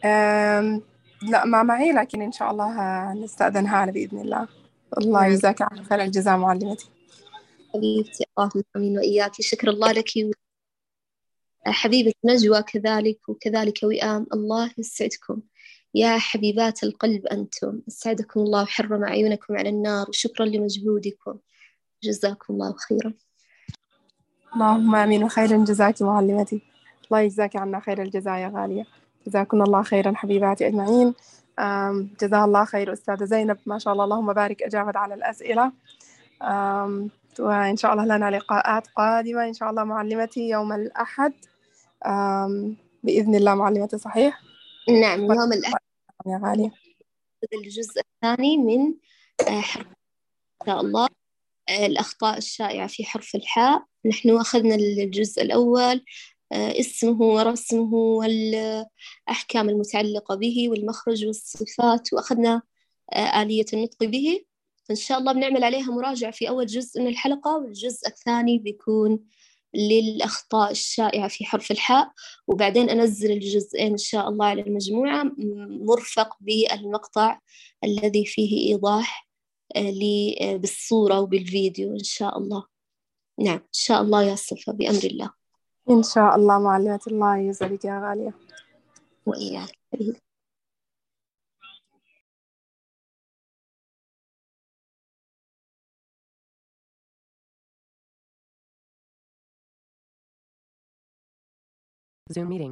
أم... لا ما معي، لكن إن شاء الله نستأذنها بإذن الله. الله نعم يجزاك عن خير الجزاء معلمتي. حبيبتي، اللهم آمين وإياك. شكر الله لك. حبيبة نجوى كذلك، وكذلك وئام، الله يسعدكم يا حبيبات القلب. أنتم أسعدكم الله وحرم أعينكم على النار، وشكرا لمجهودكم، جزاكم الله خيرا. اللهم آمين وخيرا جزاك معلمتي. الله يجزاك عنا خير الجزاء يا غالية. جزاكم الله خيرا حبيباتي أجمعين. جزاها الله خير أستاذة زينب، ما شاء الله اللهم بارك، أجابت على الأسئلة. وإن شاء الله لنا لقاءات قادمة إن شاء الله معلمتي يوم الأحد بإذن الله معلمتي. صحيح؟ نعم يوم الأحد يا غالية الجزء الثاني من حرف إن شاء الله الأخطاء الشائعة في حرف الحاء. نحن أخذنا الجزء الأول اسمه ورسمه والأحكام المتعلقة به والمخرج والصفات، وأخذنا آلية النطق به. إن شاء الله بنعمل عليها مراجعة في أول جزء من الحلقة، والجزء الثاني بيكون للأخطاء الشائعة في حرف الحاء، وبعدين أنزل الجزئين إن شاء الله على المجموعة مرفق بالمقطع الذي فيه إيضاح لي بالصورة وبالفيديو إن شاء الله. نعم إن شاء الله يا صفا بأمر الله. إن شاء الله معلمتي. الله يسعدك يا غالية. وإياك حبيبي. Zoom meeting.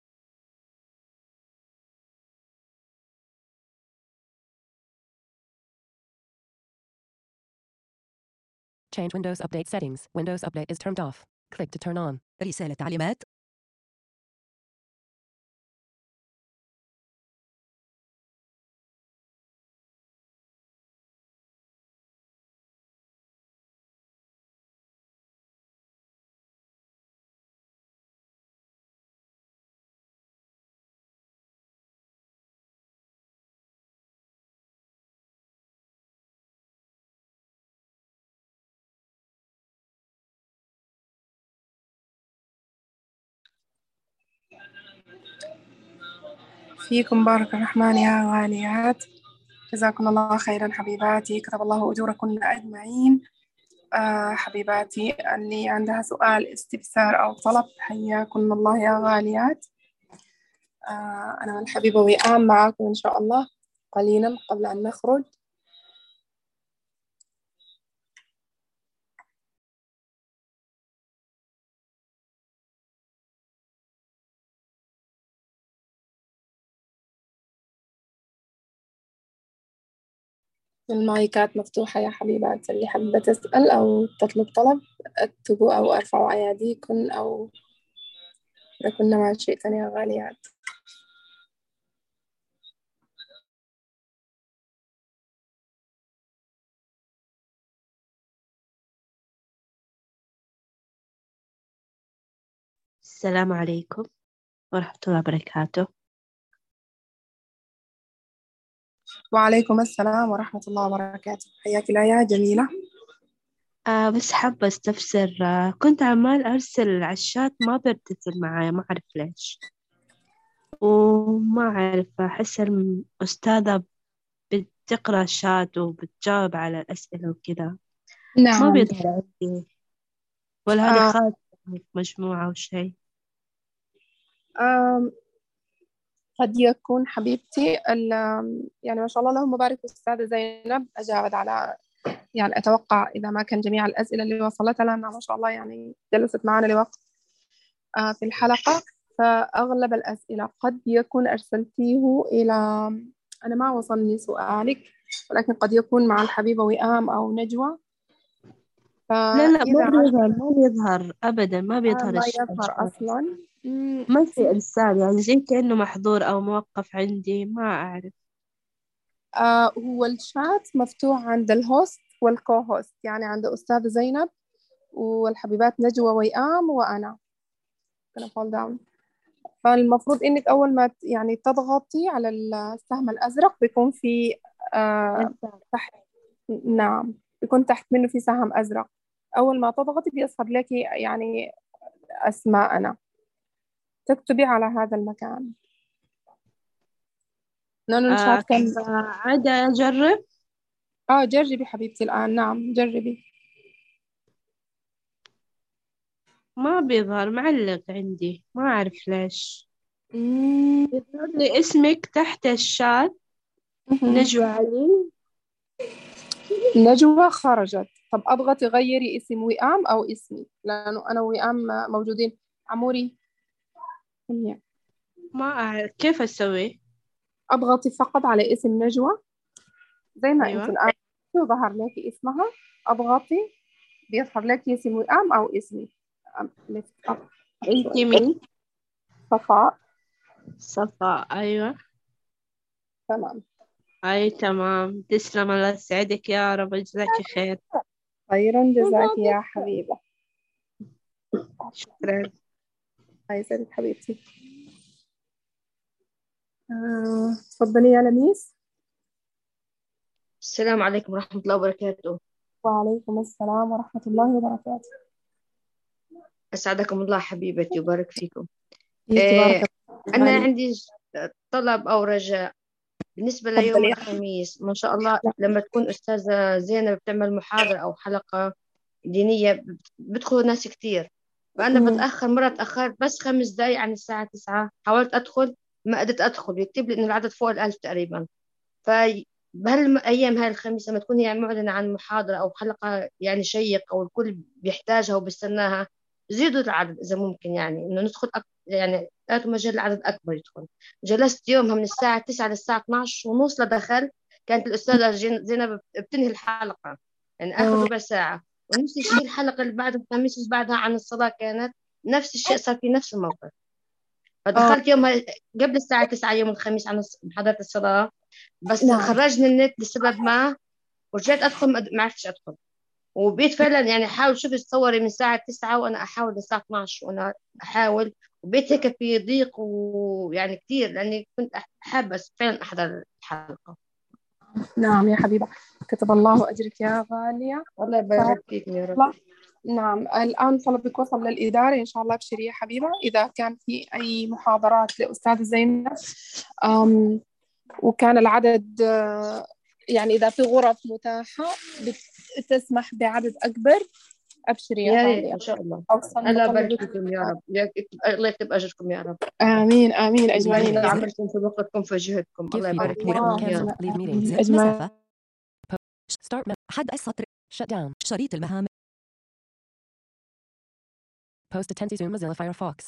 Change Windows Update settings. Windows Update is turned off. Click to turn on. رسالة تعليمات. فيكم بارك الرحمن يا غاليات. جزاكم الله خيرا حبيباتي، كتب الله أجوركن أجمعين. آه حبيباتي اللي عندها سؤال استفسار أو طلب حياكم الله يا غاليات. آه أنا الحبيبة وئام معاكم إن شاء الله قليلا قبل أن نخرج. المايكات مفتوحة يا حبيبات، اللي حابة تسأل أو تطلب طلب اكتبوا أو ارفعوا أياديكم أو لكن ما شئتن يا غاليات. السلام عليكم ورحمة الله وبركاته. وعليكم السلام ورحمة الله وبركاته. حياك الله يا جميلة. آه بس حابة استفسر. آه كنت عمال أرسل على الشات ما بيرتسل معايا، ما أعرف ليش، وما أعرف أحس الأستاذة بتقرأ الشات وبتجاوب على الأسئلة وكذا، نعم. ما بيظهر عندي، ولا هذه آه. خاصة مجموعة أو شيء؟ آه. قد يكون حبيبتي يعني ما شاء الله اللهم بارك الأستاذة زينب أجابت على، يعني أتوقع إذا ما كان جميع الأسئلة اللي وصلت لنا ما شاء الله يعني جلست معنا لوقت آه في الحلقة، فأغلب الأسئلة قد يكون أرسلتيه إلى، أنا ما وصلني سؤالك، ولكن قد يكون مع الحبيبة وئام أو نجوى. لا لا ما بيظهر ما بيظهر أبدا، ما بيظهر آه ما الشات يظهر أصلا. ما في إرسال، يعني زي كأنه محظور أو موقف عندي، ما أعرف. آه هو الشات مفتوح عند الهوست والكو هوست، يعني عند أستاذة زينب والحبيبات نجوى وئام وأنا. فالمفروض إنك أول ما يعني تضغطي على السهم الأزرق بيكون في آه تحت، نعم بيكون تحت منه في سهم أزرق، أول ما تضغطي بيظهر لك يعني أسماءنا، تكتبي على هذا المكان. لأنه آه الشات كان كيف عادة أجرب؟ آه جربي حبيبتي الآن. نعم جربي. ما بيظهر، معلق عندي، ما أعرف ليش. مم. بيظهر لي اسمك تحت الشات مهم. نجوى علي. نجوى خرجت. طب أضغطي غيري اسم وئام أو اسمي، لأنه أنا وئام موجودين. عموري هي. ما أعرف كيف أسوي. أضغطي فقط على اسم نجوى زي ما أنت أيوة الآن ظهر لك اسمها. أضغطي بيظهر لك اسم وئام أو اسمي. أم- lift up أنت شوي. مين؟ صفاء. صفاء. أيوة تمام. أي تمام، تسلم، الله يسعدك يا رب، جزاك خير. خيرا جزاك يا حبيبة. شكرا. الله يسعدك حبيبتي. آه، تفضلي يا لميس. السلام عليكم ورحمة الله وبركاته. وعليكم السلام ورحمة الله وبركاته. أسعدكم الله حبيبتي وبارك فيكم. فيكي بارك آه الله. أنا عليك. عندي طلب أو رجاء بالنسبة ليوم تفضلي. الخميس. ما شاء الله لما تكون أستاذة زينب بتعمل محاضرة أو حلقة دينية بدخلوا ناس كتير، فأنا مم. بتأخر. مرة تأخرت بس خمس دقايق عن الساعة تسعة، حاولت أدخل ما قدرت أدخل، يكتب لي إنه العدد فوق الألف تقريبا. فبهالأيام هاي الخميس لما تكون يعني معلنة عن محاضرة أو حلقة يعني شيقة والكل بيحتاجها وبيستناها، زيدوا العدد إذا ممكن، يعني إنه ندخل أك... يعني آتوا مجال لعدد أكبر يدخل. جلست يومها من الساعة تسعة للساعة اثنعش ونص لدخل، كانت الأستاذة جين- زينب بتنهي الحلقة يعني آخر آه. ربع ساعة. ونفس الشيء الحلقة اللي بعد الخميس بعدها عن الصلاة كانت نفس الشيء، صار في نفس الموقف. آه. فدخلت يومها قبل الساعة تسعة يوم الخميس عن الص- محاضرة الصلاة، بس نعم. خرجني النت لسبب ما، ورجعت ادخل ما ما عرفتش ادخل. وبقيت فعلا يعني احاول، شوف تصوري من الساعه تسعة وانا احاول للساعه اثنعش وانا احاول، وبقيت هيك في ضيق ويعني كثير، لاني كنت حابه فعلا احضر الحلقه. نعم يا حبيبة، كتب الله أجرك يا غالية. الله يبارك فيك يا رب. ف... نعم الآن طلبك وصل للإدارة إن شاء الله. ابشري يا حبيبة. إذا كان في أي محاضرات لأستاذة زينب أم وكان العدد آه، يعني إذا في غرف متاحة بتسمح بعدد أكبر، أبشري يا يا ريت غالية. ان شاء الله. أوصل الله يبارك مطلبك. فيكم يا رب، يكتب- الله يكتب اجركم يا رب. آمين آمين أجمعين يبارك يا في رب. عمركم في وقتكم في جهدكم. Give الله يبارك feedback. Mute فيكم all. يا Cancel. رب. Leave meeting. Exit. أجمعين. مسافة. Po- Start. me- حد السطر. Shut down. شريط المهام. Post to Tensi Zoom Mozilla Firefox.